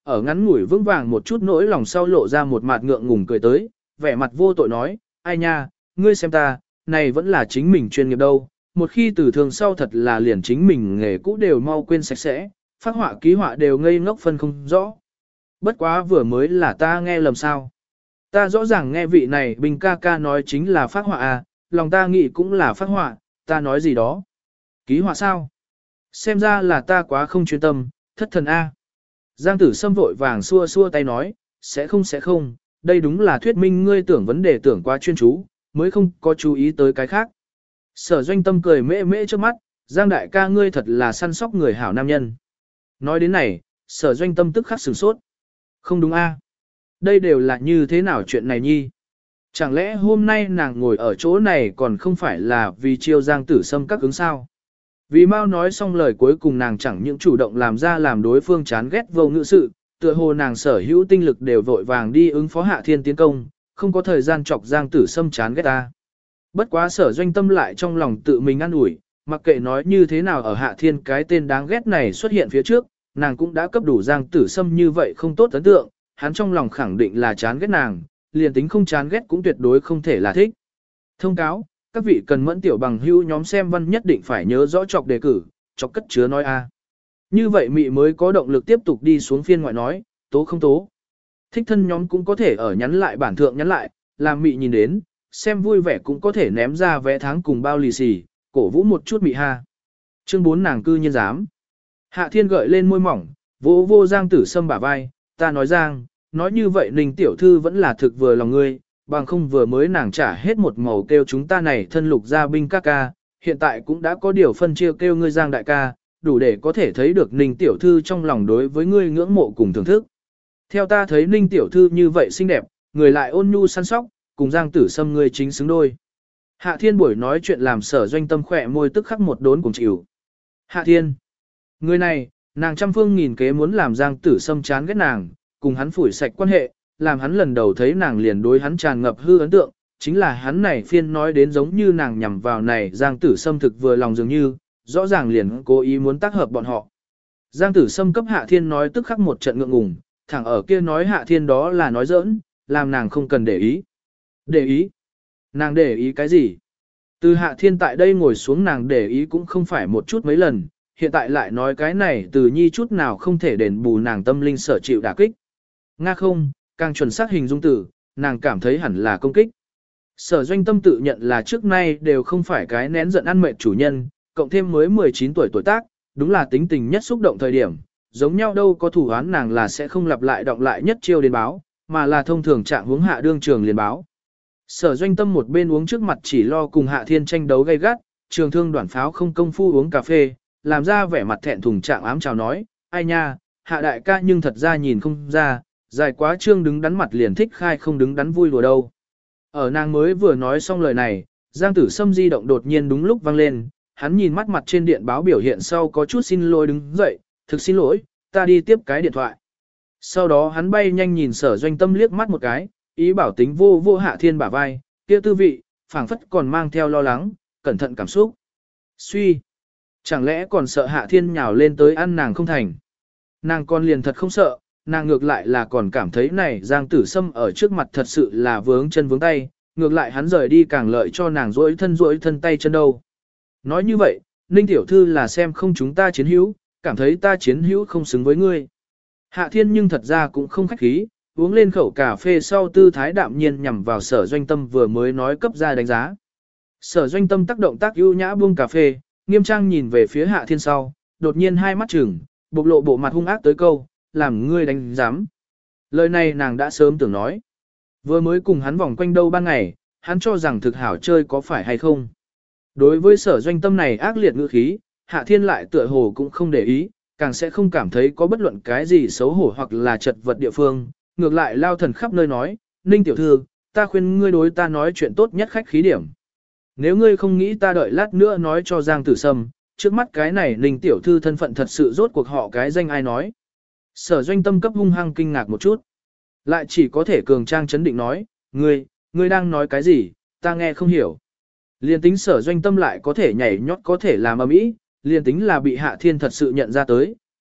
ở ngắn ngủi vững vàng một chút nỗi lòng sau lộ ra một mặt ngượng ngùng cười tới, vẻ mặt vô tội nói, ai nha, ngươi xem ta, này vẫn là chính mình chuyên nghiệp đâu, một khi từ thường sau thật là liền chính mình nghề cũ đều mau quên sạch sẽ, phát họa ký họa đều ngây ngốc phân không rõ. Bất quá vừa mới là ta nghe lầm sao. Ta rõ ràng nghe vị này Bình ca ca nói chính là phát họa à, lòng ta nghĩ cũng là phát họa, ta nói gì đó. Ký họa sao? Xem ra là ta quá không chuyên tâm, thất thần A. Giang Tử Sâm vội vàng xua xua tay nói, sẽ không, đây đúng là thuyết minh ngươi tưởng vấn đề tưởng quá chuyên chú, mới không có chú ý tới cái khác. Sở Doanh Tâm cười mễ mễ trước mắt, Giang đại ca ngươi thật là săn sóc người hảo nam nhân. Nói đến này, Sở Doanh Tâm tức khắc sửng sốt. Không đúng a? Đây đều là như thế nào chuyện này nhi? Chẳng lẽ hôm nay nàng ngồi ở chỗ này còn không phải là vì chiêu Giang Tử Sâm các ứng sao? Vì mau nói xong lời cuối cùng nàng chẳng những chủ động làm ra làm đối phương chán ghét vô ngữ sự, tựa hồ nàng sở hữu tinh lực đều vội vàng đi ứng phó Hạ Thiên tiến công, không có thời gian chọc Giang Tử Sâm chán ghét ta. Bất quá Sở Doanh Tâm lại trong lòng tự mình ăn ủi, mặc kệ nói như thế nào ở Hạ Thiên cái tên đáng ghét này xuất hiện phía trước, nàng cũng đã cấp đủ Giang Tử Sâm như vậy không tốt ấn tượng, hắn trong lòng khẳng định là chán ghét nàng, liền tính không chán ghét cũng tuyệt đối không thể là thích. Thông cáo, các vị cần mẫn tiểu bằng hữu nhóm xem văn nhất định phải nhớ rõ chọc đề cử, chọc cất chứa nói a. Như vậy mị mới có động lực tiếp tục đi xuống phiên ngoại nói, tố không tố. Thích thân nhóm cũng có thể ở nhắn lại bản thượng nhắn lại, làm mị nhìn đến, xem vui vẻ cũng có thể ném ra vé tháng cùng bao lì xì, cổ vũ một chút mị ha. Chương 4 nàng cư nhiên dám. Hạ Thiên gợi lên môi mỏng, vô vô Giang Tử Sâm bả vai, ta nói Giang, nói như vậy Ninh tiểu thư vẫn là thực vừa lòng ngươi, bằng không vừa mới nàng trả hết một màu kêu chúng ta này thân lục gia binh các ca, hiện tại cũng đã có điều phân chia kêu ngươi Giang đại ca, đủ để có thể thấy được Ninh tiểu thư trong lòng đối với ngươi ngưỡng mộ cùng thưởng thức. Theo ta thấy Ninh tiểu thư như vậy xinh đẹp, người lại ôn nhu săn sóc, cùng Giang Tử Sâm ngươi chính xứng đôi. Hạ Thiên buổi nói chuyện làm Sở Doanh Tâm khỏe môi tức khắc một đốn cùng chịu. Hạ Thiên, người này, nàng trăm phương nghìn kế muốn làm Giang Tử Sâm chán ghét nàng, cùng hắn phủi sạch quan hệ, làm hắn lần đầu thấy nàng liền đối hắn tràn ngập hư ấn tượng, chính là hắn này phiên nói đến giống như nàng nhằm vào này Giang Tử Sâm thực vừa lòng dường như, rõ ràng liền cố ý muốn tác hợp bọn họ. Giang Tử Sâm cấp Hạ Thiên nói tức khắc một trận ngượng ngùng, thẳng ở kia nói Hạ Thiên đó là nói giỡn, làm nàng không cần để ý. Để ý? Nàng để ý cái gì? Từ Hạ Thiên tại đây ngồi xuống nàng để ý cũng không phải một chút mấy lần, hiện tại lại nói cái này từ nhi chút nào không thể đền bù nàng tâm linh sở chịu đả kích. Nga không, càng chuẩn xác hình dung từ, nàng cảm thấy hẳn là công kích. Sở Doanh Tâm tự nhận là trước nay đều không phải cái nén giận ăn mệt chủ nhân, cộng thêm mới 19 tuổi tuổi tác, đúng là tính tình nhất xúc động thời điểm, giống nhau đâu có thủ án nàng là sẽ không lặp lại động lại nhất chiêu đến báo, mà là thông thường trạng hướng hạ đương trường liền báo. Sở Doanh Tâm một bên uống trước mặt chỉ lo cùng Hạ Thiên tranh đấu gay gắt, trường thương đoản pháo không công phu uống cà phê, làm ra vẻ mặt thẹn thùng trạng ám chào nói, ai nha, Hạ đại ca nhưng thật ra nhìn không ra, dài quá trương đứng đắn mặt liền thích khai không đứng đắn vui đùa đâu. Ở nàng mới vừa nói xong lời này, Giang Tử Sâm di động đột nhiên đúng lúc vang lên, hắn nhìn mắt mặt trên điện báo biểu hiện sau có chút xin lỗi đứng dậy, thực xin lỗi, ta đi tiếp cái điện thoại. Sau đó hắn bay nhanh nhìn Sở Doanh Tâm liếc mắt một cái, ý bảo tính vô vô Hạ Thiên bả vai, kia tư vị, phảng phất còn mang theo lo lắng, cẩn thận cảm xúc. Suy, chẳng lẽ còn sợ Hạ Thiên nhào lên tới ăn nàng không thành. Nàng còn liền thật không sợ, nàng ngược lại là còn cảm thấy này Giang Tử Sâm ở trước mặt thật sự là vướng chân vướng tay, ngược lại hắn rời đi càng lợi cho nàng rỗi thân tay chân đâu. Nói như vậy, Ninh tiểu thư là xem không chúng ta chiến hữu, cảm thấy ta chiến hữu không xứng với ngươi. Hạ Thiên nhưng thật ra cũng không khách khí, uống lên khẩu cà phê sau tư thái đạm nhiên nhằm vào Sở Doanh Tâm vừa mới nói cấp ra đánh giá. Sở Doanh Tâm tác động tác ưu nhã buông cà phê, nghiêm trang nhìn về phía Hạ Thiên sau, đột nhiên hai mắt trừng, bộc lộ bộ mặt hung ác tới câu, làm ngươi đánh giám. Lời này nàng đã sớm tưởng nói. Vừa mới cùng hắn vòng quanh đâu ban ngày, hắn cho rằng thực hảo chơi có phải hay không. Đối với Sở Doanh Tâm này ác liệt ngữ khí, Hạ Thiên lại tựa hồ cũng không để ý, càng sẽ không cảm thấy có bất luận cái gì xấu hổ hoặc là chật vật địa phương, ngược lại lao thần khắp nơi nói, Ninh tiểu thư, ta khuyên ngươi đối ta nói chuyện tốt nhất khách khí điểm. Nếu ngươi không nghĩ ta đợi lát nữa nói cho Giang Tử Sâm, trước mắt cái này Ninh tiểu thư thân phận thật sự rốt cuộc họ cái danh ai nói. Sở Doanh Tâm cấp hung hăng kinh ngạc một chút. Lại chỉ có thể cường trang chấn định nói, ngươi đang nói cái gì, ta nghe không hiểu. Liên tính Sở Doanh Tâm lại có thể nhảy nhót có thể làm ầm ĩ, liên tính là bị Hạ Thiên thật sự nhận ra tới,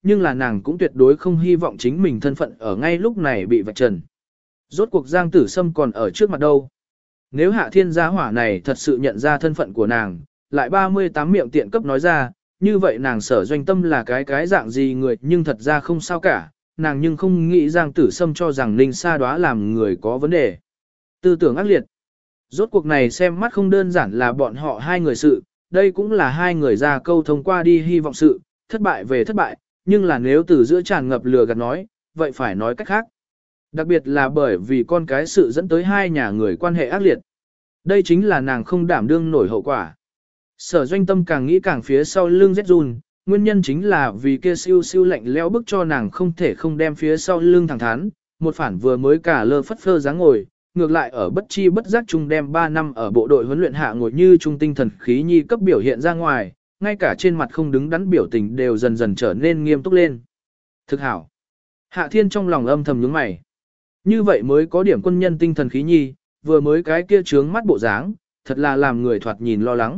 nhưng là nàng cũng tuyệt đối không hy vọng chính mình thân phận ở ngay lúc này bị vạch trần. Rốt cuộc Giang Tử Sâm còn ở trước mặt đâu. Nếu Hạ Thiên gia hỏa này thật sự nhận ra thân phận của nàng, lại 38 miệng tiện cấp nói ra, như vậy nàng Sở Doanh Tâm là cái dạng gì người nhưng thật ra không sao cả, nàng nhưng không nghĩ Giang Tử Sâm cho rằng Ninh Sa Đoá làm người có vấn đề. Tư tưởng ác liệt. Rốt cuộc này xem mắt không đơn giản là bọn họ hai người sự, đây cũng là hai người ra câu thông qua đi hy vọng sự, thất bại về thất bại, nhưng là nếu từ giữa tràn ngập lừa gạt nói, vậy phải nói cách khác. Đặc biệt là bởi vì con cái sự dẫn tới hai nhà người quan hệ ác liệt. Đây chính là nàng không đảm đương nổi hậu quả. Sở Doanh Tâm càng nghĩ càng phía sau lưng rét run, nguyên nhân chính là vì kia siêu siêu lạnh lẽo bức cho nàng không thể không đem phía sau lưng thẳng thắn, một phản vừa mới cả lơ phất phơ dáng ngồi, ngược lại ở bất chi bất giác chung đem 3 năm ở bộ đội huấn luyện hạ ngồi như trung tinh thần khí nhi cấp biểu hiện ra ngoài, ngay cả trên mặt không đứng đắn biểu tình đều dần dần trở nên nghiêm túc lên. Thực hảo. Hạ Thiên trong lòng âm thầm nhướng mày. Như vậy mới có điểm quân nhân tinh thần khí nhi, vừa mới cái kia trướng mắt bộ dáng, thật là làm người thoạt nhìn lo lắng.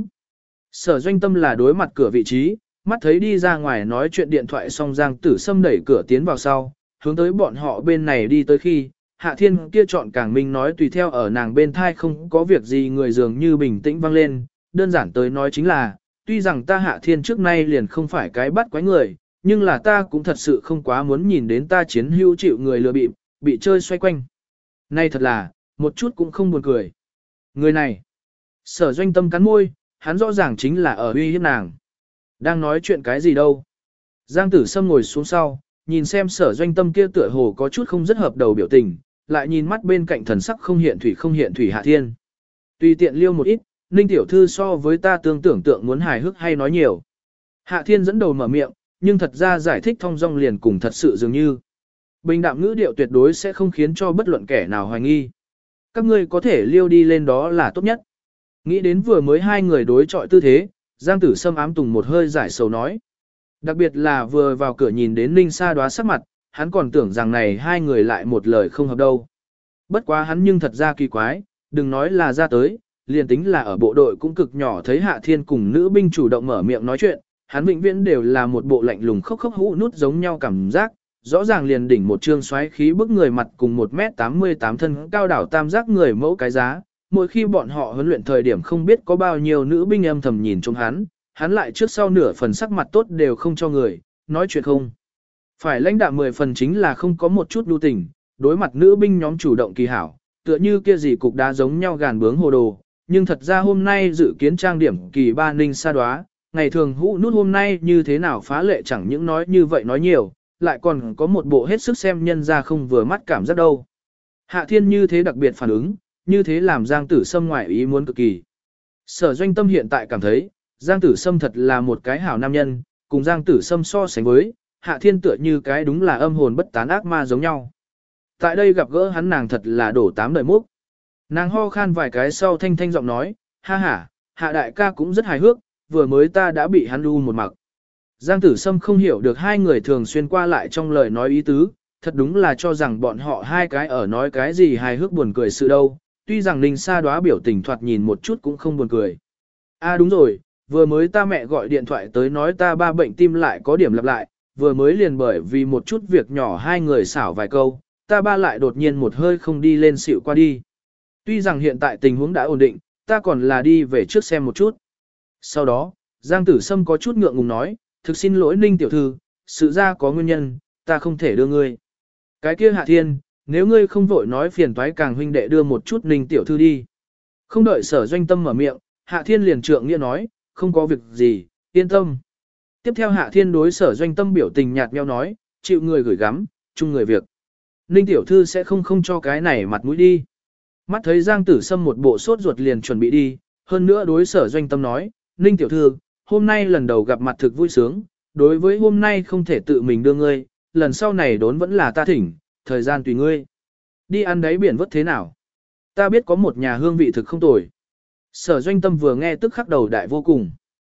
Sở Doanh Tâm là đối mặt cửa vị trí, mắt thấy đi ra ngoài nói chuyện điện thoại xong Giang Tử Sâm đẩy cửa tiến vào sau, hướng tới bọn họ bên này đi tới khi, Hạ Thiên kia chọn càng minh nói tùy theo ở nàng bên thai không có việc gì người dường như bình tĩnh vang lên, đơn giản tới nói chính là, tuy rằng ta Hạ Thiên trước nay liền không phải cái bắt quái người, nhưng là ta cũng thật sự không quá muốn nhìn đến ta chiến hữu chịu người lừa bị chơi xoay quanh. Này thật là, một chút cũng không buồn cười. Người này, Sở Doanh Tâm cắn môi, hắn rõ ràng chính là ở uy hiếp nàng. Đang nói chuyện cái gì đâu. Giang Tử Sâm ngồi xuống sau, nhìn xem Sở Doanh Tâm kia tựa hồ có chút không rất hợp đầu biểu tình, lại nhìn mắt bên cạnh thần sắc không hiện thủy Hạ Thiên. Tùy tiện liêu một ít, Ninh tiểu thư so với ta tưởng tượng muốn hài hước hay nói nhiều. Hạ Thiên dẫn đầu mở miệng, nhưng thật ra giải thích thong dong liền cùng thật sự dường như. Bình đạm ngữ điệu tuyệt đối sẽ không khiến cho bất luận kẻ nào hoài nghi. Các ngươi có thể liêu đi lên đó là tốt nhất. Nghĩ đến vừa mới hai người đối chọi tư thế, Giang Tử Sâm ám tùng một hơi giải sầu nói. Đặc biệt là vừa vào cửa nhìn đến Ninh Sa Đoá sắc mặt, hắn còn tưởng rằng này hai người lại một lời không hợp đâu. Bất quá hắn nhưng thật ra kỳ quái, đừng nói là ra tới, liền tính là ở bộ đội cũng cực nhỏ thấy Hạ Thiên cùng nữ binh chủ động mở miệng nói chuyện, hắn vĩnh viễn đều là một bộ lạnh lùng khốc hũ nút giống nhau cảm giác, rõ ràng liền đỉnh một trương xoáy khí bức người mặt cùng 1m88 thân cao đảo tam giác người mẫu cái giá. Mỗi khi bọn họ huấn luyện thời điểm không biết có bao nhiêu nữ binh âm thầm nhìn trông hắn lại trước sau nửa phần sắc mặt tốt đều không cho người, nói chuyện không. Phải lãnh đạm 10 phần chính là không có một chút lưu tình, đối mặt nữ binh nhóm chủ động kỳ hảo, tựa như kia gì cục đá giống nhau gàn bướng hồ đồ, nhưng thật ra hôm nay dự kiến trang điểm kỳ ba Ninh Sa Đoá, ngày thường hũ nút hôm nay như thế nào phá lệ chẳng những nói như vậy nói nhiều, lại còn có một bộ hết sức xem nhân ra không vừa mắt cảm giác đâu. Hạ Thiên như thế đặc biệt phản ứng, như thế làm Giang Tử Sâm ngoại ý muốn cực kỳ. Sở Doanh Tâm hiện tại cảm thấy, Giang Tử Sâm thật là một cái hảo nam nhân, cùng Giang Tử Sâm so sánh với, Hạ Thiên tựa như cái đúng là âm hồn bất tán ác ma giống nhau. Tại đây gặp gỡ hắn nàng thật là đổ 8 đời múc. Nàng ho khan vài cái sau thanh thanh giọng nói, ha ha, Hạ đại ca cũng rất hài hước, vừa mới ta đã bị hắn đu một mặc. Giang Tử Sâm không hiểu được hai người thường xuyên qua lại trong lời nói ý tứ, thật đúng là cho rằng bọn họ hai cái ở nói cái gì hài hước buồn cười sự đâu, tuy rằng Ninh Sa Đoá biểu tình thoạt nhìn một chút cũng không buồn cười. Đúng rồi, vừa mới ta mẹ gọi điện thoại tới nói ta ba bệnh tim lại có điểm lặp lại, vừa mới liền bởi vì một chút việc nhỏ hai người xảo vài câu, ta ba lại đột nhiên một hơi không đi lên xịu qua đi. Tuy rằng hiện tại tình huống đã ổn định, ta còn là đi về trước xem một chút. Sau đó, Giang Tử Sâm có chút ngượng ngùng nói, thực xin lỗi Ninh tiểu thư, sự ra có nguyên nhân, ta không thể đưa ngươi. Cái kia Hạ Thiên, nếu ngươi không vội nói phiền toái càng huynh đệ đưa một chút Ninh tiểu thư đi. Không đợi Sở Doanh Tâm mở miệng, Hạ Thiên liền trượng nghĩa nói, không có việc gì, yên tâm. Tiếp theo Hạ Thiên đối Sở Doanh Tâm biểu tình nhạt nhẽo nói, chịu người gửi gắm, chung người việc. Ninh tiểu thư sẽ không cho cái này mặt mũi đi. Mắt thấy Giang Tử Sâm một bộ sốt ruột liền chuẩn bị đi, hơn nữa đối Sở Doanh Tâm nói, Ninh tiểu thư, hôm nay lần đầu gặp mặt thực vui sướng, đối với hôm nay không thể tự mình đưa ngươi, lần sau này đốn vẫn là ta thỉnh, thời gian tùy ngươi. Đi ăn đáy biển vớt thế nào? Ta biết có một nhà hương vị thực không tồi. Sở Doanh Tâm vừa nghe tức khắc đầu đại vô cùng.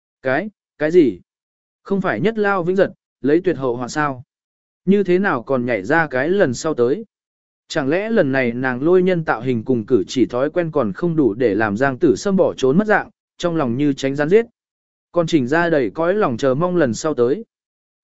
Cái gì? Không phải nhất lao vĩnh giật, lấy tuyệt hậu họa sao? Như thế nào còn nhảy ra cái lần sau tới? Chẳng lẽ lần này nàng lôi nhân tạo hình cùng cử chỉ thói quen còn không đủ để làm Giang Tử Sâm bỏ trốn mất dạng, trong lòng như tránh gián giết. Còn chỉnh ra đầy cõi lòng chờ mong lần sau tới.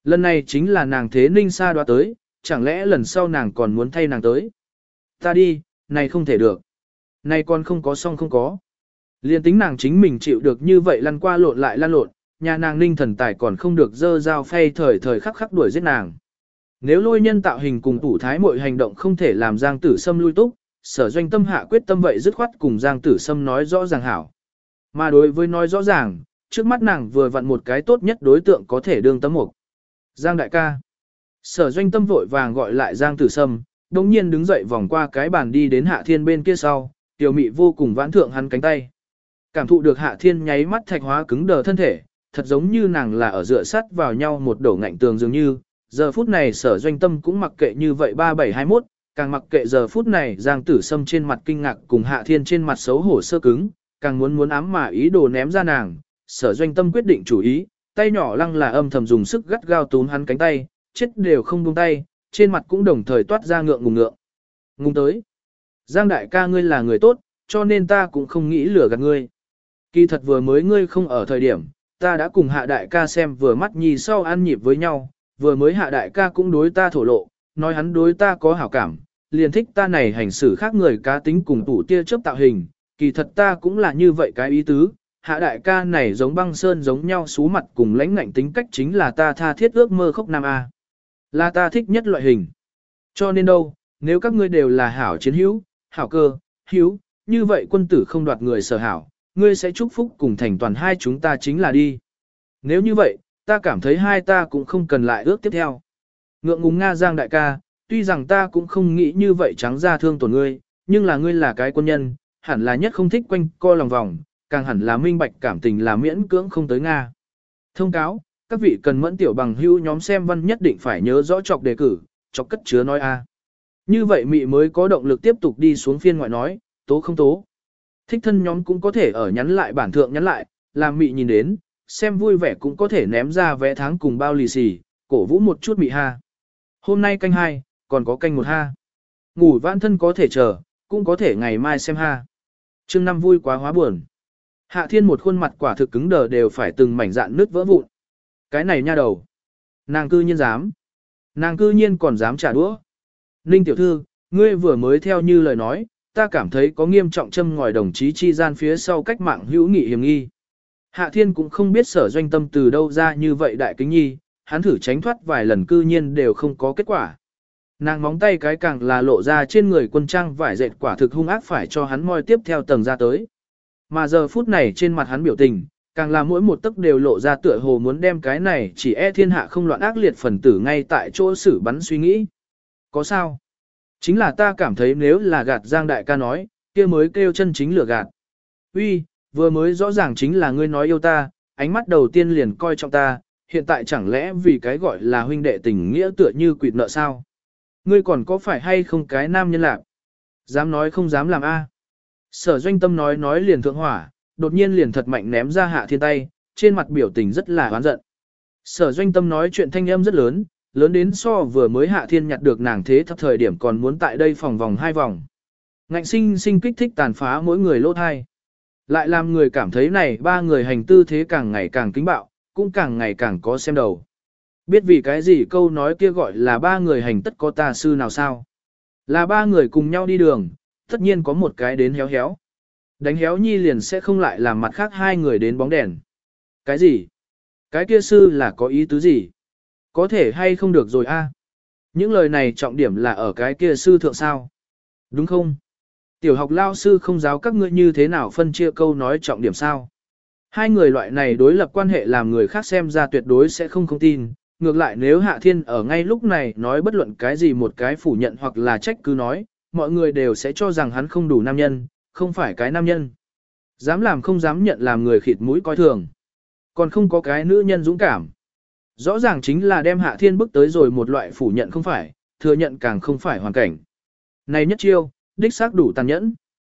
Lần này chính là nàng thế Ninh Sa đoá tới, chẳng lẽ lần sau nàng còn muốn thay nàng tới. Ta đi, này không thể được. Này còn không có xong không có. Liên tính nàng chính mình chịu được như vậy lăn qua lộn lại lăn lộn, nhà nàng Ninh thần tài còn không được dơ dao phay thời thời khắc khắc đuổi giết nàng. Nếu lôi nhân tạo hình cùng tủ thái mọi hành động không thể làm Giang Tử Sâm lui túc, Sở Doanh Tâm hạ quyết tâm vậy dứt khoát cùng Giang Tử Sâm nói rõ ràng hảo. Mà đối với nói rõ ràng, trước mắt nàng vừa vặn một cái tốt nhất đối tượng có thể đương tấm mục. Giang đại ca. Sở Doanh Tâm vội vàng gọi lại Giang Tử Sâm, đồng nhiên đứng dậy vòng qua cái bàn đi đến Hạ Thiên bên kia sau, tiểu mị vô cùng vãn thượng hắn cánh tay. Cảm thụ được Hạ Thiên nháy mắt thạch hóa cứng đờ thân thể, thật giống như nàng là ở dựa sắt vào nhau một đổ ngạnh tường dường như. Giờ phút này Sở Doanh Tâm cũng mặc kệ như vậy 3721, càng mặc kệ giờ phút này Giang Tử Sâm trên mặt kinh ngạc cùng Hạ Thiên trên mặt xấu hổ sơ cứng, càng muốn ám mà ý đồ ném ra nàng. Sở Doanh Tâm quyết định chủ ý, tay nhỏ lăng là âm thầm dùng sức gắt gao túm hắn cánh tay, chết đều không buông tay, trên mặt cũng đồng thời toát ra ngượng ngùng. Ngùng tới. Giang đại ca ngươi là người tốt, cho nên ta cũng không nghĩ lừa gạt ngươi. Kỳ thật vừa mới ngươi không ở thời điểm, ta đã cùng Hạ đại ca xem vừa mắt nhì sau ăn nhịp với nhau, vừa mới Hạ đại ca cũng đối ta thổ lộ, nói hắn đối ta có hảo cảm, liền thích ta này hành xử khác người cá tính cùng tủ tia chớp tạo hình, kỳ thật ta cũng là như vậy cái ý tứ. Hạ đại ca này giống băng sơn giống nhau xú mặt cùng lãnh ngạnh tính cách chính là ta tha thiết ước mơ khốc nam A. Là ta thích nhất loại hình. Cho nên đâu, nếu các ngươi đều là hảo chiến hữu, hảo cơ, hữu, như vậy quân tử không đoạt người sở hảo, ngươi sẽ chúc phúc cùng thành toàn hai chúng ta chính là đi. Nếu như vậy, ta cảm thấy hai ta cũng không cần lại ước tiếp theo. Ngượng ngùng Nga Giang đại ca, tuy rằng ta cũng không nghĩ như vậy trắng ra thương tổn ngươi, nhưng là ngươi là cái quân nhân, hẳn là nhất không thích quanh co lòng vòng, càng hẳn là minh bạch cảm tình là miễn cưỡng không tới Nga. Thông cáo, các vị cần mẫn tiểu bằng hữu nhóm xem văn nhất định phải nhớ rõ chọc đề cử, chọc cất chứa nói A. Như vậy mị mới có động lực tiếp tục đi xuống phiên ngoại nói, tố không tố. Thích thân nhóm cũng có thể ở nhắn lại bản thượng nhắn lại, làm mị nhìn đến, xem vui vẻ cũng có thể ném ra vé tháng cùng bao lì xì, cổ vũ một chút mị ha. Hôm nay canh 2, còn có canh 1 ha. Ngủ vãn thân có thể chờ, cũng có thể ngày mai xem ha. Chương 5 vui quá hóa buồn. Hạ Thiên một khuôn mặt quả thực cứng đờ đều phải từng mảnh dạn nứt vỡ vụn. Cái này nha đầu. Nàng cư nhiên dám. Nàng cư nhiên còn dám trả đũa. Ninh tiểu thư, ngươi vừa mới theo như lời nói, ta cảm thấy có nghiêm trọng châm ngòi đồng chí chi gian phía sau cách mạng hữu nghị hiểm nghi. Hạ Thiên cũng không biết Sở Doanh Tâm từ đâu ra như vậy đại kính nhi, hắn thử tránh thoát vài lần cư nhiên đều không có kết quả. Nàng móng tay cái càng là lộ ra trên người quân trang vải dệt quả thực hung ác phải cho hắn moi tiếp theo tầng ra tới. Mà giờ phút này trên mặt hắn biểu tình, càng là mỗi một tấc đều lộ ra tựa hồ muốn đem cái này chỉ e thiên hạ không loạn ác liệt phần tử ngay tại chỗ xử bắn suy nghĩ. Có sao? Chính là ta cảm thấy nếu là gạt Giang đại ca nói, kia mới kêu chân chính lừa gạt. Uy, vừa mới rõ ràng chính là ngươi nói yêu ta, ánh mắt đầu tiên liền coi trọng ta, hiện tại chẳng lẽ vì cái gọi là huynh đệ tình nghĩa tựa như quỵt nợ sao? Ngươi còn có phải hay không cái nam nhân lạc? Dám nói không dám làm a? Sở Doanh Tâm nói liền thượng hỏa, đột nhiên liền thật mạnh ném ra Hạ Thiên tay, trên mặt biểu tình rất là oán giận. Sở Doanh Tâm nói chuyện thanh âm rất lớn, lớn đến so vừa mới Hạ Thiên nhặt được nàng thế thấp thời điểm còn muốn tại đây phòng vòng 2 vòng. Ngạnh sinh kích thích tàn phá mỗi người lỗ thai. Lại làm người cảm thấy này ba người hành tư thế càng ngày càng kính bạo, cũng càng ngày càng có xem đầu. Biết vì cái gì câu nói kia gọi là ba người hành tất có tà sư nào sao? Là ba người cùng nhau đi đường, tất nhiên có một cái đến héo héo. Đánh héo nhi liền sẽ không lại làm mặt khác hai người đến bóng đèn. Cái gì? Cái kia sư là có ý tứ gì? Có thể hay không được rồi a? Những lời này trọng điểm là ở cái kia sư thượng sao? Đúng không? Tiểu học lao sư không giáo các ngươi như thế nào phân chia câu nói trọng điểm sao? Hai người loại này đối lập quan hệ làm người khác xem ra tuyệt đối sẽ không tin. Ngược lại nếu Hạ Thiên ở ngay lúc này nói bất luận cái gì một cái phủ nhận hoặc là trách cứ nói, mọi người đều sẽ cho rằng hắn không đủ nam nhân, không phải cái nam nhân. Dám làm không dám nhận làm người khịt mũi coi thường. Còn không có cái nữ nhân dũng cảm. Rõ ràng chính là đem Hạ Thiên bước tới rồi một loại phủ nhận không phải, thừa nhận càng không phải hoàn cảnh. Này nhất chiêu, đích xác đủ tàn nhẫn.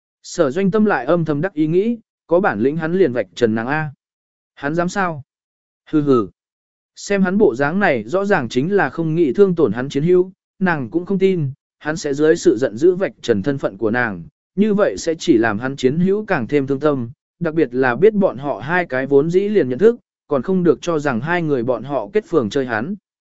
Sở Doanh Tâm lại âm thầm đắc ý nghĩ, có bản lĩnh hắn liền vạch trần nàng A. Hắn dám sao? Hừ hừ. Xem hắn bộ dáng này rõ ràng chính là không nghĩ thương tổn hắn chiến hữu, nàng cũng không tin, hắn sẽ dưới sự giận dữ vạch trần thân phận của nàng, như vậy sẽ chỉ làm hắn chiến hữu càng thêm thương tâm, đặc biệt là biết bọn họ hai cái vốn dĩ liền nhận thức, còn không được cho rằng hai người bọn họ kết phường chơi hắn.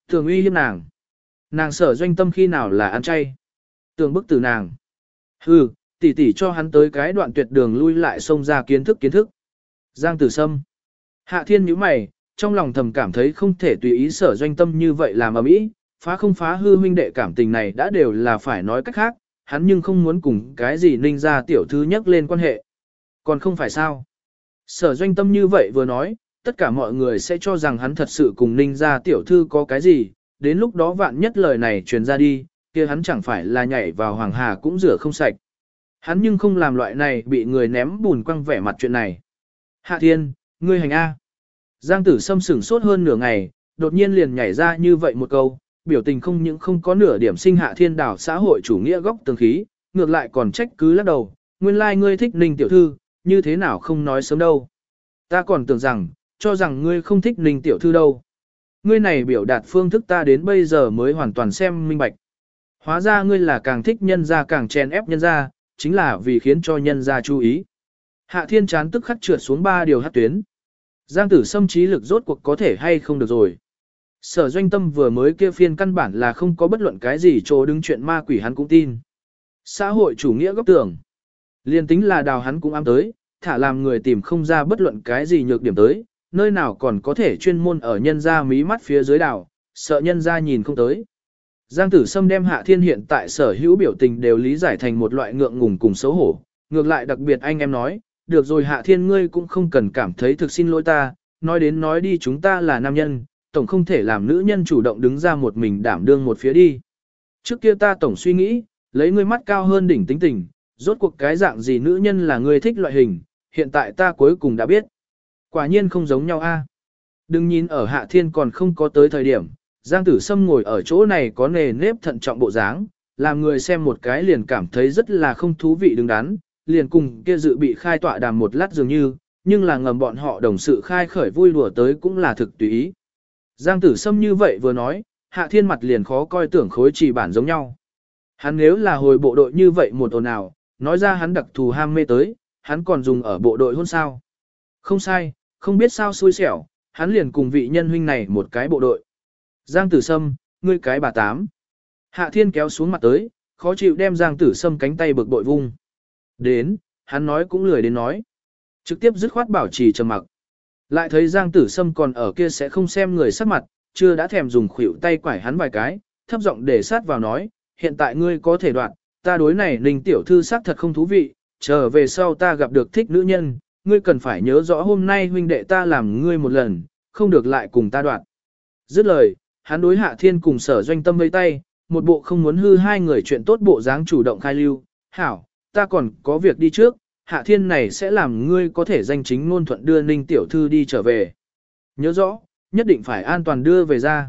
Tưởng uy hiếp nàng. Nàng Sở Doanh Tâm khi nào là ăn chay. Tưởng bức tử nàng. Hừ, tỷ tỷ cho hắn tới cái đoạn tuyệt đường lui lại xông ra kiến thức. Giang Tử Sâm. Hạ Thiên nhíu mày, trong lòng thầm cảm thấy không thể tùy ý Sở Doanh Tâm như vậy làm ầm ĩ, phá không phá hư huynh đệ cảm tình này đã đều là phải nói cách khác, hắn nhưng không muốn cùng cái gì Ninh gia tiểu thư nhắc lên quan hệ. Còn không phải sao? Sở Doanh Tâm như vậy vừa nói, tất cả mọi người sẽ cho rằng hắn thật sự cùng Ninh gia tiểu thư có cái gì, đến lúc đó vạn nhất lời này truyền ra đi, kia hắn chẳng phải là nhảy vào hoàng hà cũng rửa không sạch. Hắn nhưng không làm loại này bị người ném bùn quăng vẻ mặt chuyện này. Hạ Thiên, ngươi hành A. Giang Tử Sâm sửng sốt hơn nửa ngày, đột nhiên liền nhảy ra như vậy một câu, biểu tình không những không có nửa điểm sinh Hạ Thiên đảo xã hội chủ nghĩa góc tường khí, ngược lại còn trách cứ lắc đầu, nguyên lai ngươi thích Ninh tiểu thư, như thế nào không nói sớm đâu. Ta còn tưởng rằng, cho rằng ngươi không thích Ninh tiểu thư đâu. Ngươi này biểu đạt phương thức ta đến bây giờ mới hoàn toàn xem minh bạch. Hóa ra ngươi là càng thích nhân gia càng chèn ép nhân gia, chính là vì khiến cho nhân gia chú ý. Hạ Thiên chán tức khắc trượt xuống 3 điều hát tuyến. Giang Tử Sâm trí lực rốt cuộc có thể hay không được rồi. Sở Doanh Tâm vừa mới kia phiên căn bản là không có bất luận cái gì chỗ đứng chuyện ma quỷ hắn cũng tin. Xã hội chủ nghĩa góc tưởng. Liên tính là đào hắn cũng ám tới, thả làm người tìm không ra bất luận cái gì nhược điểm tới, nơi nào còn có thể chuyên môn ở nhân gia mí mắt phía dưới đào, sợ nhân gia nhìn không tới. Giang Tử Sâm đem Hạ Thiên hiện tại sở hữu biểu tình đều lý giải thành một loại ngượng ngùng cùng xấu hổ, ngược lại đặc biệt anh em nói, được rồi Hạ Thiên ngươi cũng không cần cảm thấy thực xin lỗi ta, nói đến nói đi chúng ta là nam nhân, tổng không thể làm nữ nhân chủ động đứng ra một mình đảm đương một phía đi. Trước kia ta tổng suy nghĩ, lấy ngươi mắt cao hơn đỉnh tính tình, rốt cuộc cái dạng gì nữ nhân là ngươi thích loại hình, hiện tại ta cuối cùng đã biết. Quả nhiên không giống nhau a. Đừng nhìn ở Hạ Thiên còn không có tới thời điểm, Giang Tử Sâm ngồi ở chỗ này có nề nếp thận trọng bộ dáng, làm người xem một cái liền cảm thấy rất là không thú vị đứng đắn, liền cùng kia dự bị khai tọa đàm một lát dường như, nhưng là ngầm bọn họ đồng sự khai khởi vui đùa tới cũng là thực tùy ý. Giang Tử Sâm như vậy vừa nói, Hạ Thiên mặt liền khó coi tưởng khối chỉ bản giống nhau. Hắn nếu là hồi bộ đội như vậy một ồn ào, nói ra hắn đặc thù ham mê tới, hắn còn dùng ở bộ đội hôn sao. Không sai, không biết sao xui xẻo, hắn liền cùng vị nhân huynh này một cái bộ đội. Giang Tử Sâm, ngươi cái bà tám. Hạ Thiên kéo xuống mặt tới, khó chịu đem Giang Tử Sâm cánh tay bực bội vung. Đến, hắn nói cũng lười đến nói. Trực tiếp dứt khoát bảo trì trầm mặc. Lại thấy Giang Tử Sâm còn ở kia sẽ không xem người sắc mặt, chưa đã thèm dùng khuỷu tay quải hắn vài cái, thấp giọng để sát vào nói, hiện tại ngươi có thể đoạn, ta đối này Ninh tiểu thư sắc thật không thú vị, trở về sau ta gặp được thích nữ nhân, ngươi cần phải nhớ rõ hôm nay huynh đệ ta làm ngươi một lần, không được lại cùng ta đoạn. Dứt lời, hắn đối Hạ Thiên cùng Sở Doanh Tâm vây tay, một bộ không muốn hư hai người chuyện tốt bộ dáng chủ động khai lưu, hảo, ta còn có việc đi trước, Hạ Thiên này sẽ làm ngươi có thể danh chính ngôn thuận đưa Ninh tiểu thư đi trở về. Nhớ rõ, nhất định phải an toàn đưa về ra.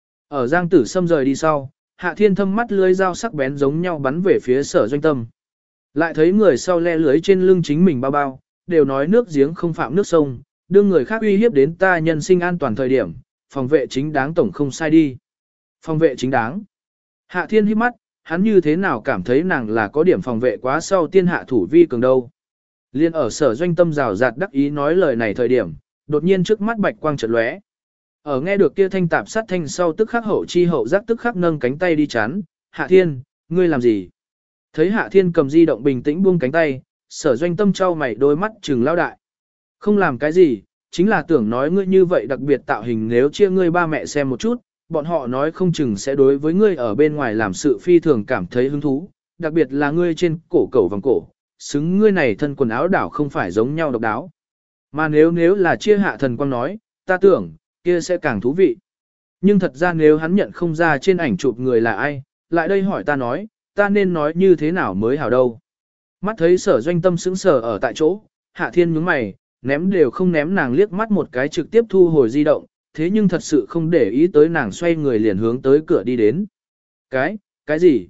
Ở Giang Tử Sâm rời đi sau, Hạ Thiên thâm mắt lưới dao sắc bén giống nhau bắn về phía Sở Doanh Tâm. Lại thấy người sau le lưới trên lưng chính mình bao bao, đều nói nước giếng không phạm nước sông, đưa người khác uy hiếp đến ta nhân sinh an toàn thời điểm, phòng vệ chính đáng tổng không sai đi. Phòng vệ chính đáng. Hạ Thiên híp mắt, hắn như thế nào cảm thấy nàng là có điểm phòng vệ quá sau tiên hạ thủ vi cường đâu. Liên ở Sở Doanh Tâm rào rạt đắc ý nói lời này thời điểm, đột nhiên trước mắt bạch quang chợt lóe. Ở nghe được kia thanh tạp sát thanh sau tức khắc hậu chi hậu giác tức khắc nâng cánh tay đi chán, Hạ Thiên, ngươi làm gì? Thấy Hạ Thiên cầm di động bình tĩnh buông cánh tay, Sở Doanh Tâm trao mày đôi mắt trừng lao đại. Không làm cái gì, chính là tưởng nói ngươi như vậy đặc biệt tạo hình nếu chia ngươi ba mẹ xem một chút, bọn họ nói không chừng sẽ đối với ngươi ở bên ngoài làm sự phi thường cảm thấy hứng thú, đặc biệt là ngươi trên cổ cẩu vòng cổ, xứng ngươi này thân quần áo đảo không phải giống nhau độc đáo. Mà nếu là chia Hạ Thần Quang nói, ta tưởng, kia sẽ càng thú vị. Nhưng thật ra nếu hắn nhận không ra trên ảnh chụp người là ai, lại đây hỏi ta nói, ta nên nói như thế nào mới hảo đâu. Mắt thấy Sở Doanh Tâm sững sờ ở tại chỗ, Hạ Thiên nhướng mày, ném đều không ném nàng liếc mắt một cái trực tiếp thu hồi di động, thế nhưng thật sự không để ý tới nàng xoay người liền hướng tới cửa đi đến. Cái gì?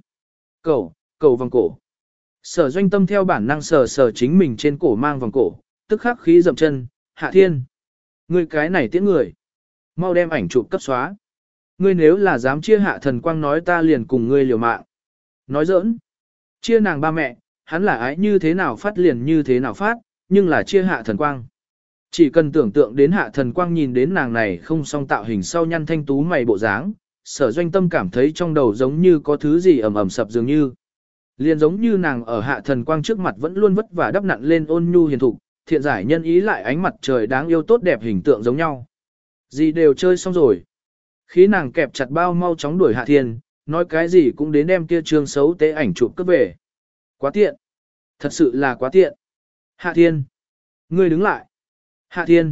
Cầu vòng cổ. Sở Doanh Tâm theo bản năng sờ chính mình trên cổ mang vòng cổ, tức khắc khí dậm chân, Hạ Thiên. Ngươi cái này tiễn người. Mau đem ảnh chụp cấp xóa. Ngươi nếu là dám chia Hạ Thần Quang nói ta liền cùng ngươi liều mạng. Nói giỡn. Chia nàng ba mẹ, hắn là ái như thế nào phát liền như thế nào phát, nhưng là chia Hạ Thần Quang. Chỉ cần tưởng tượng đến Hạ Thần Quang nhìn đến nàng này không song tạo hình sau nhăn thanh tú mày bộ dáng, Sở Doanh Tâm cảm thấy trong đầu giống như có thứ gì ầm ầm sập dường như. Liền giống như nàng ở Hạ Thần Quang trước mặt vẫn luôn vất vả đắp nặn lên ôn nhu hiền thục, thiện giải nhân ý lại ánh mặt trời đáng yêu tốt đẹp hình tượng giống nhau. Gì đều chơi xong rồi. Khi nàng kẹp chặt bao mau chóng đuổi Hạ Thiên, nói cái gì cũng đến đem kia trương xấu tế ảnh chụp cướp về. Quá tiện. Thật sự là quá tiện. Hạ Thiên. Ngươi đứng lại. Hạ Thiên.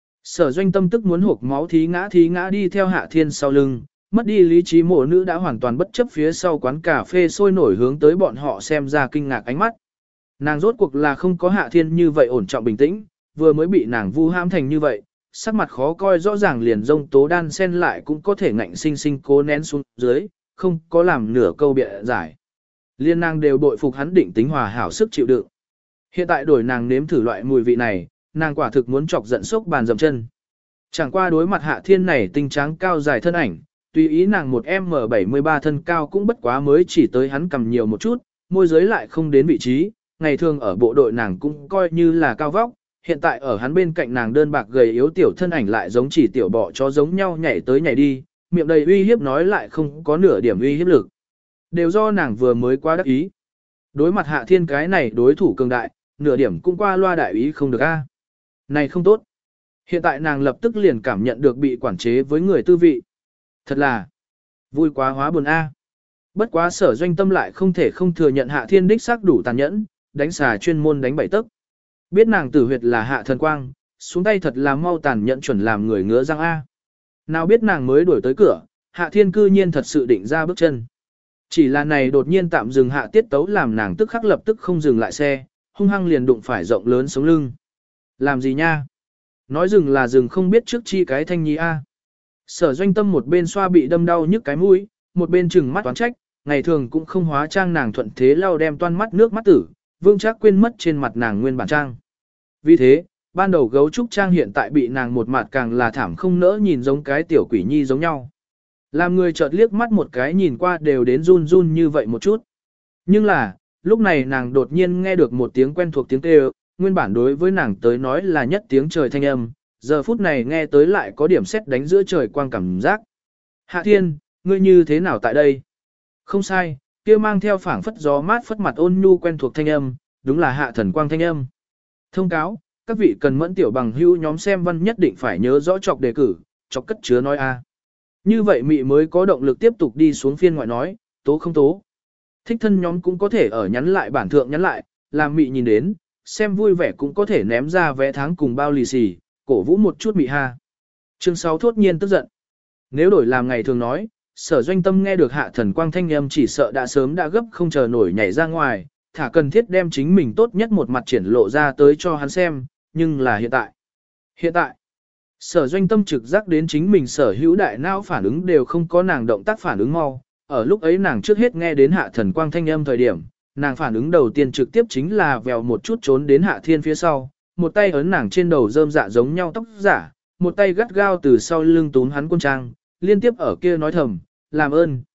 Sở Doanh Tâm tức muốn hộc máu thí ngã đi theo Hạ Thiên sau lưng, mất đi lý trí mộ nữ đã hoàn toàn bất chấp phía sau quán cà phê sôi nổi hướng tới bọn họ xem ra kinh ngạc ánh mắt. Nàng rốt cuộc là không có Hạ Thiên như vậy ổn trọng bình tĩnh, vừa mới bị nàng vu hãm thành như vậy, sắc mặt khó coi rõ ràng liền rông tố đan sen lại cũng có thể ngạnh sinh sinh cố nén xuống dưới, không có làm nửa câu bịa giải. Liên nàng đều bội phục hắn định tính hòa hảo sức chịu đựng. Hiện tại đổi nàng nếm thử loại mùi vị này, nàng quả thực muốn chọc giận sốc bàn dầm chân. Chẳng qua đối mặt Hạ Thiên này tinh tráng cao dài thân ảnh, tùy ý nàng một M73 thân cao cũng bất quá mới chỉ tới hắn cầm nhiều một chút, môi giới lại không đến vị trí, ngày thường ở bộ đội nàng cũng coi như là cao vóc, hiện tại ở hắn bên cạnh nàng đơn bạc gầy yếu tiểu thân ảnh lại giống chỉ tiểu bọ chó giống nhau nhảy tới nhảy đi, miệng đầy uy hiếp nói lại không có nửa điểm uy hiếp lực. Đều do nàng vừa mới quá đắc ý. Đối mặt Hạ Thiên cái này đối thủ cường đại, nửa điểm cũng qua loa đại ý không được a. Này không tốt. Hiện tại nàng lập tức liền cảm nhận được bị quản chế với người tư vị. Thật là vui quá hóa buồn a. Bất quá Sở Doanh Tâm lại không thể không thừa nhận Hạ Thiên đích xác đủ tàn nhẫn, đánh xà chuyên môn đánh bảy tấc. Biết nàng tử huyệt là Hạ Thần Quang, xuống tay thật là mau tàn nhẫn chuẩn làm người ngứa răng a. Nào biết nàng mới đuổi tới cửa, Hạ Thiên cư nhiên thật sự định ra bước chân. Chỉ là này đột nhiên tạm dừng hạ tiết tấu làm nàng tức khắc lập tức không dừng lại xe, hung hăng liền đụng phải rộng lớn sống lưng. Làm gì nha? Nói dừng là dừng không biết trước chi cái thanh nhi a. Sở Doanh Tâm một bên xoa bị đâm đau nhức cái mũi, một bên chừng mắt toán trách, ngày thường cũng không hóa trang nàng thuận thế lau đem toan mắt nước mắt tử, vương chắc quên mất trên mặt nàng nguyên bản trang. Vì thế, ban đầu gấu trúc trang hiện tại bị nàng một mặt càng là thảm không nỡ nhìn giống cái tiểu quỷ nhi giống nhau. Làm người chợt liếc mắt một cái nhìn qua đều đến run run như vậy một chút. Nhưng là, lúc này nàng đột nhiên nghe được một tiếng quen thuộc tiếng kêu, nguyên bản đối với nàng tới nói là nhất tiếng trời thanh âm, giờ phút này nghe tới lại có điểm sét đánh giữa trời quang cảm giác. Hạ Thiên, ngươi như thế nào tại đây? Không sai, kia mang theo phảng phất gió mát phất mặt ôn nhu quen thuộc thanh âm, đúng là Hạ Thần Quang thanh âm. Thông cáo, các vị cần mẫn tiểu bằng hữu nhóm xem văn nhất định phải nhớ rõ chọc đề cử, chọc cất chứa nói a. Như vậy mị mới có động lực tiếp tục đi xuống phiên ngoại nói, tố không tố. Thích thân nhóm cũng có thể ở nhắn lại bản thượng nhắn lại, làm mị nhìn đến, xem vui vẻ cũng có thể ném ra vé tháng cùng bao lì xì, cổ vũ một chút mị ha. Chương 6 thốt nhiên tức giận. Nếu đổi làm ngày thường nói, Sở Doanh Tâm nghe được Hạ Thần Quang thanh âm chỉ sợ đã sớm đã gấp không chờ nổi nhảy ra ngoài, thả cần thiết đem chính mình tốt nhất một mặt triển lộ ra tới cho hắn xem, nhưng là hiện tại. Hiện tại, Sở Doanh Tâm trực giác đến chính mình sở hữu đại não phản ứng đều không có nàng động tác phản ứng mau, ở lúc ấy nàng trước hết nghe đến Hạ Thần Quang thanh âm thời điểm, nàng phản ứng đầu tiên trực tiếp chính là vèo một chút trốn đến Hạ Thiên phía sau, một tay ấn nàng trên đầu rơm dạ giống nhau tóc giả, một tay gắt gao từ sau lưng túm hắn quân trang, liên tiếp ở kia nói thầm, làm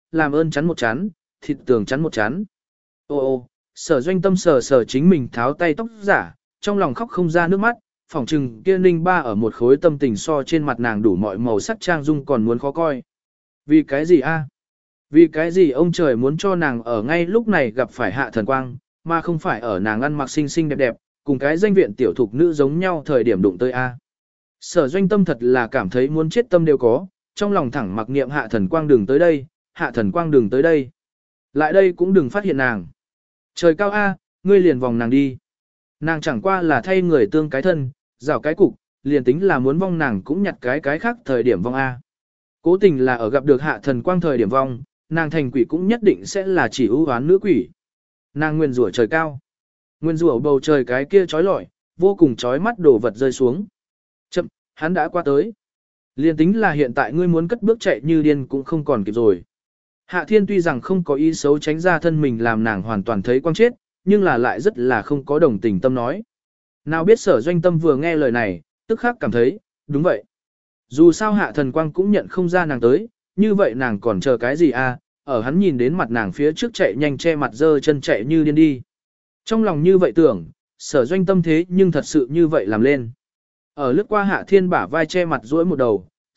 ơn chắn một chắn, thịt tường chắn một chắn. Ô, Sở Doanh Tâm sờ chính mình tháo tay tóc giả, trong lòng khóc không ra nước mắt, phỏng trừng kia ninh ba ở một khối tâm tình so trên mặt nàng đủ mọi màu sắc trang dung còn muốn khó coi. Vì cái gì a? Vì cái gì ông trời muốn cho nàng ở ngay lúc này gặp phải Hạ Thần Quang, mà không phải ở nàng ăn mặc xinh xinh đẹp đẹp, cùng cái danh viện tiểu thục nữ giống nhau thời điểm đụng tới a. Sở Doanh Tâm thật là cảm thấy muốn chết tâm đều có, trong lòng thẳng mặc niệm Hạ Thần Quang đừng tới đây, Hạ Thần Quang đừng tới đây. Lại đây cũng đừng phát hiện nàng. Trời cao a, ngươi liền vòng nàng đi. Nàng chẳng qua là thay người tương cái thân, rào cái cục, liền tính là muốn vong nàng cũng nhặt cái khác thời điểm vong a. Cố tình là ở gặp được Hạ Thần Quang thời điểm vong, nàng thành quỷ cũng nhất định sẽ là chỉ ưu oán nữ quỷ. Nàng nguyên rủa trời cao. Nguyên rủa bầu trời cái kia trói lọi, vô cùng trói mắt đổ vật rơi xuống. Chậm, hắn đã qua tới. Liên tính là hiện tại ngươi muốn cất bước chạy như điên cũng không còn kịp rồi. Hạ Thiên tuy rằng không có ý xấu tránh ra thân mình làm nàng hoàn toàn thấy quang chết, nhưng là lại rất là không có đồng tình tâm nói. Nào biết Sở Doanh Tâm vừa nghe lời này, tức khắc cảm thấy, đúng vậy. Dù sao Hạ Thần Quang cũng nhận không ra nàng tới, như vậy nàng còn chờ cái gì à, ở hắn nhìn đến mặt nàng phía trước chạy nhanh che mặt dơ chân chạy như điên đi. Trong lòng như vậy tưởng, Sở Doanh Tâm thế nhưng thật sự như vậy làm lên. Ở lướt qua Hạ Thiên bả vai che mặt duỗi một đầu,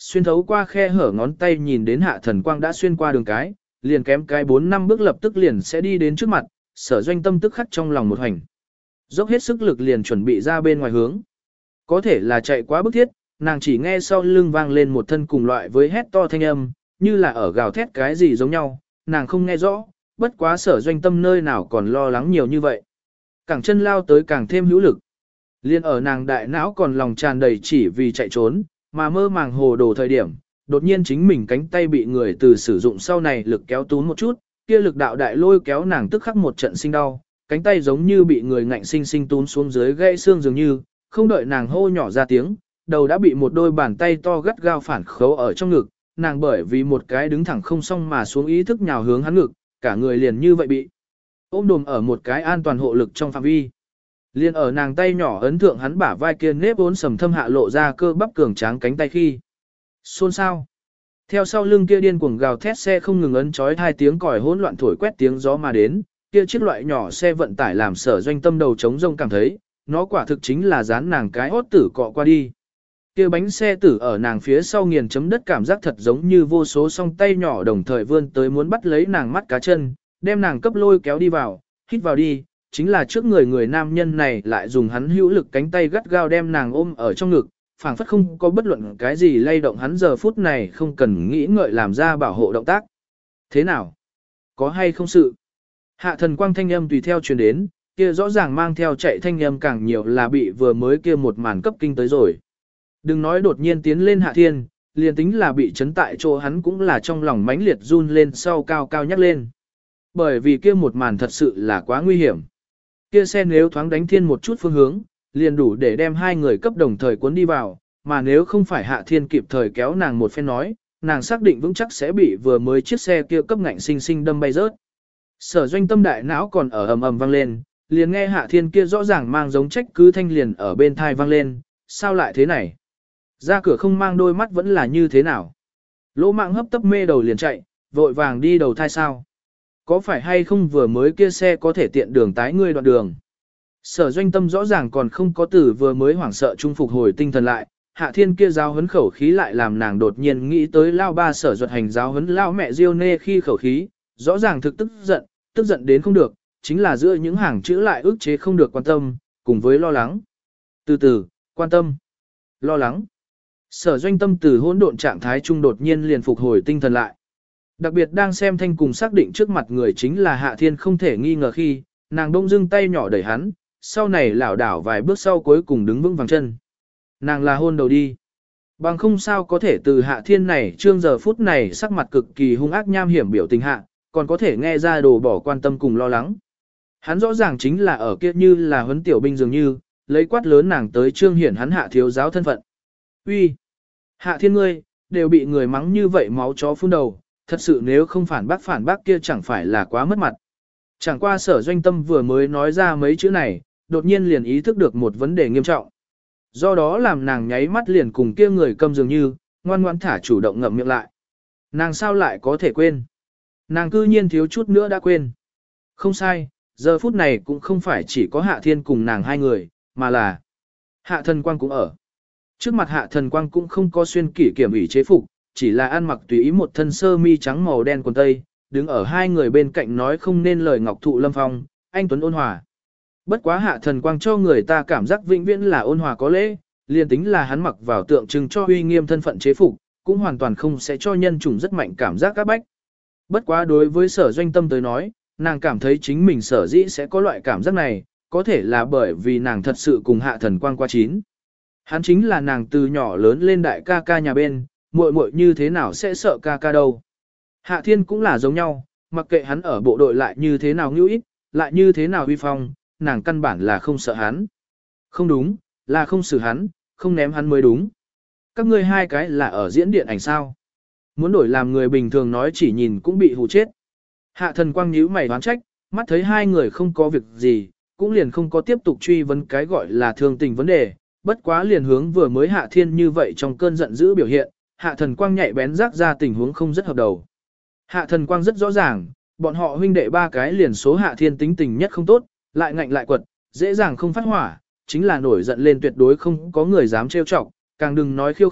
xuyên thấu qua khe hở ngón tay nhìn đến Hạ Thần Quang đã xuyên qua đường cái, liền kém cái 4-5 bước lập tức liền sẽ đi đến trước mặt, Sở Doanh Tâm tức khắc trong lòng một hành. Dốc hết sức lực liền chuẩn bị ra bên ngoài hướng. Có thể là chạy quá bức thiết, nàng chỉ nghe sau lưng vang lên một thân cùng loại với hét to thanh âm, như là ở gào thét cái gì giống nhau, nàng không nghe rõ, bất quá Sở Doanh Tâm nơi nào còn lo lắng nhiều như vậy. Càng chân lao tới càng thêm hữu lực. Liên ở nàng đại não còn lòng tràn đầy chỉ vì chạy trốn, mà mơ màng hồ đồ thời điểm, đột nhiên chính mình cánh tay bị người từ sử dụng sau này lực kéo tún một chút, kia lực đạo đại lôi kéo nàng tức khắc một trận sinh đau, cánh tay giống như bị người ngạnh sinh sinh tún xuống dưới gãy xương dường như, không đợi nàng hô nhỏ ra tiếng, đầu đã bị một đôi bàn tay to gắt gao phản khấu ở trong ngực, nàng bởi vì một cái đứng thẳng không xong mà xuống ý thức nhào hướng hắn ngực, cả người liền như vậy bị ôm đồm ở một cái an toàn hộ lực trong phạm vi. Liên ở nàng tay nhỏ ấn thượng hắn bả vai kia nếp vốn sầm thâm hạ lộ ra cơ bắp cường tráng cánh tay khi. Xôn xao. Theo sau lưng kia điên cuồng gào thét xe không ngừng ấn chói hai tiếng còi hỗn loạn thổi quét tiếng gió mà đến, kia chiếc loại nhỏ xe vận tải làm Sở Doanh Tâm đầu trống rông cảm thấy, nó quả thực chính là dán nàng cái hốt tử cọ qua đi. Kia bánh xe tử ở nàng phía sau nghiền chấm đất cảm giác thật giống như vô số song tay nhỏ đồng thời vươn tới muốn bắt lấy nàng mắt cá chân, đem nàng cấp lôi kéo đi vào, hít vào đi, chính là trước người nam nhân này lại dùng hắn hữu lực cánh tay gắt gao đem nàng ôm ở trong ngực, phảng phất không có bất luận cái gì lay động hắn giờ phút này không cần nghĩ ngợi làm ra bảo hộ động tác. Thế nào? Có hay không sự? Hạ Thần Quang thanh âm tùy theo truyền đến, kia rõ ràng mang theo chạy thanh âm càng nhiều là bị vừa mới kia một màn cấp kinh tới rồi. Đừng nói đột nhiên tiến lên Hạ Thiên, liền tính là bị chấn tại chỗ hắn cũng là trong lòng mãnh liệt run lên sau cao cao nhắc lên. Bởi vì kia một màn thật sự là quá nguy hiểm. Kia xe nếu thoáng đánh Thiên một chút phương hướng, liền đủ để đem hai người cấp đồng thời cuốn đi vào, mà nếu không phải Hạ Thiên kịp thời kéo nàng một phen nói, nàng xác định vững chắc sẽ bị vừa mới chiếc xe kia cấp ngạnh sinh sinh đâm bay rớt. Sở Doanh Tâm đại não còn ở ầm ầm vang lên, liền nghe Hạ Thiên kia rõ ràng mang giống trách cứ thanh liền ở bên thai vang lên, sao lại thế này? Ra cửa không mang đôi mắt vẫn là như thế nào? Lỗ Mạng hấp tấp mê đầu liền chạy, vội vàng đi đầu thai sao? Có phải hay không vừa mới kia xe có thể tiện đường tái ngươi đoạn đường? Sở Doanh Tâm rõ ràng còn không có từ vừa mới hoảng sợ trung phục hồi tinh thần lại, Hạ Thiên kia giáo huấn khẩu khí lại làm nàng đột nhiên nghĩ tới lao ba Sở Duật Hành giáo huấn lao mẹ Diêu Nê khi khẩu khí, rõ ràng thực tức giận đến không được, chính là giữa những hàng chữ lại ức chế không được quan tâm, cùng với lo lắng. Từ từ, quan tâm, lo lắng. Sở Doanh Tâm từ hỗn độn trạng thái trung đột nhiên liền phục hồi tinh thần lại. Đặc biệt đang xem thanh cùng xác định trước mặt người chính là Hạ Thiên không thể nghi ngờ khi, nàng đông dưng tay nhỏ đẩy hắn, sau này lảo đảo vài bước sau cuối cùng đứng vững vàng chân. Nàng là hôn đầu đi. Bằng không sao có thể từ Hạ Thiên này trương giờ phút này sắc mặt cực kỳ hung ác nham hiểm biểu tình hạ, còn có thể nghe ra đồ bỏ quan tâm cùng lo lắng. Hắn rõ ràng chính là ở kia như là huấn tiểu binh dường như, lấy quát lớn nàng tới trương hiển hắn Hạ thiếu giáo thân phận. Uy, Hạ Thiên ngươi, đều bị người mắng như vậy máu chó phun đầu, thật sự nếu không phản bác kia chẳng phải là quá mất mặt. Chẳng qua Sở Doanh Tâm vừa mới nói ra mấy chữ này, đột nhiên liền ý thức được một vấn đề nghiêm trọng. Do đó làm nàng nháy mắt liền cùng kia người câm dường như, ngoan ngoãn thả chủ động ngậm miệng lại. Nàng sao lại có thể quên? Nàng cư nhiên thiếu chút nữa đã quên. Không sai, giờ phút này cũng không phải chỉ có Hạ Thiên cùng nàng hai người, mà là Hạ Thần Quang cũng ở. Trước mặt Hạ Thần Quang cũng không có xuyên kỷ kiểm ủy chế phục, chỉ là ăn mặc tùy ý một thân sơ mi trắng màu đen quần tây, đứng ở hai người bên cạnh nói không nên lời ngọc thụ lâm phong, anh tuấn ôn hòa. Bất quá Hạ Thần Quang cho người ta cảm giác vĩnh viễn là ôn hòa có lễ, liền tính là hắn mặc vào tượng trưng cho uy nghiêm thân phận chế phục, cũng hoàn toàn không sẽ cho nhân chủng rất mạnh cảm giác các bách. Bất quá đối với Sở Doanh Tâm tới nói, nàng cảm thấy chính mình sở dĩ sẽ có loại cảm giác này, có thể là bởi vì nàng thật sự cùng Hạ Thần Quang qua chín. Hắn chính là nàng từ nhỏ lớn lên đại ca ca nhà bên, muội muội như thế nào sẽ sợ ca ca đâu. Hạ Thiên cũng là giống nhau, mặc kệ hắn ở bộ đội lại như thế nào ngưu ít, lại như thế nào uy phong, nàng căn bản là không sợ hắn. Không đúng, là không xử hắn, không ném hắn mới đúng. Các ngươi hai cái là ở diễn điện ảnh sao. Muốn đổi làm người bình thường nói chỉ nhìn cũng bị hù chết. Hạ Thần Quang nhíu mày đoán trách, mắt thấy hai người không có việc gì, cũng liền không có tiếp tục truy vấn cái gọi là thương tình vấn đề, bất quá liền hướng vừa mới Hạ Thiên như vậy trong cơn giận dữ biểu hiện, Hạ Thần Quang nhạy bén rác ra tình huống không rất hợp đầu. Hạ Thần Quang rất rõ ràng, bọn họ huynh đệ ba cái liền số Hạ Thiên tính tình nhất không tốt, lại ngạnh lại quật, dễ dàng không phát hỏa, chính là nổi giận lên tuyệt đối không có người dám trêu chọc, càng đừng nói khiêu khích,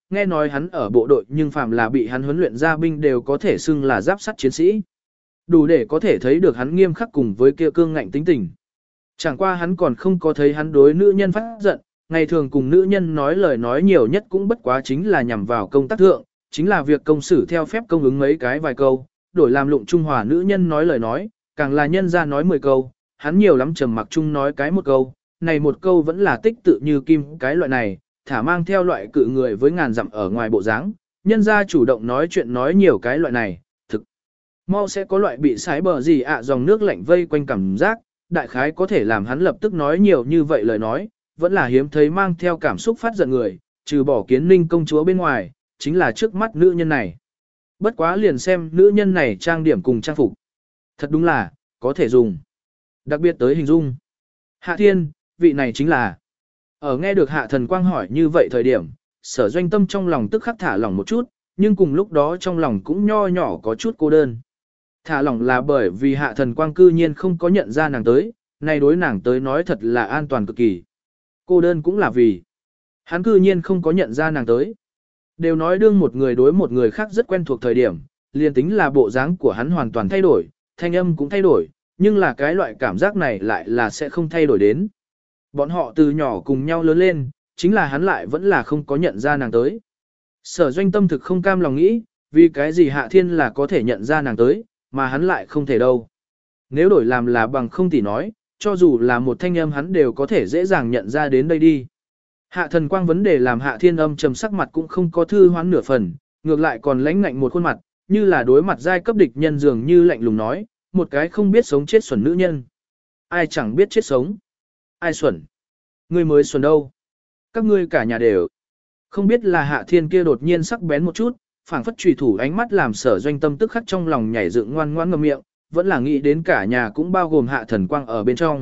nghe nói hắn ở bộ đội nhưng phàm là bị hắn huấn luyện ra binh đều có thể xưng là giáp sắt chiến sĩ. Đủ để có thể thấy được hắn nghiêm khắc cùng với kia cương ngạnh tính tình. Chẳng qua hắn còn không có thấy hắn đối nữ nhân phát giận, ngày thường cùng nữ nhân nói lời nói nhiều nhất cũng bất quá chính là nhằm vào công tác thượng, chính là việc công xử theo phép công ứng mấy cái vài câu, đổi làm lụng trung hòa nữ nhân nói lời nói, càng là nhân ra nói 10 câu, hắn nhiều lắm trầm mặc chung nói cái một câu, này một câu vẫn là tích tự như kim cái loại này, thả mang theo loại cự người với ngàn dặm ở ngoài bộ dáng, nhân ra chủ động nói chuyện nói nhiều cái loại này, thực mau sẽ có loại bị sái bờ gì dòng nước lạnh vây quanh cảm giác, đại khái có thể làm hắn lập tức nói nhiều như vậy lời nói, vẫn là hiếm thấy mang theo cảm xúc phát giận người, trừ bỏ Kiến Ninh công chúa bên ngoài, chính là trước mắt nữ nhân này. Bất quá liền xem nữ nhân này trang điểm cùng trang phục. Thật đúng là, có thể dùng. Đặc biệt tới hình dung. Hạ Thiên, vị này chính là. Ở nghe được Hạ Thần Quang hỏi như vậy thời điểm, Sở Doanh Tâm trong lòng tức khắc thả lỏng một chút, nhưng cùng lúc đó trong lòng cũng nho nhỏ có chút cô đơn. Thả lỏng là bởi vì Hạ Thần Quang cư nhiên không có nhận ra nàng tới, này đối nàng tới nói thật là an toàn cực kỳ. Cô đơn cũng là vì hắn cư nhiên không có nhận ra nàng tới. Đều nói đương một người đối một người khác rất quen thuộc thời điểm, liền tính là bộ dáng của hắn hoàn toàn thay đổi, thanh âm cũng thay đổi, nhưng là cái loại cảm giác này lại là sẽ không thay đổi đến. Bọn họ từ nhỏ cùng nhau lớn lên, chính là hắn lại vẫn là không có nhận ra nàng tới. Sở Doanh Tâm thực không cam lòng nghĩ, vì cái gì Hạ Thiên là có thể nhận ra nàng tới, mà hắn lại không thể đâu. Nếu đổi làm là bằng không thì nói, cho dù là một thanh âm hắn đều có thể dễ dàng nhận ra đến đây đi. Hạ Thần Quang vấn đề làm Hạ Thiên âm trầm sắc mặt cũng không có thư hoán nửa phần, ngược lại còn lãnh ngạnh một khuôn mặt, như là đối mặt giai cấp địch nhân dường như lạnh lùng nói, một cái không biết sống chết xuẩn nữ nhân. Ai chẳng biết chết sống. Ai xuẩn? Ngươi mới xuẩn đâu? Các ngươi cả nhà đều. Không biết là Hạ Thiên kia đột nhiên sắc bén một chút, phảng phất chủy thủ ánh mắt làm Sở Doanh Tâm tức khắc trong lòng nhảy dựng ngoan ngoãn ngậm miệng, vẫn là nghĩ đến cả nhà cũng bao gồm Hạ Thần Quang ở bên trong.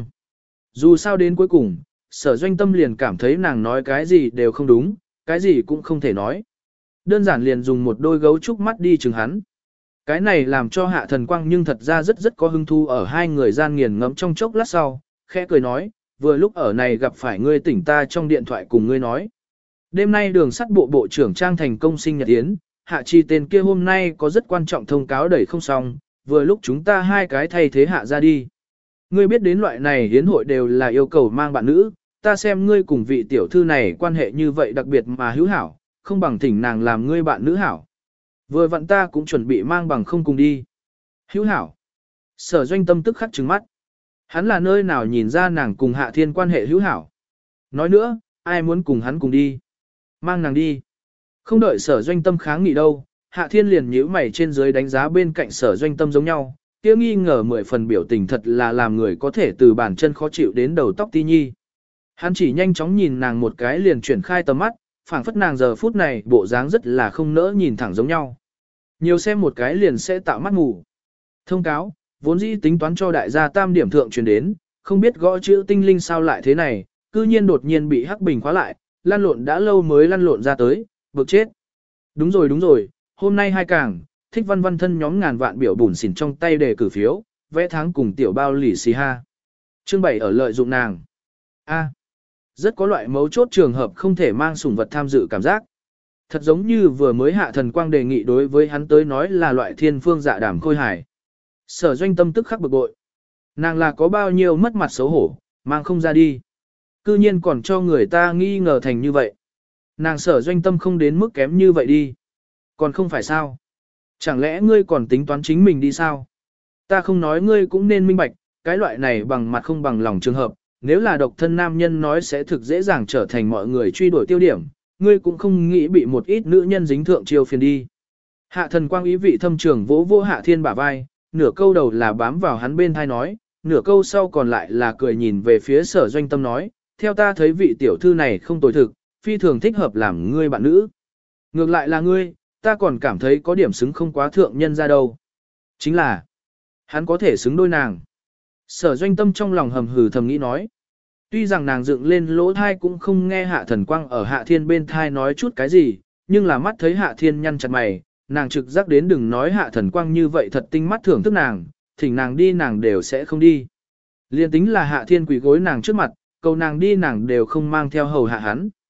Dù sao đến cuối cùng, Sở Doanh Tâm liền cảm thấy nàng nói cái gì đều không đúng, cái gì cũng không thể nói. Đơn giản liền dùng một đôi gấu trúc mắt đi chừng hắn. Cái này làm cho Hạ Thần Quang nhưng thật ra rất có hứng thú ở hai người gian nghiền ngẫm trong chốc lát sau, khẽ cười nói, vừa lúc ở này gặp phải ngươi tỉnh ta trong điện thoại cùng ngươi nói. Đêm nay đường sắt bộ bộ trưởng Trang thành công sinh nhật yến, Hạ Chi tên kia hôm nay có rất quan trọng thông cáo đẩy không xong, vừa lúc chúng ta hai cái thay thế Hạ ra đi. Ngươi biết đến loại này yến hội đều là yêu cầu mang bạn nữ, ta xem ngươi cùng vị tiểu thư này quan hệ như vậy đặc biệt mà hữu hảo, không bằng thỉnh nàng làm ngươi bạn nữ hảo. Vừa vặn ta cũng chuẩn bị mang bằng không cùng đi. Hữu hảo. Sở Doanh Tâm tức khắc trừng mắt. Hắn là nơi nào nhìn ra nàng cùng Hạ Thiên quan hệ hữu hảo. Nói nữa, ai muốn cùng hắn cùng đi. Mang nàng đi. Không đợi Sở Doanh Tâm kháng nghị đâu, Hạ Thiên liền nhíu mày trên dưới đánh giá bên cạnh Sở Doanh Tâm giống nhau, kia nghi ngờ 10 phần biểu tình thật là làm người có thể từ bàn chân khó chịu đến đầu tóc ti nhi. Hắn chỉ nhanh chóng nhìn nàng một cái liền chuyển khai tầm mắt, phảng phất nàng giờ phút này bộ dáng rất là không nỡ nhìn thẳng giống nhau. Nhiều xem một cái liền sẽ tạo mắt ngủ. Thông cáo, vốn dĩ tính toán cho đại gia tam điểm thượng truyền đến, không biết gõ chữ tinh linh sao lại thế này, cư nhiên đột nhiên bị hắc bình khóa lại, lăn lộn đã lâu mới lăn lộn ra tới, bực chết. Đúng rồi, hôm nay hai càng, thích văn văn thân nhóm ngàn vạn biểu bùn xỉn trong tay đề cử phiếu, vẽ tháng cùng tiểu bao lì xì ha. Chương 7 ở lợi dụng nàng. A. Rất có loại mấu chốt trường hợp không thể mang sủng vật tham dự cảm giác. Thật giống như vừa mới Hạ Thần Quang đề nghị đối với hắn tới nói là loại thiên phương dạ đảm khôi hài. Sở Doanh Tâm tức khắc bực bội. Nàng là có bao nhiêu mất mặt xấu hổ, mang không ra đi. Cư nhiên còn cho người ta nghi ngờ thành như vậy. Nàng Sở Doanh Tâm không đến mức kém như vậy đi. Còn không phải sao? Chẳng lẽ ngươi còn tính toán chính mình đi sao? Ta không nói ngươi cũng nên minh bạch, cái loại này bằng mặt không bằng lòng trường hợp, nếu là độc thân nam nhân nói sẽ thực dễ dàng trở thành mọi người truy đuổi tiêu điểm, ngươi cũng không nghĩ bị một ít nữ nhân dính thượng chiêu phiền đi. Hạ Thần Quang ý vị thâm trường vỗ vỗ Hạ Thiên bả vai, nửa câu đầu là bám vào hắn bên thai nói, nửa câu sau còn lại là cười nhìn về phía Sở Doanh Tâm nói, theo ta thấy vị tiểu thư này không tồi thực, phi thường thích hợp làm ngươi bạn nữ. Ngược lại là ngươi, ta còn cảm thấy có điểm xứng không quá thượng nhân ra đâu. Chính là, hắn có thể xứng đôi nàng. Sở Doanh Tâm trong lòng hầm hừ thầm nghĩ nói. Tuy rằng nàng dựng lên lỗ thai cũng không nghe Hạ Thần Quang ở Hạ Thiên bên thai nói chút cái gì, nhưng là mắt thấy Hạ Thiên nhăn chặt mày, nàng trực giác đến đừng nói Hạ Thần Quang như vậy thật tinh mắt thưởng thức nàng, thỉnh nàng đi nàng đều sẽ không đi. Liên tính là Hạ Thiên quỳ gối nàng trước mặt, cầu nàng đi nàng đều không mang theo hầu hạ hắn.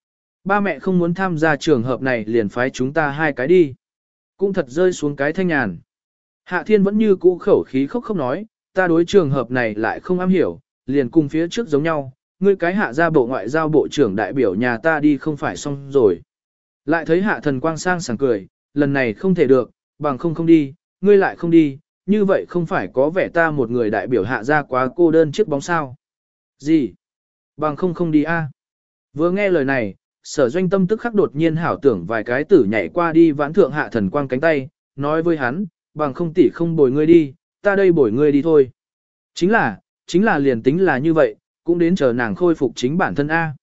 ba mẹ không muốn tham gia trường hợp này liền phái chúng ta hai cái đi. Cũng thật rơi xuống cái thanh nhàn. Hạ Thiên vẫn như cũ khẩu khí khóc không nói, ta đối trường hợp này lại không am hiểu, liền cùng phía trước giống nhau, ngươi cái hạ ra bộ ngoại giao bộ trưởng đại biểu nhà ta đi không phải xong rồi. Lại thấy hạ thần quang sang sảng cười, lần này không thể được, bằng không đi, ngươi lại không đi, như vậy không phải có vẻ ta một người đại biểu hạ ra quá cô đơn chiếc bóng sao. Gì? Bằng không đi a? Vừa nghe lời này, Sở Doanh Tâm tức khắc đột nhiên hảo tưởng vài cái tử nhảy qua đi vãn thượng hạ thần quang cánh tay, nói với hắn, bằng không tỷ không bồi ngươi đi, ta đây bồi ngươi đi thôi. Chính là liền tính là như vậy, cũng đến chờ nàng khôi phục chính bản thân A.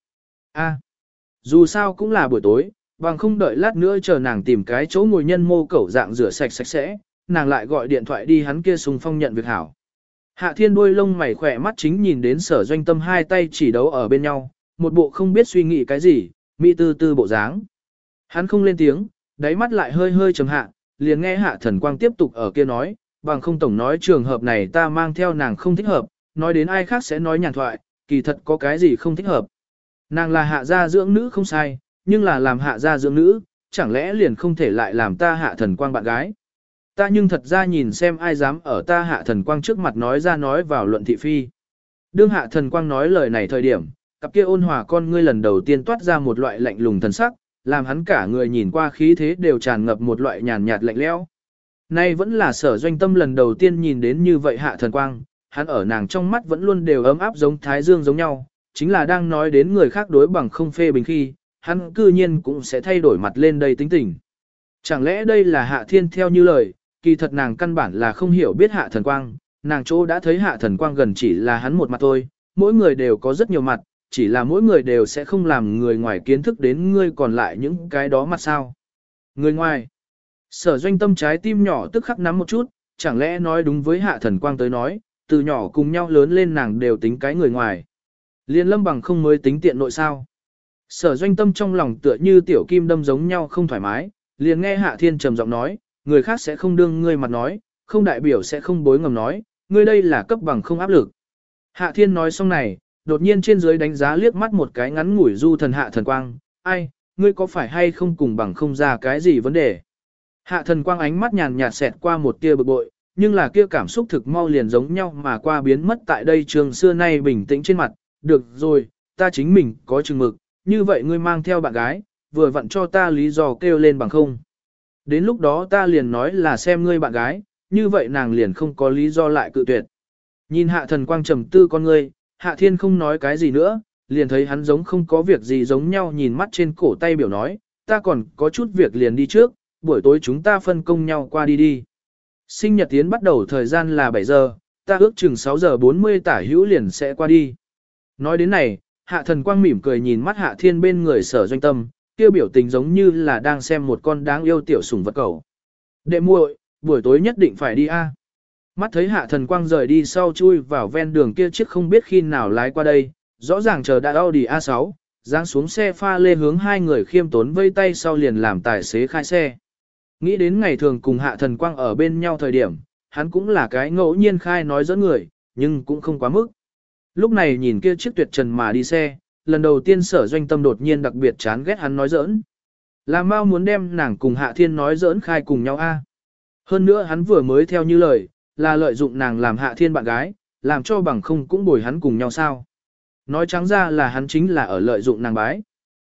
Dù sao cũng là buổi tối, bằng không đợi lát nữa chờ nàng tìm cái chỗ ngồi nhân mô cẩu dạng rửa sạch sạch sẽ, nàng lại gọi điện thoại đi hắn kia xung phong nhận việc hảo. Hạ Thiên đuôi lông mày khỏe mắt chính nhìn đến Sở Doanh Tâm hai tay chỉ đấu ở bên nhau, một bộ không biết suy nghĩ cái gì, mỹ tư tư bộ dáng. Hắn không lên tiếng, đáy mắt lại hơi hơi trầm hạ, liền nghe hạ thần quang tiếp tục ở kia nói, bằng không tổng nói trường hợp này ta mang theo nàng không thích hợp, nói đến ai khác sẽ nói nhàn thoại, kỳ thật có cái gì không thích hợp. Nàng là hạ gia dưỡng nữ không sai, nhưng là làm hạ gia dưỡng nữ, chẳng lẽ liền không thể lại làm ta hạ thần quang bạn gái. Ta nhưng thật ra nhìn xem ai dám ở ta hạ thần quang trước mặt nói ra nói vào luận thị phi. Đương hạ thần quang nói lời này thời điểm, cặp kia ôn hòa con ngươi lần đầu tiên toát ra một loại lạnh lùng thần sắc, làm hắn cả người nhìn qua khí thế đều tràn ngập một loại nhàn nhạt lạnh lẽo. Nay vẫn là Sở Doanh Tâm lần đầu tiên nhìn đến như vậy hạ thần quang, hắn ở nàng trong mắt vẫn luôn đều ấm áp giống thái dương giống nhau, chính là đang nói đến người khác đối bằng không phê bình khi, hắn cư nhiên cũng sẽ thay đổi mặt lên đây tính tình. Chẳng lẽ đây là Hạ Thiên theo như lời, kỳ thật nàng căn bản là không hiểu biết hạ thần quang, nàng chỗ đã thấy hạ thần quang gần chỉ là hắn một mặt thôi, mỗi người đều có rất nhiều mặt, chỉ là mỗi người đều sẽ không làm người ngoài kiến thức đến ngươi còn lại những cái đó mặt sao. Người ngoài, Sở Doanh Tâm trái tim nhỏ tức khắc nắm một chút, chẳng lẽ nói đúng với hạ thần quang tới nói, từ nhỏ cùng nhau lớn lên nàng đều tính cái người ngoài. Liên Lâm Bằng không mới tính tiện nội sao. Sở Doanh Tâm trong lòng tựa như tiểu kim đâm giống nhau không thoải mái, liền nghe Hạ Thiên trầm giọng nói, người khác sẽ không đương ngươi mặt nói, không đại biểu sẽ không bối ngầm nói, ngươi đây là cấp bằng không áp lực. Hạ Thiên nói xong này, đột nhiên trên dưới đánh giá liếc mắt một cái ngắn ngủi du thần hạ thần quang, ai, ngươi có phải hay không cùng bằng không ra cái gì vấn đề. Hạ thần quang ánh mắt nhàn nhạt xẹt qua một tia bực bội, nhưng là kia cảm xúc thực mau liền giống nhau mà qua biến mất tại đây trường xưa nay bình tĩnh trên mặt, được rồi, ta chính mình có chừng mực, như vậy ngươi mang theo bạn gái, vừa vặn cho ta lý do kêu lên bằng không. Đến lúc đó ta liền nói là xem ngươi bạn gái, như vậy nàng liền không có lý do lại cự tuyệt. Nhìn hạ thần quang trầm tư con ngươi, Hạ Thiên không nói cái gì nữa, liền thấy hắn giống không có việc gì giống nhau nhìn mắt trên cổ tay biểu nói, ta còn có chút việc liền đi trước, buổi tối chúng ta phân công nhau qua đi đi. Sinh nhật tiến bắt đầu thời gian là 7 giờ, ta ước chừng 6 giờ 40 tả hữu liền sẽ qua đi. Nói đến này, Hạ thần quang mỉm cười nhìn mắt Hạ Thiên bên người Sở Doanh Tâm, kia biểu tình giống như là đang xem một con đáng yêu tiểu sủng vật cẩu. Đệ muội, buổi tối nhất định phải đi a. Mắt thấy hạ thần quang rời đi sau chui vào ven đường kia chiếc không biết khi nào lái qua đây, rõ ràng chờ đã Audi A6, giáng xuống xe pha lê hướng hai người khiêm tốn vây tay sau liền làm tài xế khai xe. Nghĩ đến ngày thường cùng hạ thần quang ở bên nhau thời điểm, hắn cũng là cái ngẫu nhiên khai nói dẫn người, nhưng cũng không quá mức. Lúc này nhìn kia chiếc tuyệt trần mà đi xe, lần đầu tiên Sở Doanh Tâm đột nhiên đặc biệt chán ghét hắn nói giỡn. Làm mau muốn đem nàng cùng Hạ Thiên nói giỡn khai cùng nhau a. Hơn nữa hắn vừa mới theo như lời, là lợi dụng nàng làm Hạ Thiên bạn gái, làm cho bằng không cũng bồi hắn cùng nhau sao. Nói trắng ra là hắn chính là ở lợi dụng nàng bái.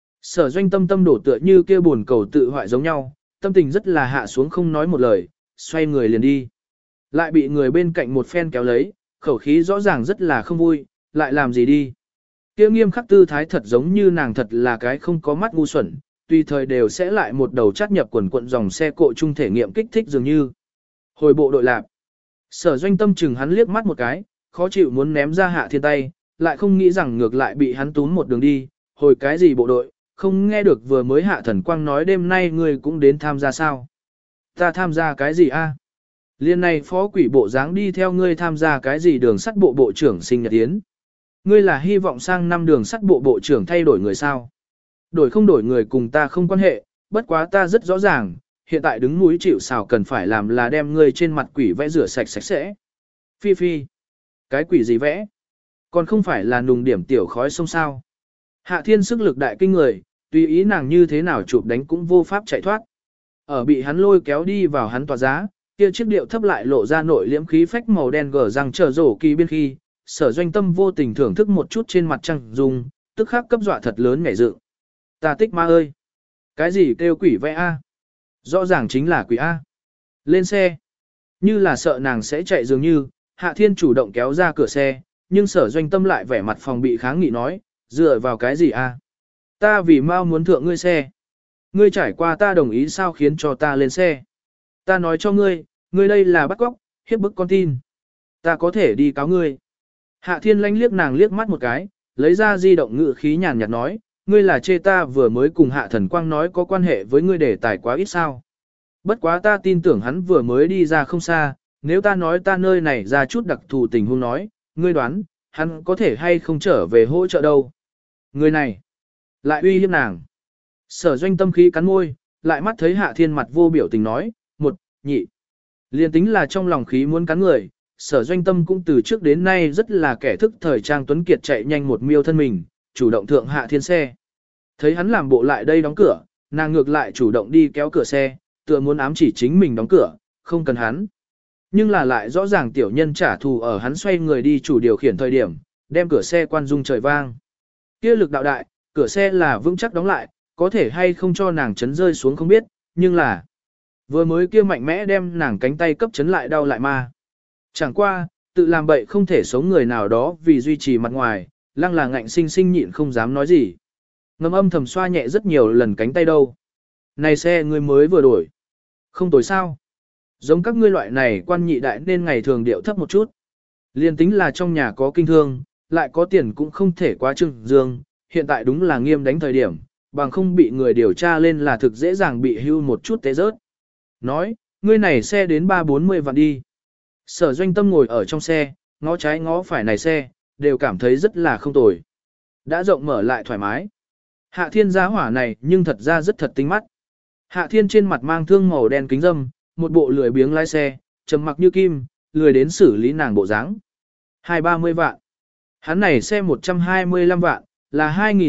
Sở Doanh Tâm tâm đổ tựa như kia buồn cầu tự hoại giống nhau, tâm tình rất là hạ xuống không nói một lời, xoay người liền đi. Lại bị người bên cạnh một phen kéo lấy, khẩu khí rõ ràng rất là không vui, lại làm gì đi. Kia nghiêm khắc tư thái thật giống như nàng thật là cái không có mắt ngu xuẩn, tùy thời đều sẽ lại một đầu chát nhập quần quận dòng xe cộ chung thể nghiệm kích thích dường như. Hồi bộ đội lạp. Sở Doanh Tâm chừng hắn liếc mắt một cái, khó chịu muốn ném ra Hạ Thiên tay, lại không nghĩ rằng ngược lại bị hắn túm một đường đi, hồi cái gì bộ đội, không nghe được vừa mới Hạ Thần Quang nói đêm nay ngươi cũng đến tham gia sao. Ta tham gia cái gì a? Liên này phó quỷ bộ dáng đi theo ngươi tham gia cái gì đường sắt bộ bộ trưởng sinh nhật yến. Ngươi là hy vọng sang năm đường sắt bộ bộ trưởng thay đổi người sao? Đổi không đổi người cùng ta không quan hệ, bất quá ta rất rõ ràng, hiện tại đứng núi chịu sào cần phải làm là đem ngươi trên mặt quỷ vẽ rửa sạch sạch sẽ. Phi phi, cái quỷ gì vẽ? Còn không phải là nùng điểm tiểu khói sông sao? Hạ Thiên sức lực đại kinh người, tùy ý nàng như thế nào chụp đánh cũng vô pháp chạy thoát. Ở bị hắn lôi kéo đi vào hắn tòa giá, kia chiếc điệu thấp lại lộ ra nội liễm khí phách màu đen gở răng trở rổ kỳ biên khi, Sở Doanh Tâm vô tình thưởng thức một chút trên mặt trăng dung, tức khắc cấp dọa thật lớn nhảy dựng. Ta tích ma ơi! Cái gì kêu quỷ vẽ a? Rõ ràng chính là quỷ a. Lên xe. Như là sợ nàng sẽ chạy dường như, Hạ Thiên chủ động kéo ra cửa xe, nhưng Sở Doanh Tâm lại vẻ mặt phòng bị kháng nghị nói, dựa vào cái gì a? Ta vì mau muốn thượng ngươi xe. Ngươi trải qua ta đồng ý sao khiến cho ta lên xe. Ta nói cho ngươi, ngươi đây là bắt cóc, hiếp bức con tin. Ta có thể đi cáo ngươi. Hạ Thiên lanh liếc nàng liếc mắt một cái, lấy ra di động ngự khí nhàn nhạt nói, ngươi là chê ta vừa mới cùng Hạ Thần Quang nói có quan hệ với ngươi để tài quá ít sao. Bất quá ta tin tưởng hắn vừa mới đi ra không xa, nếu ta nói ta nơi này ra chút đặc thù tình huống nói, ngươi đoán, hắn có thể hay không trở về hỗ trợ đâu. Người này, lại uy hiếp nàng. Sở Doanh Tâm khí cắn môi, lại mắt thấy Hạ Thiên mặt vô biểu tình nói, một, nhị. Liên tính là trong lòng khí muốn cắn người, Sở Doanh Tâm cũng từ trước đến nay rất là kẻ thức thời trang tuấn kiệt chạy nhanh một miêu thân mình, chủ động thượng Hạ Thiên xe. Thấy hắn làm bộ lại đây đóng cửa, nàng ngược lại chủ động đi kéo cửa xe, tựa muốn ám chỉ chính mình đóng cửa, không cần hắn. Nhưng là lại rõ ràng tiểu nhân trả thù ở hắn xoay người đi chủ điều khiển thời điểm, đem cửa xe quan dung trời vang. Kia lực đạo đại, cửa xe là vững chắc đóng lại, có thể hay không cho nàng chấn rơi xuống không biết, nhưng là vừa mới kia mạnh mẽ đem nàng cánh tay cấp chấn lại đau lại ma. Chẳng qua, tự làm bậy không thể sống người nào đó vì duy trì mặt ngoài, lăng là ngạnh sinh sinh nhịn không dám nói gì. Ngâm âm thầm xoa nhẹ rất nhiều lần cánh tay đâu. Này xe ngươi mới vừa đổi. Không tồi sao. Giống các ngươi loại này quan nhị đại nên ngày thường điệu thấp một chút. Liên tính là trong nhà có kinh thương, lại có tiền cũng không thể quá trưng dương, hiện tại đúng là nghiêm đánh thời điểm, bằng không bị người điều tra lên là thực dễ dàng bị hưu một chút tế rớt. Nói, ngươi này xe đến 3-40 vạn đi. Sở Doanh Tâm ngồi ở trong xe, ngó trái ngó phải này xe, đều cảm thấy rất là không tồi. Đã rộng mở lại thoải mái. Hạ Thiên giá hỏa này nhưng thật ra rất thật tinh mắt. Hạ Thiên trên mặt mang thương màu đen kính dâm, một bộ lười biếng lái xe, trầm mặc như kim, lười đến xử lý nàng bộ dáng. 230 vạn. Hắn này xe 125 vạn, là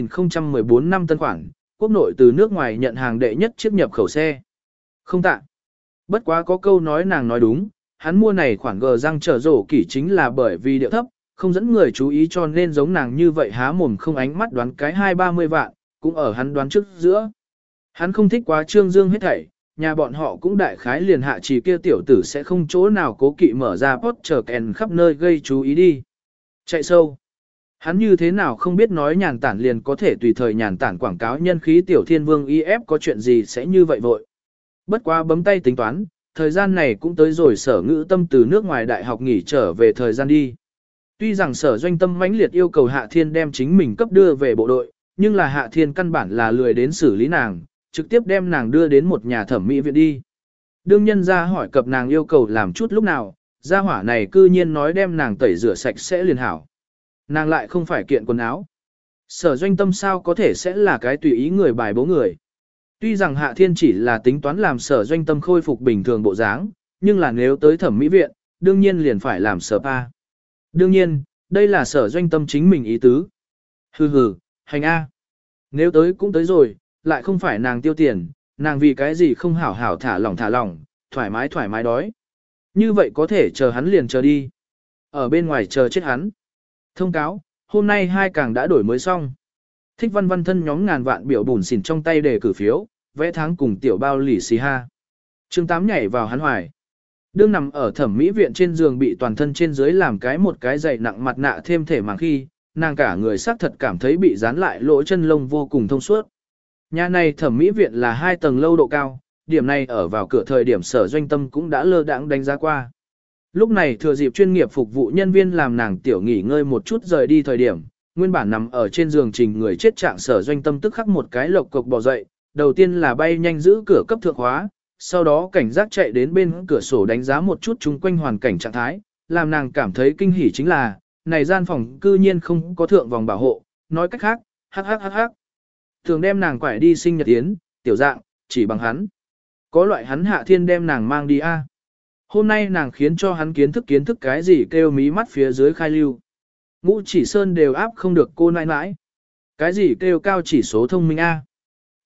2014 năm tân khoản, quốc nội từ nước ngoài nhận hàng đệ nhất chiếc nhập khẩu xe. Không tạ. Bất quá có câu nói nàng nói đúng, hắn mua này khoản gờ răng trở rổ kỷ chính là bởi vì điệu thấp, không dẫn người chú ý cho nên giống nàng như vậy há mồm không ánh mắt đoán cái 230 vạn, cũng ở hắn đoán trước giữa. Hắn không thích quá trương dương hết thảy, nhà bọn họ cũng đại khái liền hạ chỉ kia tiểu tử sẽ không chỗ nào cố kỵ mở ra post chờ kèn khắp nơi gây chú ý đi. Chạy sâu. Hắn như thế nào không biết nói nhàn tản liền có thể tùy thời nhàn tản quảng cáo nhân khí tiểu thiên vương IF có chuyện gì sẽ như vậy vội. Bất quá bấm tay tính toán, thời gian này cũng tới rồi Sở Ngữ Tâm từ nước ngoài đại học nghỉ trở về thời gian đi. Tuy rằng Sở Doanh Tâm mãnh liệt yêu cầu Hạ Thiên đem chính mình cấp đưa về bộ đội, nhưng là Hạ Thiên căn bản là lười đến xử lý nàng, trực tiếp đem nàng đưa đến một nhà thẩm mỹ viện đi. Đương nhân ra hỏi cập nàng yêu cầu làm chút lúc nào, gia hỏa này cư nhiên nói đem nàng tẩy rửa sạch sẽ liền hảo. Nàng lại không phải kiện quần áo. Sở Doanh Tâm sao có thể sẽ là cái tùy ý người bài bố người. Tuy rằng Hạ Thiên chỉ là tính toán làm Sở Doanh Tâm khôi phục bình thường bộ dáng, nhưng là nếu tới thẩm mỹ viện, đương nhiên liền phải làm spa. Đương nhiên, đây là Sở Doanh Tâm chính mình ý tứ. Hừ hừ, hành A. Nếu tới cũng tới rồi, lại không phải nàng tiêu tiền, nàng vì cái gì không hảo hảo thả lỏng, thoải mái đói. Như vậy có thể chờ hắn liền chờ đi. Ở bên ngoài chờ chết hắn. Thông cáo, hôm nay 2 càng đã đổi mới xong. Thích văn văn thân nhóm ngàn vạn biểu bùn xỉn trong tay để cử phiếu, vẽ tháng cùng tiểu bao lì xì ha. Chương 8 nhảy vào hắn hoài. Đương nằm ở thẩm mỹ viện trên giường bị toàn thân trên dưới làm một cái dày nặng mặt nạ thêm thể màng khi, nàng cả người xác thật cảm thấy bị dán lại lỗ chân lông vô cùng thông suốt. Nhà này thẩm mỹ viện là 2 tầng lâu độ cao, điểm này ở vào cửa thời điểm Sở Doanh Tâm cũng đã lơ đãng đánh giá qua. Lúc này thừa dịp chuyên nghiệp phục vụ nhân viên làm nàng tiểu nghỉ ngơi một chút rời đi thời điểm, nguyên bản nằm ở trên giường trình người chết trạng Sở Doanh Tâm tức khắc một cái lộc cộc bò dậy, đầu tiên là bay nhanh giữ cửa cấp thượng hóa, sau đó cảnh giác chạy đến bên cửa sổ đánh giá một chút chung quanh hoàn cảnh trạng thái, làm nàng cảm thấy kinh hỉ chính là, này gian phòng cư nhiên không có thượng vòng bảo hộ, nói cách khác, hắc. Thường đem nàng quải đi sinh nhật yến, tiểu dạng, chỉ bằng hắn. Có loại hắn Hạ Thiên đem nàng mang đi a. Hôm nay nàng khiến cho hắn kiến thức cái gì kêu mí mắt phía dưới khai lưu. Ngũ chỉ sơn đều áp không được cô nãi nãi. Cái gì kêu cao chỉ số thông minh a.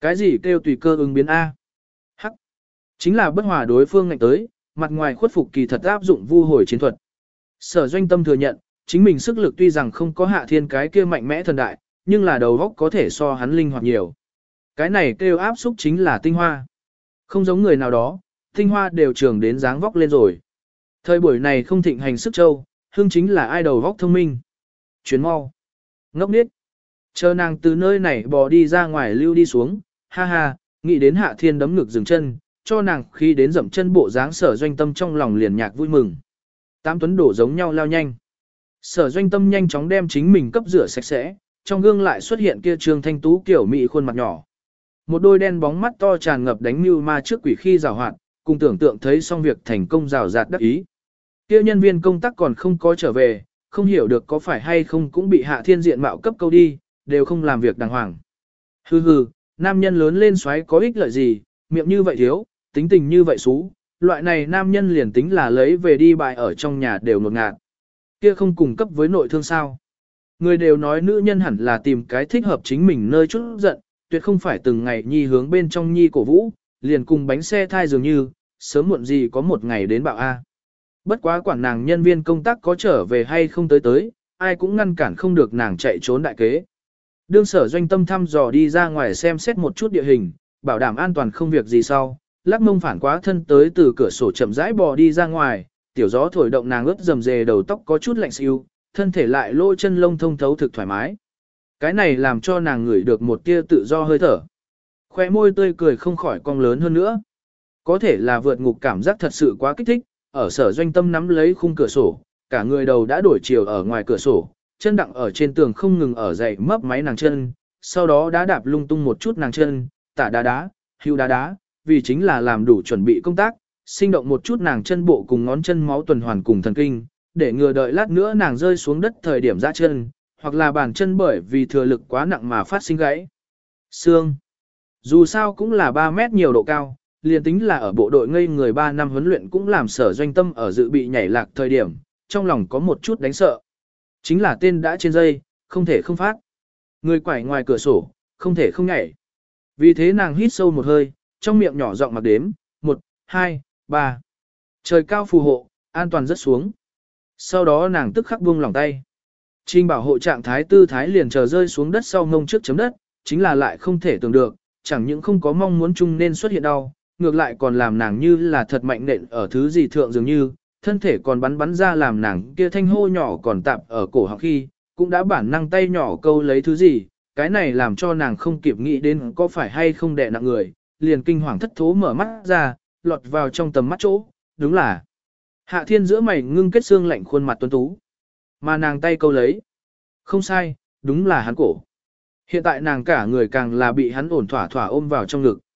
Cái gì kêu tùy cơ ứng biến A? Hắc. Chính là bất hòa đối phương ngạnh tới, mặt ngoài khuất phục kỳ thật áp dụng vu hồi chiến thuật. Sở Doanh Tâm thừa nhận, chính mình sức lực tuy rằng không có Hạ Thiên cái kia mạnh mẽ thần đại, nhưng là đầu óc có thể so hắn linh hoạt nhiều. Cái này kêu áp xúc chính là tinh hoa. Không giống người nào đó, tinh hoa đều trường đến dáng vóc lên rồi. Thời buổi này không thịnh hành sức châu, hương chính là ai đầu vóc thông minh. Chuyến mau. Ngốc điếc. Chờ nàng từ nơi này bò đi ra ngoài lưu đi xuống, ha ha, nghĩ đến Hạ Thiên đấm ngực dừng chân, cho nàng khi đến dậm chân bộ dáng Sở Doanh Tâm trong lòng liền nhạc vui mừng. Tám tuấn đổ giống nhau lao nhanh. Sở Doanh Tâm nhanh chóng đem chính mình cấp rửa sạch sẽ, trong gương lại xuất hiện kia Trương Thanh Tú kiểu mị khuôn mặt nhỏ. Một đôi đen bóng mắt to tràn ngập đánh mưu ma trước quỷ khi rào hoạt, cùng tưởng tượng thấy xong việc thành công rào rạt đắc ý. Kia nhân viên công tác còn không có trở về, không hiểu được có phải hay không cũng bị Hạ Thiên diện mạo cấp câu đi, đều không làm việc đàng hoàng. Hừ hừ, nam nhân lớn lên xoáy có ích lợi gì, miệng như vậy thiếu, tính tình như vậy xú, loại này nam nhân liền tính là lấy về đi bại ở trong nhà đều nột ngạt. Kia không cùng cấp với nội thương sao. Người đều nói nữ nhân hẳn là tìm cái thích hợp chính mình nơi chút giận, tuyệt không phải từng ngày nhi hướng bên trong nhi cổ vũ, liền cùng bánh xe thai dường như, sớm muộn gì có một ngày đến bạo A. Bất quá quản nàng nhân viên công tác có trở về hay không tới, ai cũng ngăn cản không được nàng chạy trốn đại kế. Đương Sở Doanh Tâm thăm dò đi ra ngoài xem xét một chút địa hình, bảo đảm an toàn không việc gì sau, lắc mông phản quá thân tới từ cửa sổ chậm rãi bò đi ra ngoài, tiểu gió thổi động nàng ướt rầm rề đầu tóc có chút lạnh siêu, thân thể lại lỗ chân lông thông thấu thực thoải mái. Cái này làm cho nàng ngửi được một tia tự do hơi thở. Khoe môi tươi cười không khỏi cong lớn hơn nữa. Có thể là vượt ngục cảm giác thật sự quá kích thích, ở Sở Doanh Tâm nắm lấy khung cửa sổ, cả người đầu đã đổi chiều ở ngoài cửa sổ, chân đặng ở trên tường không ngừng ở dậy mấp máy nàng chân, sau đó đá đạp lung tung một chút nàng chân, tả đá, hưu đá, vì chính là làm đủ chuẩn bị công tác, sinh động một chút nàng chân bộ cùng ngón chân máu tuần hoàn cùng thần kinh, để ngừa đợi lát nữa nàng rơi xuống đất thời điểm ra chân, hoặc là bàn chân bởi vì thừa lực quá nặng mà phát sinh gãy. Xương. Dù sao cũng là 3 mét nhiều độ cao, liền tính là ở bộ đội ngây người 3 năm huấn luyện cũng làm Sở Doanh Tâm ở dự bị nhảy lạc thời điểm, trong lòng có một chút đánh sợ. Chính là tên đã trên dây, không thể không phát. Người quải ngoài cửa sổ, không thể không nhảy. Vì thế nàng hít sâu một hơi, trong miệng nhỏ giọng mặc đếm, 1, 2, 3. Trời cao phù hộ, an toàn rất xuống. Sau đó nàng tức khắc buông lỏng tay. Trình bảo hộ trạng thái tư thái liền chờ rơi xuống đất sau ngông trước chấm đất, chính là lại không thể tưởng được, chẳng những không có mong muốn chung nên xuất hiện đau, ngược lại còn làm nàng như là thật mạnh nện ở thứ gì thượng dường như, thân thể còn bắn ra làm nàng kia thanh hô nhỏ còn tạm ở cổ họng khi, cũng đã bản năng tay nhỏ câu lấy thứ gì, cái này làm cho nàng không kịp nghĩ đến có phải hay không đè nặng người, liền kinh hoàng thất thố mở mắt ra, lọt vào trong tầm mắt chỗ, đúng là Hạ Thiên giữa mày ngưng kết xương lạnh khuôn mặt tuấn tú, mà nàng tay câu lấy, không sai, đúng là hắn cổ. Hiện tại nàng cả người càng là bị hắn ổn thỏa ôm vào trong ngực.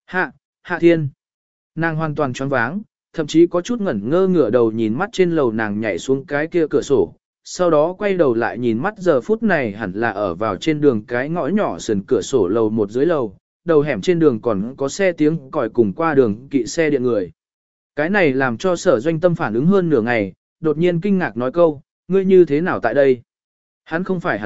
Hạ Thiên. Nàng hoàn toàn choáng váng, thậm chí có chút ngẩn ngơ ngửa đầu nhìn mắt trên lầu nàng nhảy xuống cái kia cửa sổ, sau đó quay đầu lại nhìn mắt giờ phút này hẳn là ở vào trên đường cái ngõ nhỏ sườn cửa sổ lầu một dưới lầu, đầu hẻm trên đường còn có xe tiếng còi cùng qua đường kỵ xe điện người. Cái này làm cho Sở Doanh Tâm phản ứng hơn nửa ngày, đột nhiên kinh ngạc nói câu, ngươi như thế nào tại đây? Hắn không phải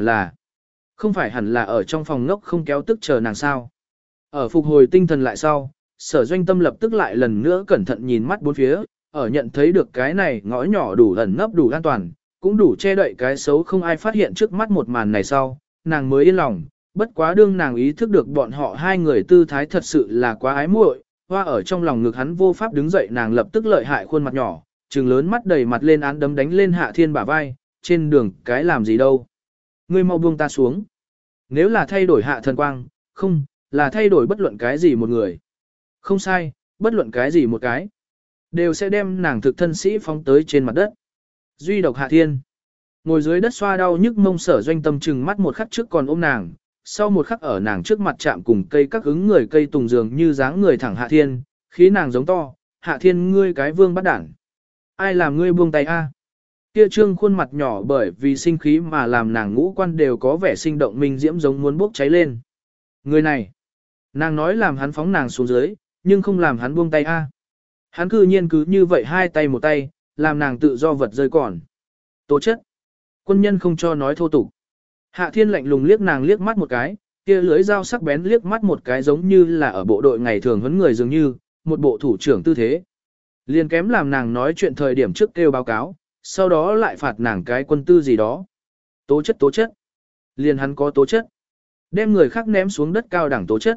hẳn là ở trong phòng ngốc không kéo tức chờ nàng sao? Ở phục hồi tinh thần lại sau, Sở Doanh Tâm lập tức lại lần nữa cẩn thận nhìn mắt bốn phía, ở nhận thấy được cái này ngõ nhỏ đủ ẩn nấp đủ an toàn, cũng đủ che đậy cái xấu không ai phát hiện trước mắt một màn này sau, nàng mới yên lòng, bất quá đương nàng ý thức được bọn họ hai người tư thái thật sự là quá ái muội, hoa ở trong lòng ngực hắn vô pháp đứng dậy nàng lập tức lợi hại khuôn mặt nhỏ, trừng lớn mắt đầy mặt lên án đấm đánh lên Hạ Thiên bả vai, trên đường cái làm gì đâu. Ngươi mau buông ta xuống. Nếu là thay đổi Hạ Thần Quang, không, là thay đổi bất luận cái gì một người. Không sai, bất luận cái gì một cái. Đều sẽ đem nàng thực thân sĩ phóng tới trên mặt đất. Duy độc Hạ Thiên. Ngồi dưới đất xoa đau nhức mông Sở Doanh Tâm chừng mắt một khắc trước còn ôm nàng, sau một khắc ở nàng trước mặt chạm cùng cây các ứng người cây tùng dường như dáng người thẳng Hạ Thiên, khí nàng giống to, Hạ Thiên ngươi cái vương bắt đảng. Ai làm ngươi buông tay a? Kia trương khuôn mặt nhỏ bởi vì sinh khí mà làm nàng ngũ quan đều có vẻ sinh động minh diễm giống muốn bốc cháy lên. Người này, nàng nói làm hắn phóng nàng xuống dưới, nhưng không làm hắn buông tay a. Hắn cư nhiên cứ như vậy hai tay một tay, làm nàng tự do vật rơi còn. Tố chất. Quân nhân không cho nói thô tục. Hạ Thiên lạnh lùng liếc nàng liếc mắt một cái, kia lưới dao sắc bén liếc mắt một cái giống như là ở bộ đội ngày thường huấn người dường như, một bộ thủ trưởng tư thế. Liền kém làm nàng nói chuyện thời điểm trước kêu báo cáo, sau đó lại phạt nàng cái quân tư gì đó. Tố chất. Liền hắn có tố chất. Đem người khác ném xuống đất cao đẳng tố chất.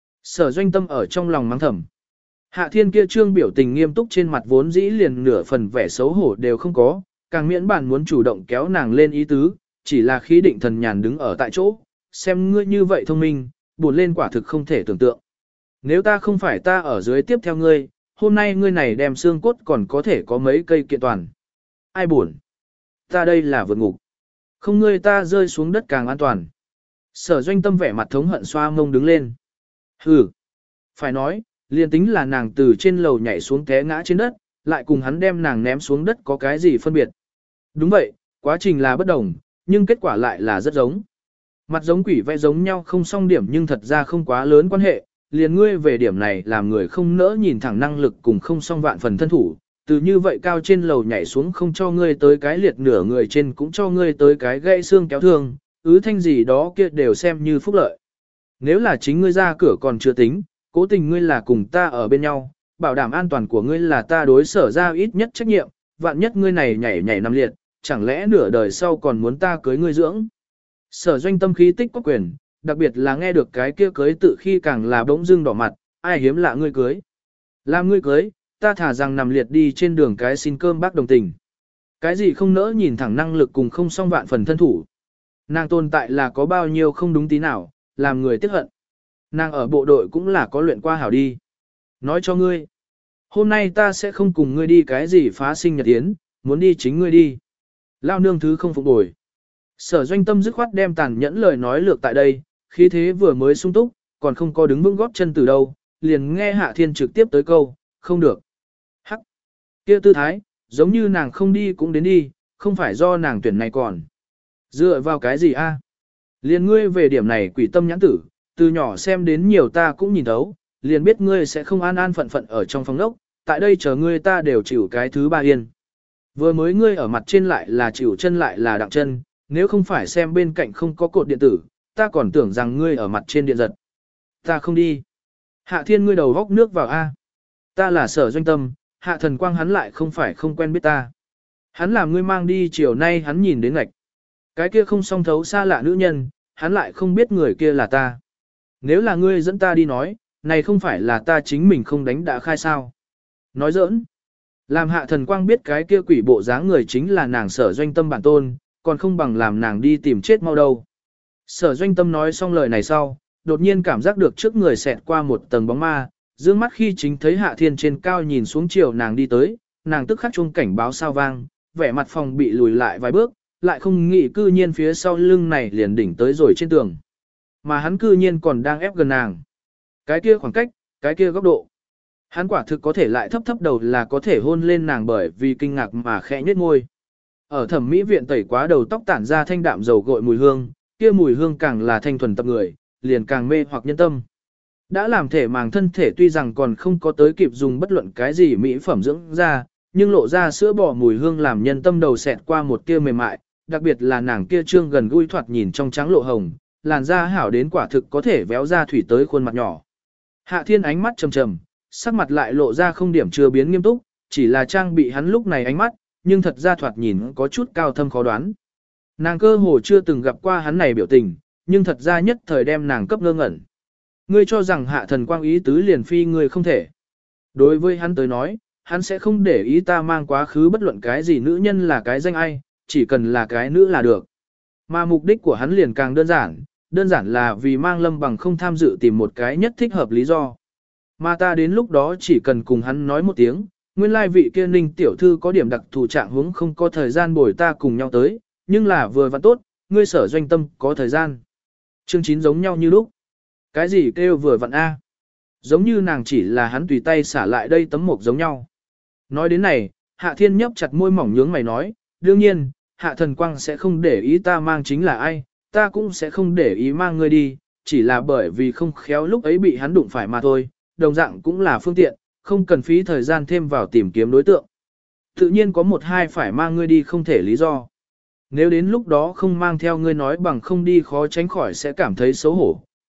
Sở Doanh Tâm ở trong lòng mắng thầm. Hạ Thiên kia trương biểu tình nghiêm túc trên mặt vốn dĩ liền nửa phần vẻ xấu hổ đều không có, càng miễn bản muốn chủ động kéo nàng lên ý tứ, chỉ là khí định thần nhàn đứng ở tại chỗ, xem ngươi như vậy thông minh, buồn lên quả thực không thể tưởng tượng. Nếu ta không phải ta ở dưới tiếp theo ngươi, hôm nay ngươi này đem xương cốt còn có thể có mấy cây kiện toàn. Ai buồn? Ta đây là vượt ngục. Không ngươi ta rơi xuống đất càng an toàn. Sở Doanh Tâm vẻ mặt thống hận xoa mông đứng lên. Hừ. Phải nói, liền tính là nàng từ trên lầu nhảy xuống té ngã trên đất, lại cùng hắn đem nàng ném xuống đất có cái gì phân biệt. Đúng vậy, quá trình là bất đồng, nhưng kết quả lại là rất giống. Mặt giống quỷ vẽ giống nhau không song điểm nhưng thật ra không quá lớn quan hệ, liền ngươi về điểm này làm người không nỡ nhìn thẳng năng lực cùng không song vạn phần thân thủ, từ như vậy cao trên lầu nhảy xuống không cho ngươi tới cái liệt nửa người trên cũng cho ngươi tới cái gãy xương kéo thương, thanh gì đó kia đều xem như phúc lợi. Nếu là chính ngươi ra cửa còn chưa tính, cố tình ngươi là cùng ta ở bên nhau, bảo đảm an toàn của ngươi là ta đối sở ra ít nhất trách nhiệm, vạn nhất ngươi này nhảy nằm liệt, chẳng lẽ nửa đời sau còn muốn ta cưới ngươi dưỡng. Sở Doanh Tâm khí tích có quyền, đặc biệt là nghe được cái kia cưới tự khi càng là bỗng dưng đỏ mặt, ai hiếm lạ ngươi cưới. Làm ngươi cưới, ta thả rằng nằm liệt đi trên đường cái xin cơm bác đồng tình. Cái gì không nỡ nhìn thẳng năng lực cùng không song vạn phần thân thủ. Nàng tồn tại là có bao nhiêu không đúng tí nào, làm người tiếc hận. Nàng ở bộ đội cũng là có luyện qua hảo đi. Nói cho ngươi, hôm nay ta sẽ không cùng ngươi đi cái gì phá sinh nhật yến, muốn đi chính ngươi đi. Lao nương thứ không phục bồi. Sở Doanh Tâm dứt khoát đem tàn nhẫn lời nói lược tại đây, khí thế vừa mới sung túc, còn không có đứng vững góp chân từ đâu, liền nghe Hạ Thiên trực tiếp tới câu, không được. Hắc, kia tư thái, giống như nàng không đi cũng đến đi, không phải do nàng tuyển này còn. Dựa vào cái gì a? Liền ngươi về điểm này quỷ tâm nhãn tử, từ nhỏ xem đến nhiều ta cũng nhìn thấu, liền biết ngươi sẽ không an an phận phận ở trong phòng ốc, tại đây chờ ngươi ta đều chịu cái thứ ba yên. Vừa mới ngươi ở mặt trên lại là chịu chân lại là đặng chân, nếu không phải xem bên cạnh không có cột điện tử, ta còn tưởng rằng ngươi ở mặt trên điện giật. Ta không đi. Hạ Thiên ngươi đầu góc nước vào A. Ta là Sở Doanh Tâm, Hạ Thần Quang hắn lại không phải không quen biết ta. Hắn làm ngươi mang đi chiều nay hắn nhìn đến ngạch. Cái kia không song thấu xa lạ nữ nhân, hắn lại không biết người kia là ta. Nếu là ngươi dẫn ta đi nói, này không phải là ta chính mình không đánh đã khai sao. Nói giỡn. Làm Hạ Thần Quang biết cái kia quỷ bộ dáng người chính là nàng Sở Doanh Tâm bản tôn, còn không bằng làm nàng đi tìm chết mau đâu. Sở Doanh Tâm nói xong lời này sau, đột nhiên cảm giác được trước người xẹt qua một tầng bóng ma, dương mắt khi chính thấy Hạ Thiên trên cao nhìn xuống chiều nàng đi tới, nàng tức khắc chuông cảnh báo sao vang, vẻ mặt phòng bị lùi lại vài bước, lại không nghĩ cư nhiên phía sau lưng này liền đỉnh tới rồi trên tường. Mà hắn cư nhiên còn đang ép gần nàng. Cái kia khoảng cách, cái kia góc độ. Hắn quả thực có thể lại thấp thấp đầu là có thể hôn lên nàng bởi vì kinh ngạc mà khẽ nhếch môi. Ở thẩm mỹ viện tẩy quá đầu tóc tản ra thanh đạm dầu gội mùi hương, kia mùi hương càng là thanh thuần tập người, liền càng mê hoặc nhân tâm. Đã làm thể màng thân thể tuy rằng còn không có tới kịp dùng bất luận cái gì mỹ phẩm dưỡng da, nhưng lộ ra sữa bò mùi hương làm nhân tâm đầu xẹt qua một tia mềm mại, đặc biệt là nàng kia trương gần gũi thoạt nhìn trong trắng lộ hồng, làn da hảo đến quả thực có thể véo ra thủy tới khuôn mặt nhỏ. Hạ Thiên ánh mắt trầm trầm, sắc mặt lại lộ ra không điểm chưa biến nghiêm túc, chỉ là trang bị hắn lúc này ánh mắt, nhưng thật ra thoạt nhìn có chút cao thâm khó đoán. Nàng cơ hồ chưa từng gặp qua hắn này biểu tình, nhưng thật ra nhất thời đem nàng cấp ngơ ngẩn. Ngươi cho rằng Hạ Thần Quang ý tứ liền phi ngươi không thể. Đối với hắn tới nói, hắn sẽ không để ý ta mang quá khứ bất luận cái gì nữ nhân là cái danh ai, chỉ cần là cái nữ là được. Mà mục đích của hắn liền càng đơn giản là vì mang Lâm Bằng không tham dự tìm một cái nhất thích hợp lý do. Mà ta đến lúc đó chỉ cần cùng hắn nói một tiếng, nguyên lai vị kia Ninh tiểu thư có điểm đặc thù trạng huống không có thời gian bồi ta cùng nhau tới, nhưng là vừa vặn tốt, ngươi Sở Doanh Tâm có thời gian. Chương 9 giống nhau như lúc. Cái gì kêu vừa vặn A? Giống như nàng chỉ là hắn tùy tay xả lại đây tấm mộc giống nhau. Nói đến này, Hạ Thiên nhấp chặt môi mỏng nhướng mày nói, đương nhiên, Hạ Thần Quang sẽ không để ý ta mang chính là ai, ta cũng sẽ không để ý mang ngươi đi, chỉ là bởi vì không khéo lúc ấy bị hắn đụng phải mà thôi, đồng dạng cũng là phương tiện, không cần phí thời gian thêm vào tìm kiếm đối tượng. Tự nhiên có một hai phải mang ngươi đi không thể lý do. Nếu đến lúc đó không mang theo ngươi nói bằng không đi khó tránh khỏi sẽ cảm thấy xấu hổ,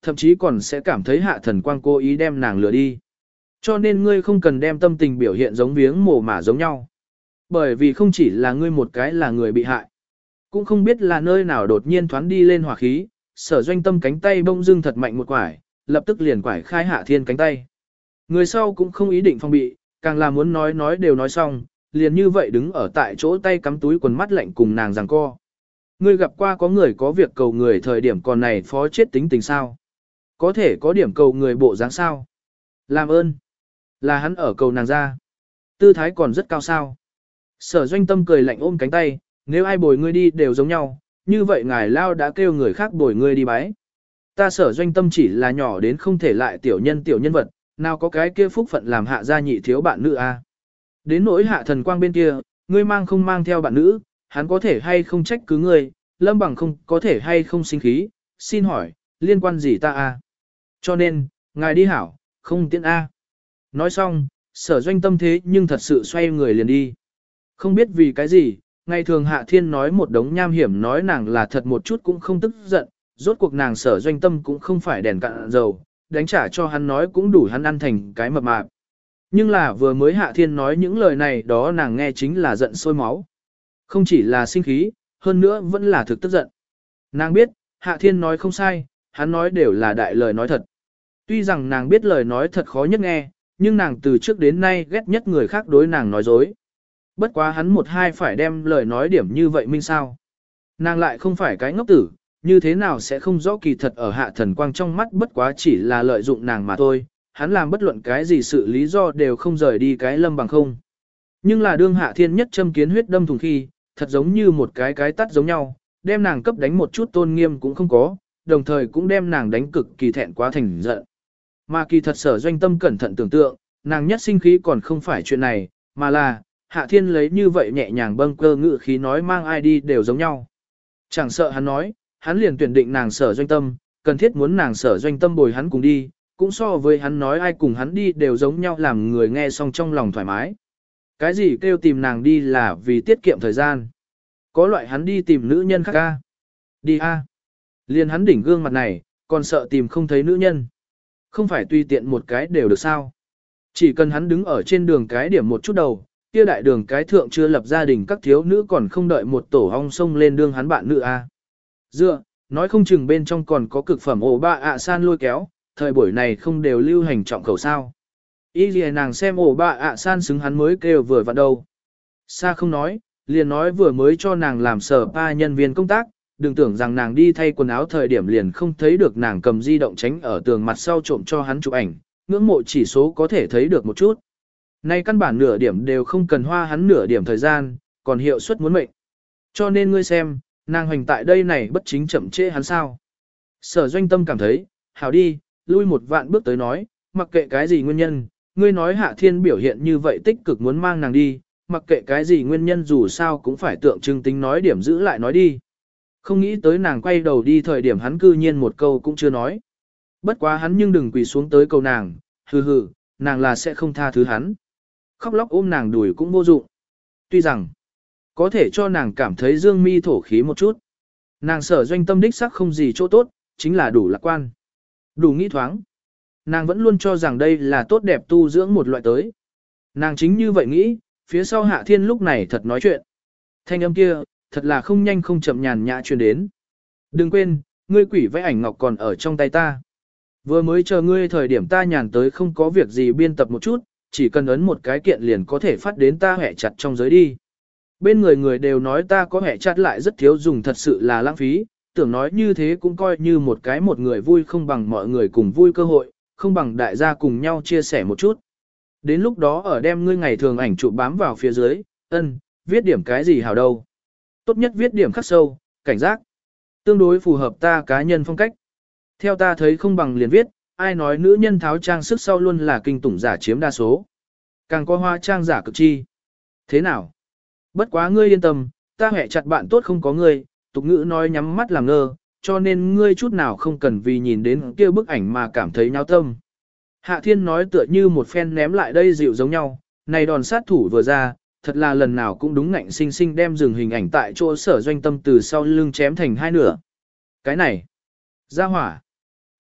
thậm chí còn sẽ cảm thấy Hạ Thần Quang cố ý đem nàng lừa đi. Cho nên ngươi không cần đem tâm tình biểu hiện giống viếng mồ mả giống nhau. Bởi vì không chỉ là ngươi một cái là người bị hại. Cũng không biết là nơi nào đột nhiên thoáng đi lên hỏa khí, Sở Doanh Tâm cánh tay bông dưng thật mạnh một quải, lập tức liền quải khai Hạ Thiên cánh tay. Người sau cũng không ý định phong bị, càng là muốn nói đều nói xong, liền như vậy đứng ở tại chỗ tay cắm túi quần mắt lạnh cùng nàng giằng co. Ngươi gặp qua có người có việc cầu người thời điểm còn này phó chết tính tình sao? Có thể có điểm cầu người bộ dáng sao? Làm ơn. Là hắn ở cầu nàng ra. Tư thái còn rất cao sao. Sở Doanh Tâm cười lạnh ôm cánh tay, nếu ai bồi ngươi đi đều giống nhau, như vậy ngài lao đã kêu người khác bồi ngươi đi bái. Ta Sở Doanh Tâm chỉ là nhỏ đến không thể lại tiểu nhân vật, nào có cái kia phúc phận làm hạ gia nhị thiếu bạn nữ a. Đến nỗi Hạ Thần Quang bên kia, ngươi mang không mang theo bạn nữ, hắn có thể hay không trách cứ ngươi, Lâm Bằng không có thể hay không sinh khí, xin hỏi, liên quan gì ta a? Cho nên, ngài đi hảo, không tiện a. Nói xong, Sở Doanh Tâm thế nhưng thật sự xoay người liền đi. Không biết vì cái gì, ngày thường Hạ Thiên nói một đống nham hiểm nói nàng là thật một chút cũng không tức giận, rốt cuộc nàng Sở Doanh Tâm cũng không phải đèn cạn dầu, đánh trả cho hắn nói cũng đủ hắn ăn thành cái mập mạp. Nhưng là vừa mới Hạ Thiên nói những lời này đó nàng nghe chính là giận sôi máu. Không chỉ là sinh khí, hơn nữa vẫn là thực tức giận. Nàng biết, Hạ Thiên nói không sai, hắn nói đều là đại lời nói thật. Tuy rằng nàng biết lời nói thật khó nhất nghe, nhưng nàng từ trước đến nay ghét nhất người khác đối nàng nói dối. Bất quá hắn một hai phải đem lời nói điểm như vậy minh sao. Nàng lại không phải cái ngốc tử, như thế nào sẽ không rõ kỳ thật ở Hạ Thần Quang trong mắt bất quá chỉ là lợi dụng nàng mà thôi, hắn làm bất luận cái gì sự lý do đều không rời đi cái Lâm Bằng không. Nhưng là đương Hạ Thiên nhất châm kiến huyết đâm thùng khi, thật giống như một cái tắt giống nhau, đem nàng cấp đánh một chút tôn nghiêm cũng không có, đồng thời cũng đem nàng đánh cực kỳ thẹn quá thành giận. Mà kỳ thật Sở Doanh Tâm cẩn thận tưởng tượng, nàng nhất sinh khí còn không phải chuyện này, mà là, Hạ Thiên lấy như vậy nhẹ nhàng bâng cơ ngự khí nói mang ai đi đều giống nhau. Chẳng sợ hắn nói, hắn liền tuyển định nàng Sở Doanh Tâm, cần thiết muốn nàng Sở Doanh Tâm bồi hắn cùng đi, cũng so với hắn nói ai cùng hắn đi đều giống nhau làm người nghe xong trong lòng thoải mái. Cái gì kêu tìm nàng đi là vì tiết kiệm thời gian. Có loại hắn đi tìm nữ nhân khác a. Đi a. Liền hắn đỉnh gương mặt này, còn sợ tìm không thấy nữ nhân. Không phải tùy tiện một cái đều được sao. Chỉ cần hắn đứng ở trên đường cái điểm một chút đầu, kia đại đường cái thượng chưa lập gia đình các thiếu nữ còn không đợi một tổ ong sông lên đương hắn bạn nữ a. Dựa, nói không chừng bên trong còn có cực phẩm ổ ba ạ san lôi kéo, thời buổi này không đều lưu hành trọng khẩu sao. Ý gì nàng xem ổ ba ạ san xứng hắn mới kêu vừa vặn đâu. Sa không nói, liền nói vừa mới cho nàng làm sở pa nhân viên công tác, đừng tưởng rằng nàng đi thay quần áo thời điểm liền không thấy được nàng cầm di động tránh ở tường mặt sau trộm cho hắn chụp ảnh, ngưỡng mộ chỉ số có thể thấy được một chút. Nay căn bản nửa điểm đều không cần hoa hắn nửa điểm thời gian, còn hiệu suất muốn mệnh. Cho nên ngươi xem, nàng hoành tại đây này bất chính chậm trễ hắn sao. Sở Doanh Tâm cảm thấy, hảo đi, lui một vạn bước tới nói, mặc kệ cái gì nguyên nhân, ngươi nói Hạ Thiên biểu hiện như vậy tích cực muốn mang nàng đi, mặc kệ cái gì nguyên nhân dù sao cũng phải tượng trưng tính nói điểm giữ lại nói đi. Không nghĩ tới nàng quay đầu đi thời điểm hắn cư nhiên một câu cũng chưa nói. Bất quá hắn nhưng đừng quỳ xuống tới cầu nàng, hừ hừ, nàng là sẽ không tha thứ hắn. Khóc lóc ôm nàng đùi cũng vô dụng. Tuy rằng, có thể cho nàng cảm thấy dương mi thổ khí một chút. Nàng Sở Doanh Tâm đích sắc không gì chỗ tốt, chính là đủ lạc quan. Đủ nghĩ thoáng. Nàng vẫn luôn cho rằng đây là tốt đẹp tu dưỡng một loại tới. Nàng chính như vậy nghĩ, phía sau Hạ Thiên lúc này thật nói chuyện. Thanh âm kia, thật là không nhanh không chậm nhàn nhã truyền đến. Đừng quên, ngươi quỷ vẽ ảnh ngọc còn ở trong tay ta. Vừa mới chờ ngươi thời điểm ta nhàn tới không có việc gì biên tập một chút, chỉ cần ấn một cái kiện liền có thể phát đến ta hẹ chặt trong giới đi. Bên người đều nói ta có hẹ chặt lại rất thiếu dùng thật sự là lãng phí, tưởng nói như thế cũng coi như một người vui không bằng mọi người cùng vui cơ hội, không bằng đại gia cùng nhau chia sẻ một chút. Đến lúc đó ở đem ngươi ngày thường ảnh chụp bám vào phía dưới, viết điểm cái gì hảo đâu. Tốt nhất viết điểm khắc sâu, cảnh giác. Tương đối phù hợp ta cá nhân phong cách. Theo ta thấy không bằng liền viết, ai nói nữ nhân tháo trang sức sau luôn là kinh tủng giả chiếm đa số. Càng có hoa trang giả cực chi. Thế nào? Bất quá ngươi yên tâm, ta hẹ chặt bạn tốt không có ngươi, tục ngữ nói nhắm mắt làm ngơ, cho nên ngươi chút nào không cần vì nhìn đến kia bức ảnh mà cảm thấy nháo tâm. Hạ Thiên nói tựa như một phen ném lại đây dịu giống nhau, này đòn sát thủ vừa ra, thật là lần nào cũng đúng ngạnh sinh sinh đem dừng hình ảnh tại chỗ Sở Doanh Tâm từ sau lưng chém thành hai nửa. Cái này, ra hỏa,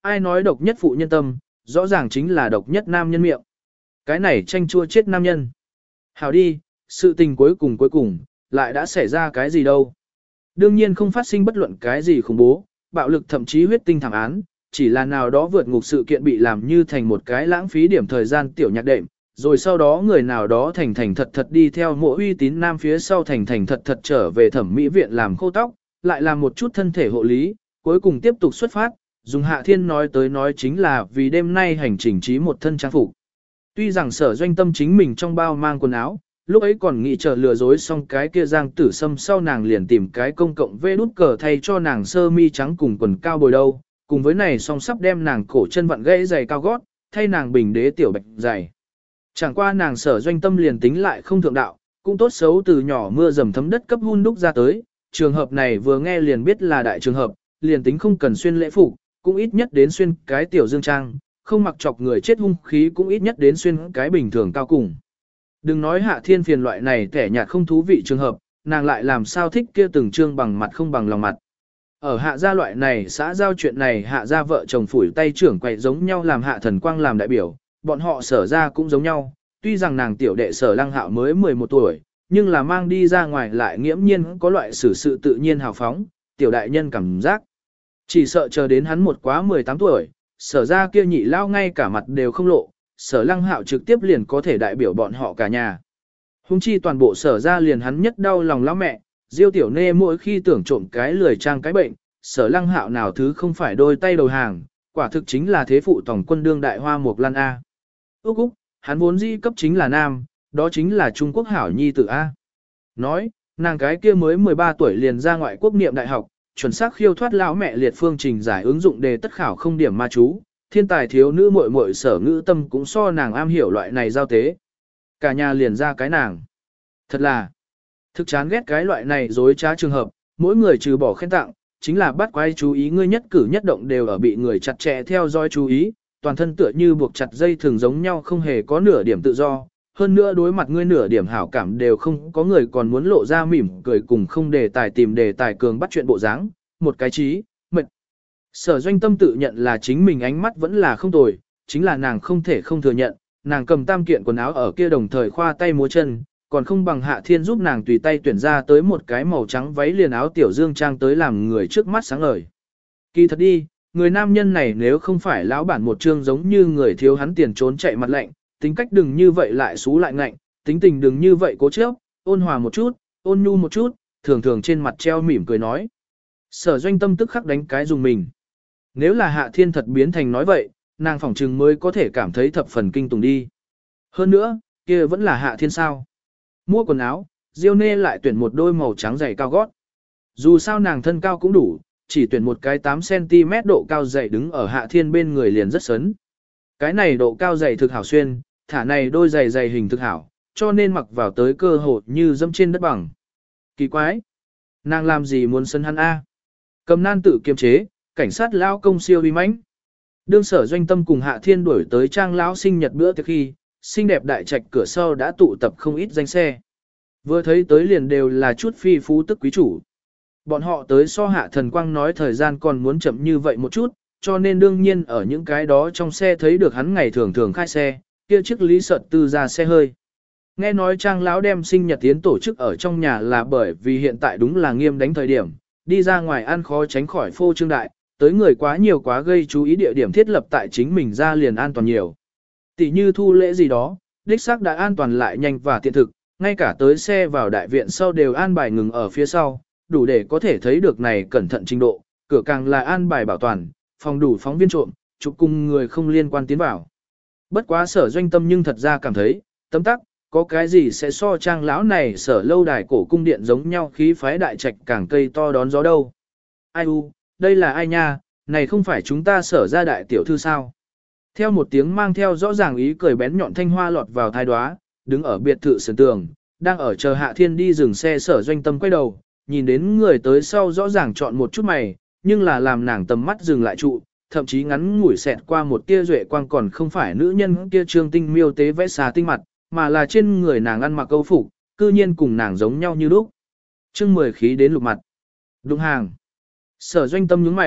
ai nói độc nhất phụ nhân tâm, rõ ràng chính là độc nhất nam nhân miệng. Cái này tranh chua chết nam nhân. Hảo đi, sự tình cuối cùng, lại đã xảy ra cái gì đâu. Đương nhiên không phát sinh bất luận cái gì khủng bố, bạo lực thậm chí huyết tinh thảm án, chỉ là nào đó vượt ngục sự kiện bị làm như thành một cái lãng phí điểm thời gian tiểu nhạc đệm, rồi sau đó người nào đó thành thật đi theo mộ uy tín nam phía sau thành thật trở về thẩm mỹ viện làm khô tóc, lại làm một chút thân thể hộ lý, cuối cùng tiếp tục xuất phát, dùng Hạ Thiên nói tới nói chính là vì đêm nay hành trình trí một thân trang phục. Tuy rằng Sở Doanh Tâm chính mình trong bao mang quần áo, lúc ấy còn nghĩ chờ lừa dối xong cái kia Giang Tử Sâm sau nàng liền tìm cái công cộng vê đút cờ thay cho nàng sơ mi trắng cùng quần cao bồi đâu, cùng với này song sắp đem nàng cổ chân vặn gãy giày cao gót, thay nàng bình đế tiểu bạch giày. Chẳng qua nàng Sở Doanh Tâm liền tính lại không thượng đạo, cũng tốt xấu từ nhỏ mưa dầm thấm đất cấp hun đúc ra tới, trường hợp này vừa nghe liền biết là đại trường hợp, liền tính không cần xuyên lễ phục, cũng ít nhất đến xuyên cái tiểu dương trang, không mặc chọc người chết hung khí cũng ít nhất đến xuyên cái bình thường cao cùng. Đừng nói Hạ Thiên phiền loại này kẻ nhạt không thú vị trường hợp, nàng lại làm sao thích kia từng trương bằng mặt không bằng lòng mặt. Ở Hạ gia loại này xã giao chuyện này Hạ gia vợ chồng phủi tay trưởng quậy giống nhau làm Hạ Thần Quang làm đại biểu, bọn họ Sở ra cũng giống nhau, tuy rằng nàng tiểu đệ Sở Lăng Hạo mới 11 tuổi, nhưng là mang đi ra ngoài lại nghiễm nhiên có loại xử sự tự nhiên hào phóng, tiểu đại nhân cảm giác. Chỉ sợ chờ đến hắn một quá 18 tuổi, Sở ra kia nhị lao ngay cả mặt đều không lộ, Sở Lăng Hạo trực tiếp liền có thể đại biểu bọn họ cả nhà. Hùng chi toàn bộ Sở ra liền hắn nhất đau lòng lão mẹ, Diêu Tiểu Nê mỗi khi tưởng trộm cái lười trang cái bệnh, Sở Lăng Hạo nào thứ không phải đôi tay đầu hàng, quả thực chính là thế phụ tổng quân đương đại hoa mục lan A. Úc Úc, hắn vốn dĩ cấp chính là nam, đó chính là Trung Quốc hảo nhi tử A. Nói, nàng cái kia mới 13 tuổi liền ra ngoại quốc niệm đại học, chuẩn xác khiêu thoát lão mẹ liệt phương trình giải ứng dụng đề tất khảo không điểm ma chú, thiên tài thiếu nữ muội muội Sở Ngữ Tâm cũng so nàng am hiểu loại này giao tế. Cả nhà liền ra cái nàng. Thật là, thực chán ghét cái loại này dối trá trường hợp, mỗi người trừ bỏ khen tặng, chính là bắt quay chú ý ngươi nhất cử nhất động đều ở bị người chặt chẽ theo dõi chú ý, toàn thân tựa như buộc chặt dây thường giống nhau không hề có nửa điểm tự do. Hơn nữa đối mặt ngươi nửa điểm hảo cảm đều không có người còn muốn lộ ra mỉm cười cùng không đề tài tìm đề tài cường bắt chuyện bộ dáng, một cái trí, mệt. Sở Doanh Tâm tự nhận là chính mình ánh mắt vẫn là không tồi, chính là nàng không thể không thừa nhận, nàng cầm tam kiện quần áo ở kia đồng thời khoa tay múa chân, còn không bằng Hạ Thiên giúp nàng tùy tay tuyển ra tới một cái màu trắng váy liền áo tiểu dương trang tới làm người trước mắt sáng ngời. Kỳ thật đi, người nam nhân này nếu không phải lão bản một trương giống như người thiếu hắn tiền trốn chạy mặt lạnh, tính cách đừng như vậy lại xú lại ngạnh, tính tình đừng như vậy cố chấp, ôn hòa một chút, ôn nhu một chút, thường thường trên mặt treo mỉm cười nói. Sở Doanh Tâm tức khắc đánh cái dùng mình. Nếu là Hạ Thiên thật biến thành nói vậy, nàng phỏng trừng mới có thể cảm thấy thập phần kinh tủng đi. Hơn nữa, kia vẫn là Hạ Thiên sao. Mua quần áo, Diêu Nê lại tuyển một đôi màu trắng giày cao gót. Dù sao nàng thân cao cũng đủ, chỉ tuyển một cái 8cm độ cao giày đứng ở Hạ Thiên bên người liền rất sấn. Cái này độ cao giày thực hảo xuyên, thả này đôi giày giày hình thực hảo, cho nên mặc vào tới cơ hồ như dẫm trên đất bằng. Kỳ quái! Nàng làm gì muốn sân hắn A? Cầm nan tự kiềm chế, cảnh sát lão công siêu uy mãnh. Đương Sở Doanh Tâm cùng Hạ Thiên đuổi tới trang lão sinh nhật bữa tiệc khi, xinh đẹp đại trạch cửa sau đã tụ tập không ít danh xe. Vừa thấy tới liền đều là chút phi phú tức quý chủ. Bọn họ tới so Hạ Thần Quang nói thời gian còn muốn chậm như vậy một chút, cho nên đương nhiên ở những cái đó trong xe thấy được hắn ngày thường thường khai xe, kia chiếc Lý Sợt Tư ra xe hơi. Nghe nói trang lão đem sinh nhật tiến tổ chức ở trong nhà là bởi vì hiện tại đúng là nghiêm đánh thời điểm, đi ra ngoài ăn khó tránh khỏi phô trương đại, tới người quá nhiều quá gây chú ý địa điểm thiết lập tại chính mình ra liền an toàn nhiều. Tỷ như thu lễ gì đó, đích xác đã an toàn lại nhanh và tiện thực, ngay cả tới xe vào đại viện sau đều an bài ngừng ở phía sau, đủ để có thể thấy được này cẩn thận trình độ, cửa càng là an bài bảo toàn, phòng đủ phóng viên trộm, chụp cùng người không liên quan tiến vào. Bất quá Sở Doanh Tâm nhưng thật ra cảm thấy, tấm tắc, có cái gì sẽ so trang lão này Sở lâu đài cổ cung điện giống nhau khí phái đại trạch càng cây to đón gió đâu. Ai u, đây là ai nha, này không phải chúng ta Sở ra đại tiểu thư sao? Theo một tiếng mang theo rõ ràng ý cười bén nhọn thanh hoa lọt vào thai đoá, đứng ở biệt thự sườn tường, đang ở chờ Hạ Thiên đi dừng xe Sở Doanh Tâm quay đầu, nhìn đến người tới sau rõ ràng chọn một chút mày, nhưng là làm nàng tầm mắt dừng lại trụ, thậm chí ngắn ngủi xẹt qua một tia duệ quang còn không phải nữ nhân kia trương tinh miêu tế vẽ xà tinh mặt, mà là trên người nàng ăn mặc câu phục, cư nhiên cùng nàng giống nhau như lúc. Chương 10 khí đến lục mặt. Đúng hàng. Sở Doanh Tâm nhướng mày,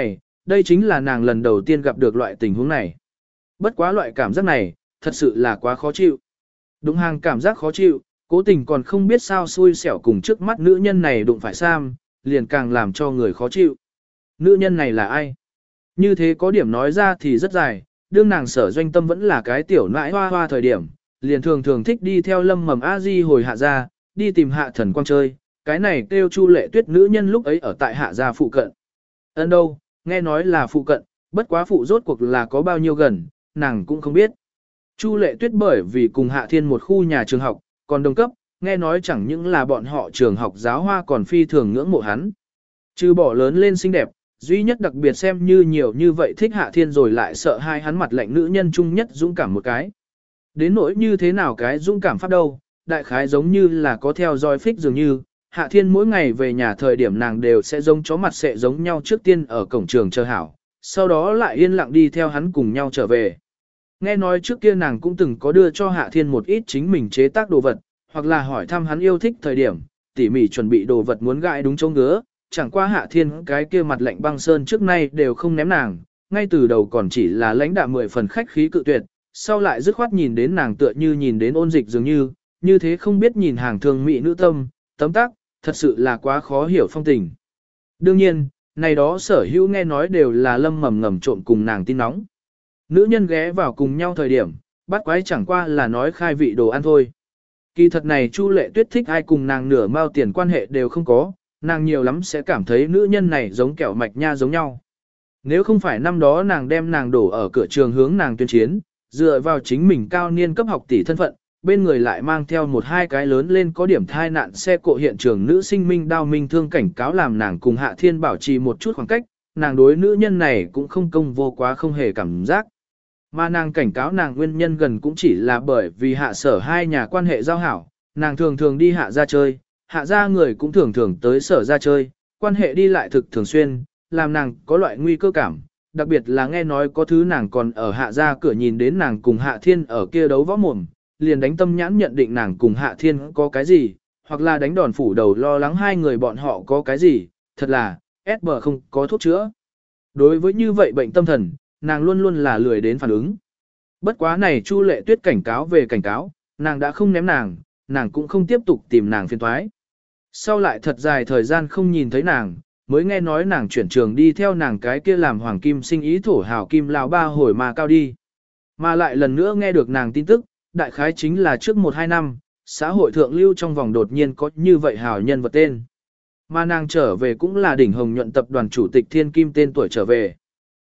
đây chính là nàng lần đầu tiên gặp được loại tình huống này. Bất quá loại cảm giác này, thật sự là quá khó chịu. Đụng hàng cảm giác khó chịu, cố tình còn không biết sao xui xẻo cùng trước mắt nữ nhân này đụng phải Sam, liền càng làm cho người khó chịu. Nữ nhân này là ai? Như thế có điểm nói ra thì rất dài, đương nàng Sở Doanh Tâm vẫn là cái tiểu nãi hoa hoa thời điểm, liền thường thường thích đi theo Lâm Mầm A Di hồi hạ gia, đi tìm Hạ Thần Quang chơi, cái này kêu Chu Lệ Tuyết nữ nhân lúc ấy ở tại hạ gia phụ cận. Ấn đâu, nghe nói là phụ cận, bất quá phụ rốt cuộc là có bao nhiêu gần, nàng cũng không biết. Chu Lệ Tuyết bởi vì cùng Hạ Thiên một khu nhà trường học, còn đồng cấp, nghe nói chẳng những là bọn họ trường học giáo hoa còn phi thường ngưỡng mộ hắn. Trừ bỏ lớn lên xinh đẹp, duy nhất đặc biệt xem như nhiều như vậy thích Hạ Thiên rồi lại sợ hai hắn mặt lạnh nữ nhân chung nhất dũng cảm một cái. Đến nỗi như thế nào cái dũng cảm pháp đâu, đại khái giống như là có theo dõi phích dường như, Hạ Thiên mỗi ngày về nhà thời điểm nàng đều sẽ giống chó mặt sẽ giống nhau trước tiên ở cổng trường chờ hảo, sau đó lại yên lặng đi theo hắn cùng nhau trở về. Nghe nói trước kia nàng cũng từng có đưa cho Hạ Thiên một ít chính mình chế tác đồ vật, hoặc là hỏi thăm hắn yêu thích thời điểm, tỉ mỉ chuẩn bị đồ vật muốn gãi đúng chỗ ngứa, chẳng qua Hạ Thiên cái kia mặt lạnh băng sơn trước nay đều không ném nàng, ngay từ đầu còn chỉ là lãnh đạm 10 phần khách khí cự tuyệt, sau lại dứt khoát nhìn đến nàng tựa như nhìn đến ôn dịch dường như thế không biết nhìn hàng thương mỹ nữ tâm, tấm tắc, thật sự là quá khó hiểu phong tình. Đương nhiên, này đó Sở Hữu nghe nói đều là Lâm Mầm ngầm trộn cùng nàng tin nóng. Nữ nhân ghé vào cùng nhau thời điểm, bắt quái chẳng qua là nói khai vị đồ ăn thôi. Kỳ thật này Chu Lệ Tuyết thích ai cùng nàng nửa mao tiền quan hệ đều không có, nàng nhiều lắm sẽ cảm thấy nữ nhân này giống kẹo mạch nha giống nhau. Nếu không phải năm đó nàng đem nàng đổ ở cửa trường hướng nàng tuyên chiến, dựa vào chính mình cao niên cấp học tỷ thân phận, bên người lại mang theo một hai cái lớn lên có điểm thai nạn xe cộ hiện trường nữ sinh minh đao minh thương cảnh cáo làm nàng cùng Hạ Thiên bảo trì một chút khoảng cách, nàng đối nữ nhân này cũng không công vô quá không hề cảm giác. Mà nàng cảnh cáo nàng nguyên nhân gần cũng chỉ là bởi vì Hạ Sở hai nhà quan hệ giao hảo, nàng thường thường đi Hạ ra chơi, Hạ ra người cũng thường thường tới Sở ra chơi, quan hệ đi lại thực thường xuyên, làm nàng có loại nguy cơ cảm, đặc biệt là nghe nói có thứ nàng còn ở Hạ ra cửa nhìn đến nàng cùng Hạ Thiên ở kia đấu võ mồm, liền đánh tâm nhãn nhận định nàng cùng Hạ Thiên có cái gì, hoặc là đánh đòn phủ đầu lo lắng hai người bọn họ có cái gì, thật là, SB không có thuốc chữa. Đối với như vậy bệnh tâm thần, nàng luôn luôn là lười đến phản ứng. Bất quá này Chu Lệ Tuyết cảnh cáo về cảnh cáo, nàng đã không ném nàng cũng không tiếp tục tìm nàng phiền toái. Sau lại thật dài thời gian không nhìn thấy nàng, mới nghe nói nàng chuyển trường đi theo nàng cái kia làm hoàng kim sinh ý thổ hào kim lao ba hồi mà cao đi. Mà lại lần nữa nghe được nàng tin tức, đại khái chính là trước 1-2 năm, xã hội thượng lưu trong vòng đột nhiên có như vậy hào nhân vật tên. Mà nàng trở về cũng là đỉnh hồng nhuận tập đoàn chủ tịch Thiên Kim tên tuổi trở về.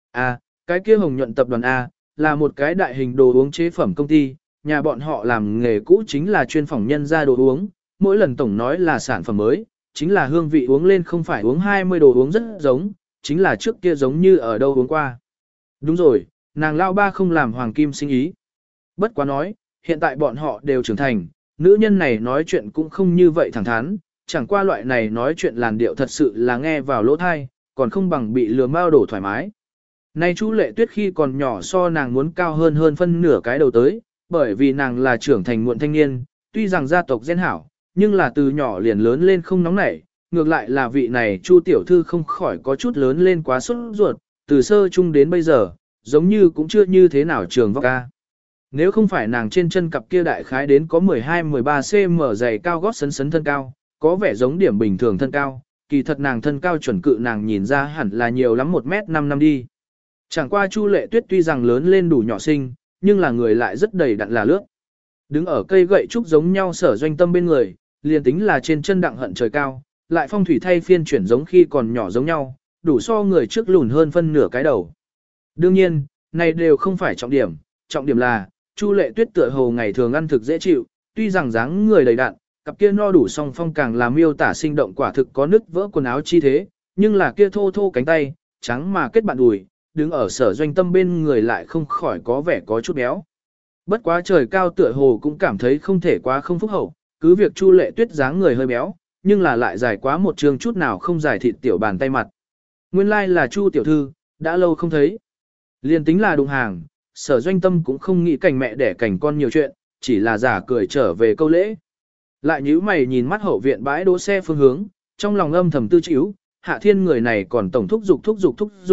Cái kia hồng nhuận tập đoàn A, là một cái đại hình đồ uống chế phẩm công ty, nhà bọn họ làm nghề cũ chính là chuyên phỏng nhân ra đồ uống, mỗi lần tổng nói là sản phẩm mới, chính là hương vị uống lên không phải uống 20 đồ uống rất giống, chính là trước kia giống như ở đâu uống qua. Đúng rồi, nàng lao ba không làm hoàng kim sinh ý. Bất quá nói, hiện tại bọn họ đều trưởng thành, nữ nhân này nói chuyện cũng không như vậy thẳng thắn, chẳng qua loại này nói chuyện làn điệu thật sự là nghe vào lỗ thai, còn không bằng bị lừa mao đổ thoải mái. Nay Chu Lệ Tuyết khi còn nhỏ so nàng muốn cao hơn phân nửa cái đầu tới, bởi vì nàng là trưởng thành muộn thanh niên, tuy rằng gia tộc gen hảo, nhưng là từ nhỏ liền lớn lên không nóng nảy, ngược lại là vị này Chu tiểu thư không khỏi có chút lớn lên quá sốt ruột, từ sơ chung đến bây giờ, giống như cũng chưa như thế nào trường vóc ca. Nếu không phải nàng trên chân cặp kia đại khái đến có 12-13 cm dày cao gót sấn sấn thân cao, có vẻ giống điểm bình thường thân cao, kỳ thật nàng thân cao chuẩn cự nàng nhìn ra hẳn là nhiều lắm 1m5 năm đi. Chẳng qua Chu Lệ Tuyết tuy rằng lớn lên đủ nhỏ xinh, nhưng là người lại rất đầy đặn là lướt. Đứng ở cây gậy trúc giống nhau Sở Doanh Tâm bên người, liền tính là trên chân đặng hận trời cao, lại phong thủy thay phiên chuyển giống khi còn nhỏ giống nhau, đủ so người trước lùn hơn phân nửa cái đầu. Đương nhiên, này đều không phải trọng điểm là, Chu Lệ Tuyết tựa hồ ngày thường ăn thực dễ chịu, tuy rằng dáng người đầy đặn, cặp kia no đủ song phong càng làm miêu tả sinh động quả thực có nứt vỡ quần áo chi thế, nhưng là kia thô thô cánh tay, trắng mà kết bạn đùi, đứng ở Sở Doanh Tâm bên người lại không khỏi có vẻ có chút béo. Bất quá trời cao tựa hồ cũng cảm thấy không thể quá không phúc hậu, cứ việc Chu Lệ Tuyết dáng người hơi béo, nhưng là lại dài quá một trường chút nào không dài thịt tiểu bàn tay mặt. Nguyên lai là Chu tiểu thư, đã lâu không thấy. Liên tính là đụng hàng, Sở Doanh Tâm cũng không nghĩ cảnh mẹ đẻ cảnh con nhiều chuyện, chỉ là giả cười trở về câu lễ. Lại nhíu mày nhìn mắt hậu viện bãi đỗ xe phương hướng, trong lòng âm thầm tư chịu, Hạ Thiên người này còn tổng thúc giục,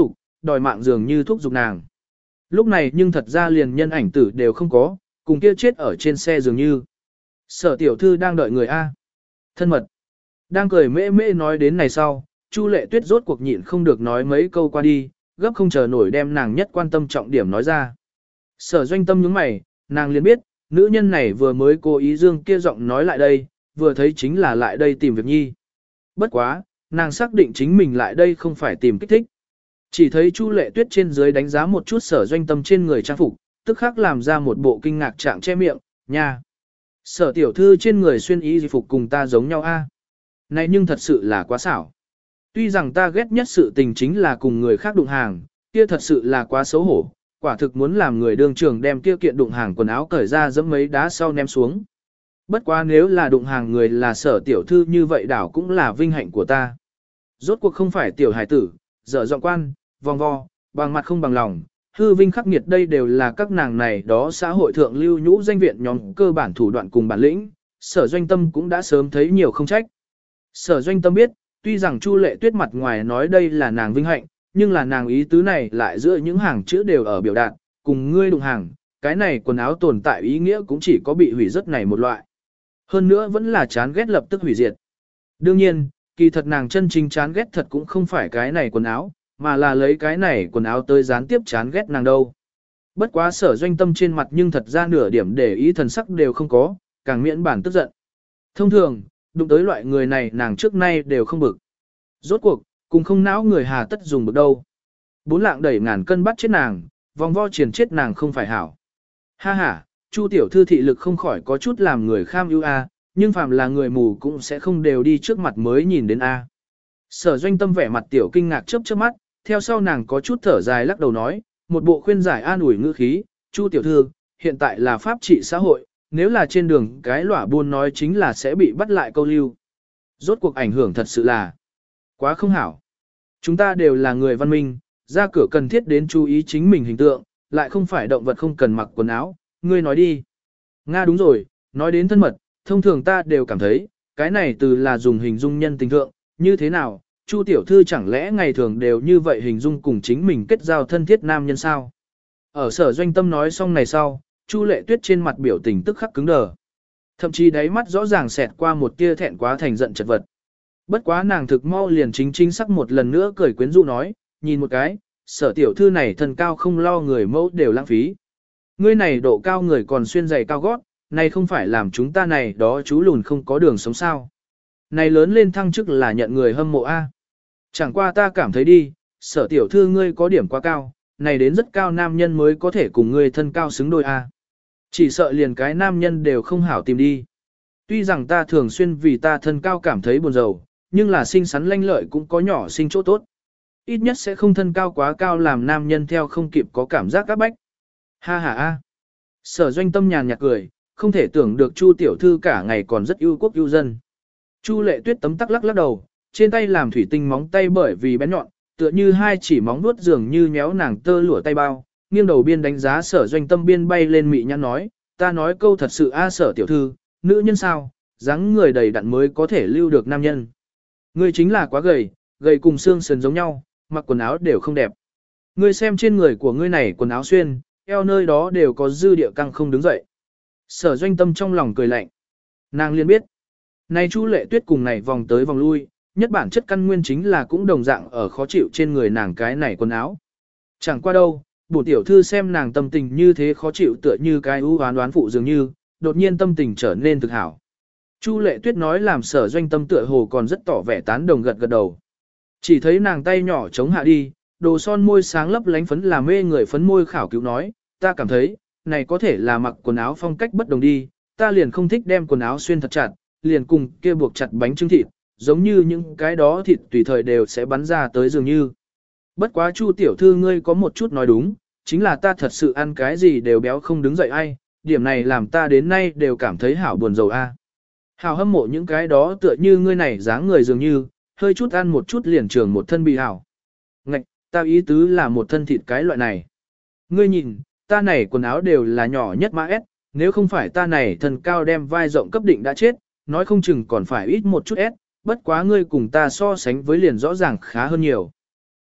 đòi mạng dường như thúc giục nàng. Lúc này nhưng thật ra liền nhân ảnh tử đều không có, cùng kia chết ở trên xe dường như. Sở tiểu thư đang đợi người A. Thân mật. Đang cười mễ mễ nói đến này sau, Chu Lệ Tuyết rốt cuộc nhịn không được nói mấy câu qua đi, gấp không chờ nổi đem nàng nhất quan tâm trọng điểm nói ra. Sở Doanh Tâm nhướng mày, nàng liền biết, nữ nhân này vừa mới cố ý dương kia giọng nói lại đây, vừa thấy chính là lại đây tìm việc nhi. Bất quá, nàng xác định chính mình lại đây không phải tìm kích thích. Chỉ thấy Chu Lệ Tuyết trên dưới đánh giá một chút Sở Doanh Tâm trên người trang phục, tức khắc làm ra một bộ kinh ngạc trạng che miệng, nha. Sở tiểu thư trên người xuyên y phục cùng ta giống nhau a. Này nhưng thật sự là quá xảo. Tuy rằng ta ghét nhất sự tình chính là cùng người khác đụng hàng, kia thật sự là quá xấu hổ, quả thực muốn làm người đương trường đem kia kiện đụng hàng quần áo cởi ra giẫm mấy đá sau ném xuống. Bất quá nếu là đụng hàng người là Sở tiểu thư như vậy đảo cũng là vinh hạnh của ta. Rốt cuộc không phải tiểu hải tử, dở giọng quan, vòng vo, bằng mặt không bằng lòng, hư vinh khắc nghiệt đây đều là các nàng này đó xã hội thượng lưu nhũ danh viện nhóm cơ bản thủ đoạn cùng bản lĩnh, Sở Doanh Tâm cũng đã sớm thấy nhiều không trách. Sở Doanh Tâm biết, tuy rằng Chu Lệ Tuyết mặt ngoài nói đây là nàng vinh hạnh, nhưng là nàng ý tứ này lại giữa những hàng chữ đều ở biểu đạt, cùng ngươi đụng hàng, cái này quần áo tồn tại ý nghĩa cũng chỉ có bị hủy rất này một loại. Hơn nữa vẫn là chán ghét lập tức hủy diệt. Đương nhiên, kỳ thật nàng chân chính chán ghét thật cũng không phải cái này quần áo, mà là lấy cái này quần áo tới gián tiếp chán ghét nàng đâu. Bất quá Sở Doanh Tâm trên mặt nhưng thật ra nửa điểm để ý thần sắc đều không có, càng miễn bản tức giận. Thông thường, đụng tới loại người này nàng trước nay đều không bực. Rốt cuộc, cùng không não người hà tất dùng bực đâu. Bốn lạng đẩy ngàn cân bắt chết nàng, vòng vo triển chết nàng không phải hảo. Ha ha, Chu tiểu thư thị lực không khỏi có chút làm người kham ưu a, nhưng phàm là người mù cũng sẽ không đều đi trước mặt mới nhìn đến a. Sở Doanh Tâm vẻ mặt tiểu kinh ngạc chớp chớp mắt, theo sau nàng có chút thở dài lắc đầu nói, một bộ khuyên giải an ủi ngữ khí, Chu tiểu thư, hiện tại là pháp trị xã hội, nếu là trên đường cái lỏa buôn nói chính là sẽ bị bắt lại câu lưu. Rốt cuộc ảnh hưởng thật sự là quá không hảo. Chúng ta đều là người văn minh, ra cửa cần thiết đến chú ý chính mình hình tượng, lại không phải động vật không cần mặc quần áo, ngươi nói đi. Nga đúng rồi, nói đến thân mật, thông thường ta đều cảm thấy, cái này từ là dùng hình dung nhân tình thượng, như thế nào, Chu tiểu thư chẳng lẽ ngày thường đều như vậy hình dung cùng chính mình kết giao thân thiết nam nhân sao? Ở Sở Doanh Tâm nói xong này sau, Chu Lệ Tuyết trên mặt biểu tình tức khắc cứng đờ. Thậm chí đáy mắt rõ ràng xẹt qua một tia thẹn quá thành giận chật vật. Bất quá nàng thực mau liền chính sắc một lần nữa cười quyến rũ nói, nhìn một cái, Sở tiểu thư này thân cao không lo người mẫu đều lãng phí. Ngươi này độ cao người còn xuyên giày cao gót, này không phải làm chúng ta này đó chú lùn không có đường sống sao. Này lớn lên thăng chức là nhận người hâm mộ a. Chẳng qua ta cảm thấy đi, Sở tiểu thư ngươi có điểm quá cao, này đến rất cao nam nhân mới có thể cùng ngươi thân cao xứng đôi a. Chỉ sợ liền cái nam nhân đều không hảo tìm đi. Tuy rằng ta thường xuyên vì ta thân cao cảm thấy buồn rầu, nhưng là xinh xắn lanh lợi cũng có nhỏ sinh chỗ tốt. Ít nhất sẽ không thân cao quá cao làm nam nhân theo không kịp có cảm giác áp bách. Ha ha a. Sở Doanh Tâm nhàn nhạt cười, không thể tưởng được Chu tiểu thư cả ngày còn rất yêu quốc yêu dân. Chu Lệ Tuyết tấm tắc lắc lắc đầu, trên tay làm thủy tinh móng tay bởi vì bén nhọn, tựa như hai chỉ móng vuốt dường như nhéo nàng tơ lụa tay bao, nghiêng đầu biên đánh giá Sở Doanh Tâm biên bay lên mị nhăn nói, ta nói câu thật sự a Sở tiểu thư, nữ nhân sao, dáng người đầy đặn mới có thể lưu được nam nhân. Ngươi chính là quá gầy, gầy cùng xương sườn giống nhau, mặc quần áo đều không đẹp. Ngươi xem trên người của ngươi này quần áo xuyên, eo nơi đó đều có dư địa căng không đứng dậy. Sở Doanh Tâm trong lòng cười lạnh. Nàng liền biết, này Chu Lệ Tuyết cùng này vòng tới vòng lui, nhất bản chất căn nguyên chính là cũng đồng dạng ở khó chịu trên người nàng cái này quần áo. Chẳng qua đâu, bổ tiểu thư xem nàng tâm tình như thế khó chịu tựa như cái ưu hoán đoán phụ dường như, đột nhiên tâm tình trở nên thực hảo. Chu Lệ Tuyết nói làm Sở Doanh Tâm tựa hồ còn rất tỏ vẻ tán đồng gật gật đầu. Chỉ thấy nàng tay nhỏ chống hạ đi, đồ son môi sáng lấp lánh phấn làm mê người phấn môi khảo cứu nói, ta cảm thấy, này có thể là mặc quần áo phong cách bất đồng đi, ta liền không thích đem quần áo xuyên thật chặt, liền cùng kia buộc chặt bánh trứng thịt, giống như những cái đó thịt tùy thời đều sẽ bắn ra tới dường như. Bất quá Chu tiểu thư ngươi có một chút nói đúng, chính là ta thật sự ăn cái gì đều béo không đứng dậy ai, điểm này làm ta đến nay đều cảm thấy hảo buồn rầu a. Hảo hâm mộ những cái đó tựa như ngươi này dáng người dường như, hơi chút ăn một chút liền trường một thân bị hảo. Ngạch, ta ý tứ là một thân thịt cái loại này. Ngươi nhìn, ta này quần áo đều là nhỏ nhất mã S, nếu không phải ta này thân cao đem vai rộng cấp định đã chết, nói không chừng còn phải ít một chút S, bất quá ngươi cùng ta so sánh với liền rõ ràng khá hơn nhiều.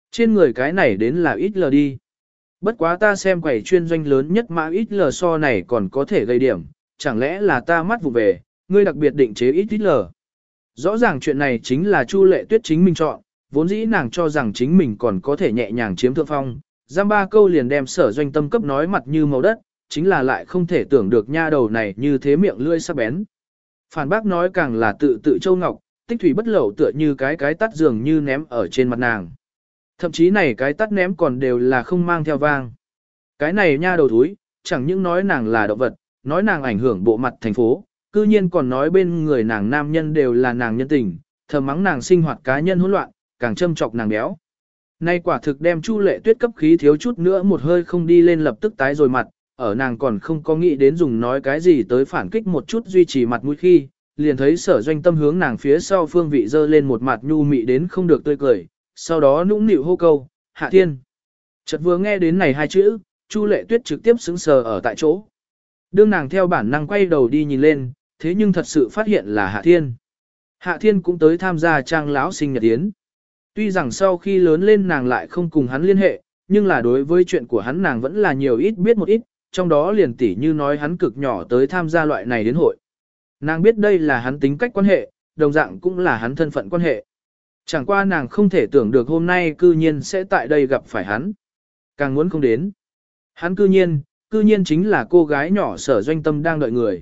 Trên người cái này đến là ít lờ đi. Bất quá ta xem quầy chuyên doanh lớn nhất mã ít lờ so này còn có thể gây điểm, chẳng lẽ là ta mắt vụ về, ngươi đặc biệt định chế ít lờ. Rõ ràng chuyện này chính là Chu Lệ Tuyết chính mình chọn, vốn dĩ nàng cho rằng chính mình còn có thể nhẹ nhàng chiếm thượng phong, giam ba câu liền đem Sở Doanh Tâm cấp nói mặt như màu đất, chính là lại không thể tưởng được nha đầu này như thế miệng lưỡi sắc bén. Phản bác nói càng là tự tự châu ngọc, tích thủy bất lẩu tựa như cái tắt dường như ném ở trên mặt nàng. Thậm chí này cái tắt ném còn đều là không mang theo vang. Cái này nha đầu thúi, chẳng những nói nàng là động vật, nói nàng ảnh hưởng bộ mặt thành phố, cư nhiên còn nói bên người nàng nam nhân đều là nàng nhân tình, thầm mắng nàng sinh hoạt cá nhân hỗn loạn, càng châm chọc nàng béo. Nay quả thực đem Chu Lệ Tuyết cấp khí thiếu chút nữa một hơi không đi lên lập tức tái rồi mặt, ở nàng còn không có nghĩ đến dùng nói cái gì tới phản kích một chút duy trì mặt mũi khi, liền thấy Sở Doanh Tâm hướng nàng phía sau phương vị dơ lên một mặt nhu mị đến không được tươi cười, sau đó nũng nịu hô câu, Hạ Thiên. Chợt vừa nghe đến này hai chữ, Chu Lệ Tuyết trực tiếp sững sờ ở tại chỗ. Đương nàng theo bản năng quay đầu đi nhìn lên, thế nhưng thật sự phát hiện là Hạ Thiên. Hạ Thiên cũng tới tham gia trang lão sinh nhật yến. Tuy rằng sau khi lớn lên nàng lại không cùng hắn liên hệ, nhưng là đối với chuyện của hắn nàng vẫn là nhiều ít biết một ít, trong đó liền tỉ như nói hắn cực nhỏ tới tham gia loại này đến hội. Nàng biết đây là hắn tính cách quan hệ, đồng dạng cũng là hắn thân phận quan hệ. Chẳng qua nàng không thể tưởng được hôm nay cư nhiên sẽ tại đây gặp phải hắn. Càng muốn không đến. Hắn cư nhiên chính là cô gái nhỏ Sở Doanh Tâm đang đợi người.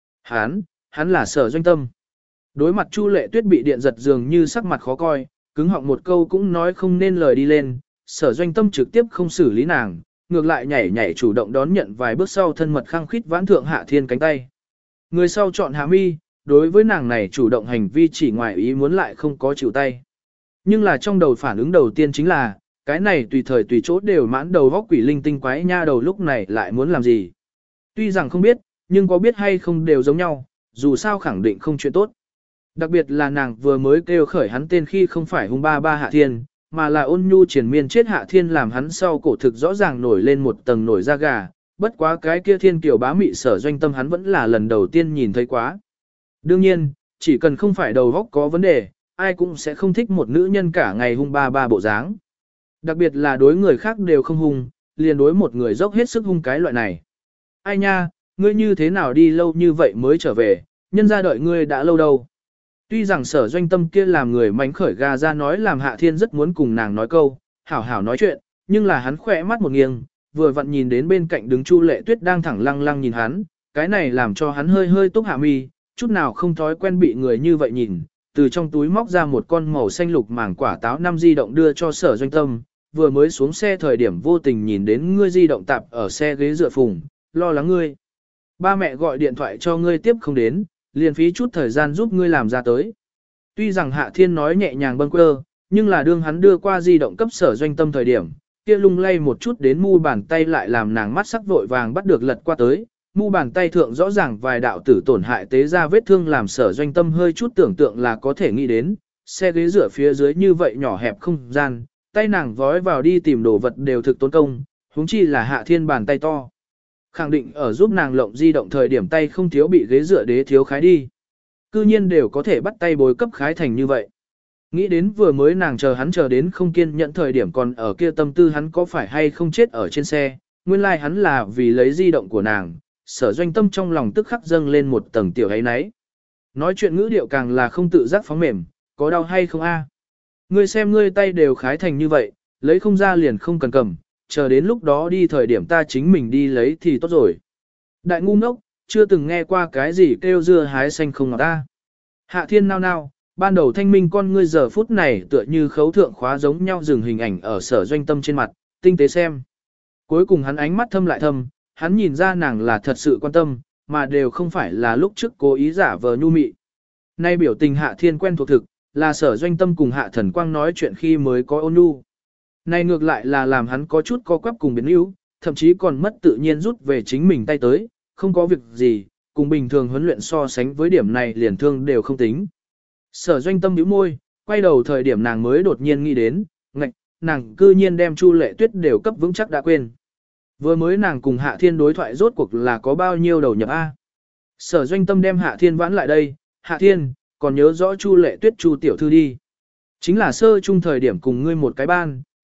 Hắn là Sở Doanh Tâm. Đối mặt Chu Lệ Tuyết bị điện giật dường như sắc mặt khó coi, cứng họng một câu cũng nói không nên lời đi lên, Sở Doanh Tâm trực tiếp không xử lý nàng, ngược lại nhảy chủ động đón nhận vài bước sau thân mật khăng khít vãn thượng Hạ Thiên cánh tay. Người sau chọn Hạ Mi, đối với nàng này chủ động hành vi chỉ ngoài ý muốn lại không có chịu tay. Nhưng là trong đầu phản ứng đầu tiên chính là, cái này tùy thời tùy chỗ đều mãn đầu góc quỷ linh tinh quái nha đầu lúc này lại muốn làm gì. Tuy rằng không biết, nhưng có biết hay không đều giống nhau, dù sao khẳng định không chuyện tốt. Đặc biệt là nàng vừa mới kêu khởi hắn tên khi không phải hung ba ba Hạ Thiên, mà là ôn nhu triền miên chết Hạ Thiên làm hắn sau cổ thực rõ ràng nổi lên một tầng nổi da gà, bất quá cái kia Thiên Kiều bá mị Sở Doanh Tâm hắn vẫn là lần đầu tiên nhìn thấy quá. Đương nhiên, chỉ cần không phải đầu góc có vấn đề, ai cũng sẽ không thích một nữ nhân cả ngày hung ba ba bộ dáng. Đặc biệt là đối người khác đều không hung, liền đối một người dốc hết sức hung cái loại này. Ai nha, ngươi như thế nào đi lâu như vậy mới trở về, nhân ra đợi ngươi đã lâu đâu. Tuy rằng Sở Doanh Tâm kia làm người mánh khởi ga ra nói làm Hạ Thiên rất muốn cùng nàng nói câu, hảo hảo nói chuyện, nhưng là hắn khỏe mắt một nghiêng, vừa vặn nhìn đến bên cạnh đứng Chu Lệ Tuyết đang thẳng lăng lăng nhìn hắn, cái này làm cho hắn hơi hơi túc hạ mi, chút nào không thói quen bị người như vậy nhìn, từ trong túi móc ra một con màu xanh lục màng quả táo 5 di động đưa cho Sở Doanh Tâm, vừa mới xuống xe thời điểm vô tình nhìn đến ngươi di động tạp ở xe ghế dựa phùng, lo lắng ngươi. Ba mẹ gọi điện thoại cho ngươi tiếp không đến, liền phí chút thời gian giúp ngươi làm ra tới. Tuy rằng Hạ Thiên nói nhẹ nhàng bâng quơ, nhưng là đương hắn đưa qua di động cấp Sở Doanh Tâm thời điểm, kia lung lay một chút đến mu bàn tay lại làm nàng mắt sắc vội vàng bắt được lật qua tới, mu bàn tay thượng rõ ràng vài đạo tử tổn hại tế ra vết thương làm Sở Doanh Tâm hơi chút tưởng tượng là có thể nghĩ đến, xe ghế rửa phía dưới như vậy nhỏ hẹp không gian, tay nàng vói vào đi tìm đồ vật đều thực tốn công, huống chi là Hạ Thiên bàn tay to. Khẳng định ở giúp nàng lộng di động thời điểm tay không thiếu bị ghế dựa đế thiếu khái đi. Cư nhiên đều có thể bắt tay bối cấp khái thành như vậy. Nghĩ đến vừa mới nàng chờ hắn chờ đến không kiên nhẫn thời điểm còn ở kia tâm tư hắn có phải hay không chết ở trên xe, nguyên lai like hắn là vì lấy di động của nàng, Sở Doanh Tâm trong lòng tức khắc dâng lên một tầng tiểu ấy náy. Nói chuyện ngữ điệu càng là không tự giác phóng mềm, có đau hay không a? Ngươi xem ngươi tay đều khái thành như vậy, lấy không ra liền không cần cầm, chờ đến lúc đó đi thời điểm ta chính mình đi lấy thì tốt rồi. Đại ngu ngốc, chưa từng nghe qua cái gì kêu dưa hái xanh không ngọt ta. Hạ Thiên nao nao, ban đầu thanh minh con ngươi giờ phút này tựa như khấu thượng khóa giống nhau dừng hình ảnh ở Sở Doanh Tâm trên mặt, tinh tế xem. Cuối cùng hắn ánh mắt thâm lại thâm, hắn nhìn ra nàng là thật sự quan tâm, mà đều không phải là lúc trước cố ý giả vờ nhu mị. Nay biểu tình Hạ Thiên quen thuộc thực, là Sở Doanh Tâm cùng Hạ Thần Quang nói chuyện khi mới có ôn nhu. Này ngược lại là làm hắn có chút co quắp cùng biến yếu, thậm chí còn mất tự nhiên rút về chính mình tay tới, không có việc gì, cùng bình thường huấn luyện so sánh với điểm này liền thương đều không tính. Sở Doanh Tâm bĩu môi, quay đầu thời điểm nàng mới đột nhiên nghĩ đến, ngạch, nàng cư nhiên đem Chu Lệ Tuyết đều cấp vững chắc đã quên. Vừa mới nàng cùng Hạ Thiên đối thoại rốt cuộc là có bao nhiêu đầu nhập A. Sở Doanh Tâm đem Hạ Thiên vãn lại đây, Hạ Thiên, còn nhớ rõ Chu Lệ Tuyết Chu tiểu thư đi. Chính là sơ chung thời điểm cùng ngươi một cái ban,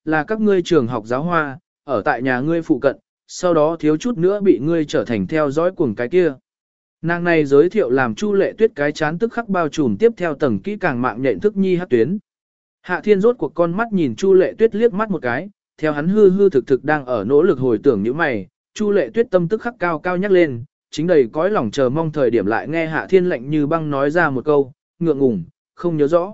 là các ngươi trường học giáo hoa, ở tại nhà ngươi phụ cận, sau đó thiếu chút nữa bị ngươi trở thành theo dõi cuồng cái kia. Nàng này giới thiệu làm Chu Lệ Tuyết cái chán tức khắc bao trùm tiếp theo tầng kỹ càng mạng nhện thức nhi hát tuyến. Hạ Thiên rốt cuộc con mắt nhìn Chu Lệ Tuyết liếc mắt một cái, theo hắn hư hư thực thực đang ở nỗ lực hồi tưởng những mày, Chu Lệ Tuyết tâm tức khắc cao cao nhắc lên, chính đầy cõi lòng chờ mong thời điểm lại nghe Hạ Thiên lạnh như băng nói ra một câu, ngượng ngùng, không nhớ rõ.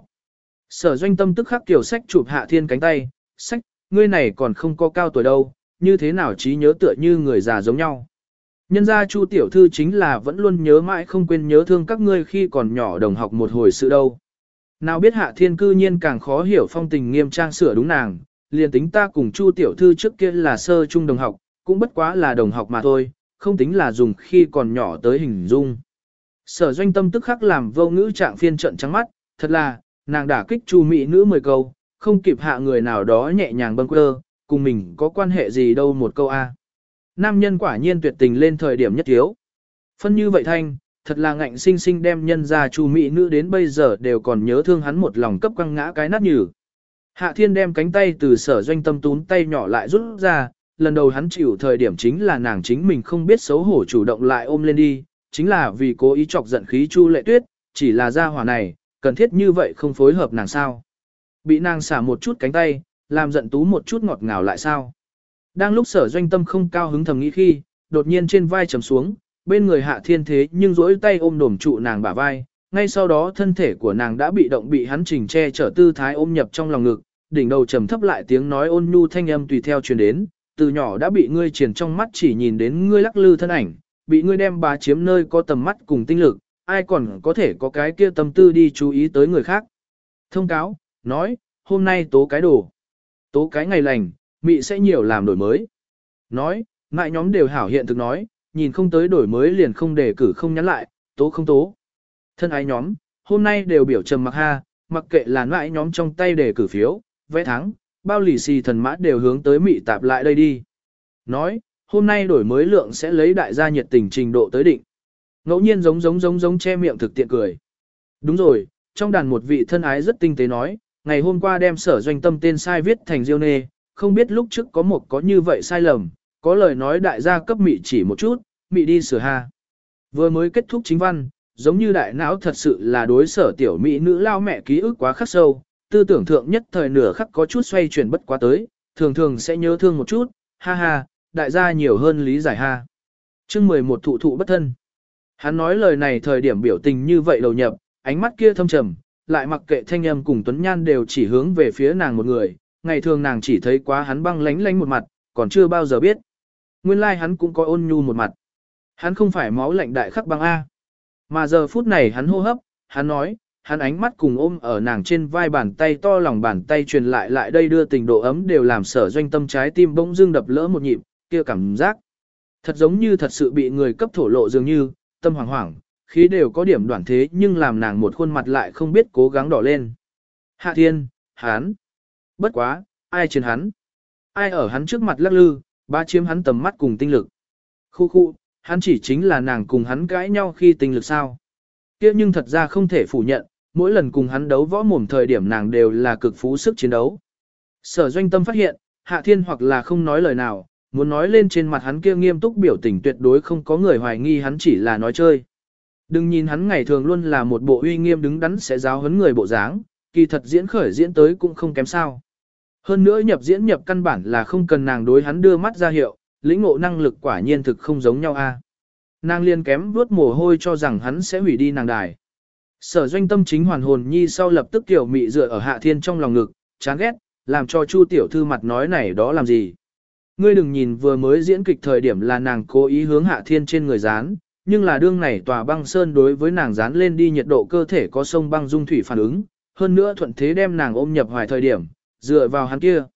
Sở Doanh tâm tức khắc kiểu sách chụp Hạ Thiên cánh tay, sách, ngươi này còn không có cao tuổi đâu, như thế nào trí nhớ tựa như người già giống nhau. Nhân ra Chu tiểu thư chính là vẫn luôn nhớ mãi không quên nhớ thương các ngươi khi còn nhỏ đồng học một hồi sự đâu. Nào biết Hạ Thiên cư nhiên càng khó hiểu phong tình nghiêm trang sửa đúng nàng, liền tính ta cùng Chu tiểu thư trước kia là sơ trung đồng học, cũng bất quá là đồng học mà thôi, không tính là dùng khi còn nhỏ tới hình dung. Sở Doanh tâm tức khắc làm vô ngữ trạng phiên trận trắng mắt, thật là, nàng đả kích Chu mỹ nữ 10 câu, không kịp hạ người nào đó nhẹ nhàng bâng quơ, cùng mình có quan hệ gì đâu một câu a. Nam nhân quả nhiên tuyệt tình lên thời điểm nhất thiếu. Phân như vậy thanh, thật là ngạnh sinh sinh đem nhân ra Chu mỹ nữ đến bây giờ đều còn nhớ thương hắn một lòng cấp quăng ngã cái nát nhừ. Hạ Thiên đem cánh tay từ Sở Doanh tâm tún tay nhỏ lại rút ra, lần đầu hắn chịu thời điểm chính là nàng chính mình không biết xấu hổ chủ động lại ôm lên đi, chính là vì cố ý chọc giận khí Chu Lệ Tuyết, chỉ là gia hỏa này, cần thiết như vậy không phối hợp nàng sao. Bị nàng xả một chút cánh tay, làm giận tú một chút ngọt ngào lại sao. Đang lúc Sở Doanh tâm không cao hứng thầm nghĩ khi, đột nhiên trên vai trầm xuống, bên người Hạ Thiên thế nhưng rỗi tay ôm đổm trụ nàng bả vai, ngay sau đó thân thể của nàng đã bị động bị hắn chỉnh che chở tư thái ôm nhập trong lòng ngực, đỉnh đầu trầm thấp lại tiếng nói ôn nhu thanh âm tùy theo truyền đến, từ nhỏ đã bị ngươi triển trong mắt chỉ nhìn đến ngươi lắc lư thân ảnh, bị ngươi đem bá chiếm nơi có tầm mắt cùng tinh lực, ai còn có thể có cái kia tâm tư đi chú ý tới người khác. Thông cáo, nói, hôm nay tố cái đồ, tố cái ngày lành, mị sẽ nhiều làm đổi mới. Nói, ngại nhóm đều hảo hiện thực nói, nhìn không tới đổi mới liền không đề cử không nhắn lại, tố không tố. Thân ái nhóm, hôm nay đều biểu trầm mặc ha, mặc kệ là ngại nhóm trong tay đề cử phiếu, vẽ thắng, bao lì xì thần mã đều hướng tới mị tạp lại đây đi. Nói, hôm nay đổi mới lượng sẽ lấy đại gia nhiệt tình trình độ tới định. Ngẫu nhiên giống che miệng thực tiện cười. Đúng rồi, trong đàn một vị thân ái rất tinh tế nói, ngày hôm qua đem Sở Doanh tâm tên sai viết thành Diêu Nê, không biết lúc trước có như vậy sai lầm, có lời nói đại gia cấp mị chỉ một chút, mị đi sửa ha. Vừa mới kết thúc chính văn, giống như đại não thật sự là đối Sở tiểu mỹ nữ lao mẹ ký ức quá khắc sâu, tư tưởng thượng nhất thời nửa khắc có chút xoay chuyển bất quá tới, thường thường sẽ nhớ thương một chút, ha ha, đại gia nhiều hơn lý giải ha. Chương 11 thụ thụ bất thân. Hắn nói lời này thời điểm biểu tình như vậy đầu nhập, ánh mắt kia thâm trầm, lại mặc kệ thanh âm cùng Tuấn Nhan đều chỉ hướng về phía nàng một người, ngày thường nàng chỉ thấy quá hắn băng lánh lánh một mặt, còn chưa bao giờ biết. Nguyên lai hắn cũng có ôn nhu một mặt. Hắn không phải máu lạnh đại khắc băng A. Mà giờ phút này hắn hô hấp, hắn nói, hắn ánh mắt cùng ôm ở nàng trên vai bàn tay to lòng bàn tay truyền lại đây đưa tình độ ấm đều làm Sở Doanh tâm trái tim bỗng dưng đập lỡ một nhịp, kia cảm giác. Thật giống như thật sự bị người cấp thổ lộ dường như, tâm hoảng hoảng, khí đều có điểm đoạn thế nhưng làm nàng một khuôn mặt lại không biết cố gắng đỏ lên. Hạ Thiên, hắn. Bất quá, ai chiến hắn? Ai ở hắn trước mặt lắc lư, ba chiếm hắn tầm mắt cùng tinh lực. Khu, hắn chỉ chính là nàng cùng hắn cãi nhau khi tinh lực sao. Kia nhưng thật ra không thể phủ nhận, mỗi lần cùng hắn đấu võ mồm thời điểm nàng đều là cực phú sức chiến đấu. Sở Doanh tâm phát hiện, Hạ Thiên hoặc là không nói lời nào, muốn nói lên trên mặt hắn kia nghiêm túc biểu tình tuyệt đối không có người hoài nghi hắn chỉ là nói chơi. Đừng nhìn hắn ngày thường luôn là một bộ uy nghiêm đứng đắn sẽ giáo huấn người bộ dáng, kỳ thật diễn khởi diễn tới cũng không kém sao. Hơn nữa nhập diễn nhập căn bản là không cần nàng đối hắn đưa mắt ra hiệu, lĩnh ngộ năng lực quả nhiên thực không giống nhau a. Nàng liên kém vuốt mồ hôi cho rằng hắn sẽ hủy đi nàng đài. Sở Doanh tâm chính hoàn hồn nhi sau lập tức tiểu mị dựa ở Hạ Thiên trong lòng ngực, chán ghét, làm cho Chu tiểu thư mặt nói này đó làm gì. Ngươi đừng nhìn vừa mới diễn kịch thời điểm là nàng cố ý hướng Hạ Thiên trên người dán, nhưng là đương này tòa băng sơn đối với nàng dán lên đi nhiệt độ cơ thể có sông băng dung thủy phản ứng, hơn nữa thuận thế đem nàng ôm nhập hoài thời điểm, dựa vào hắn kia.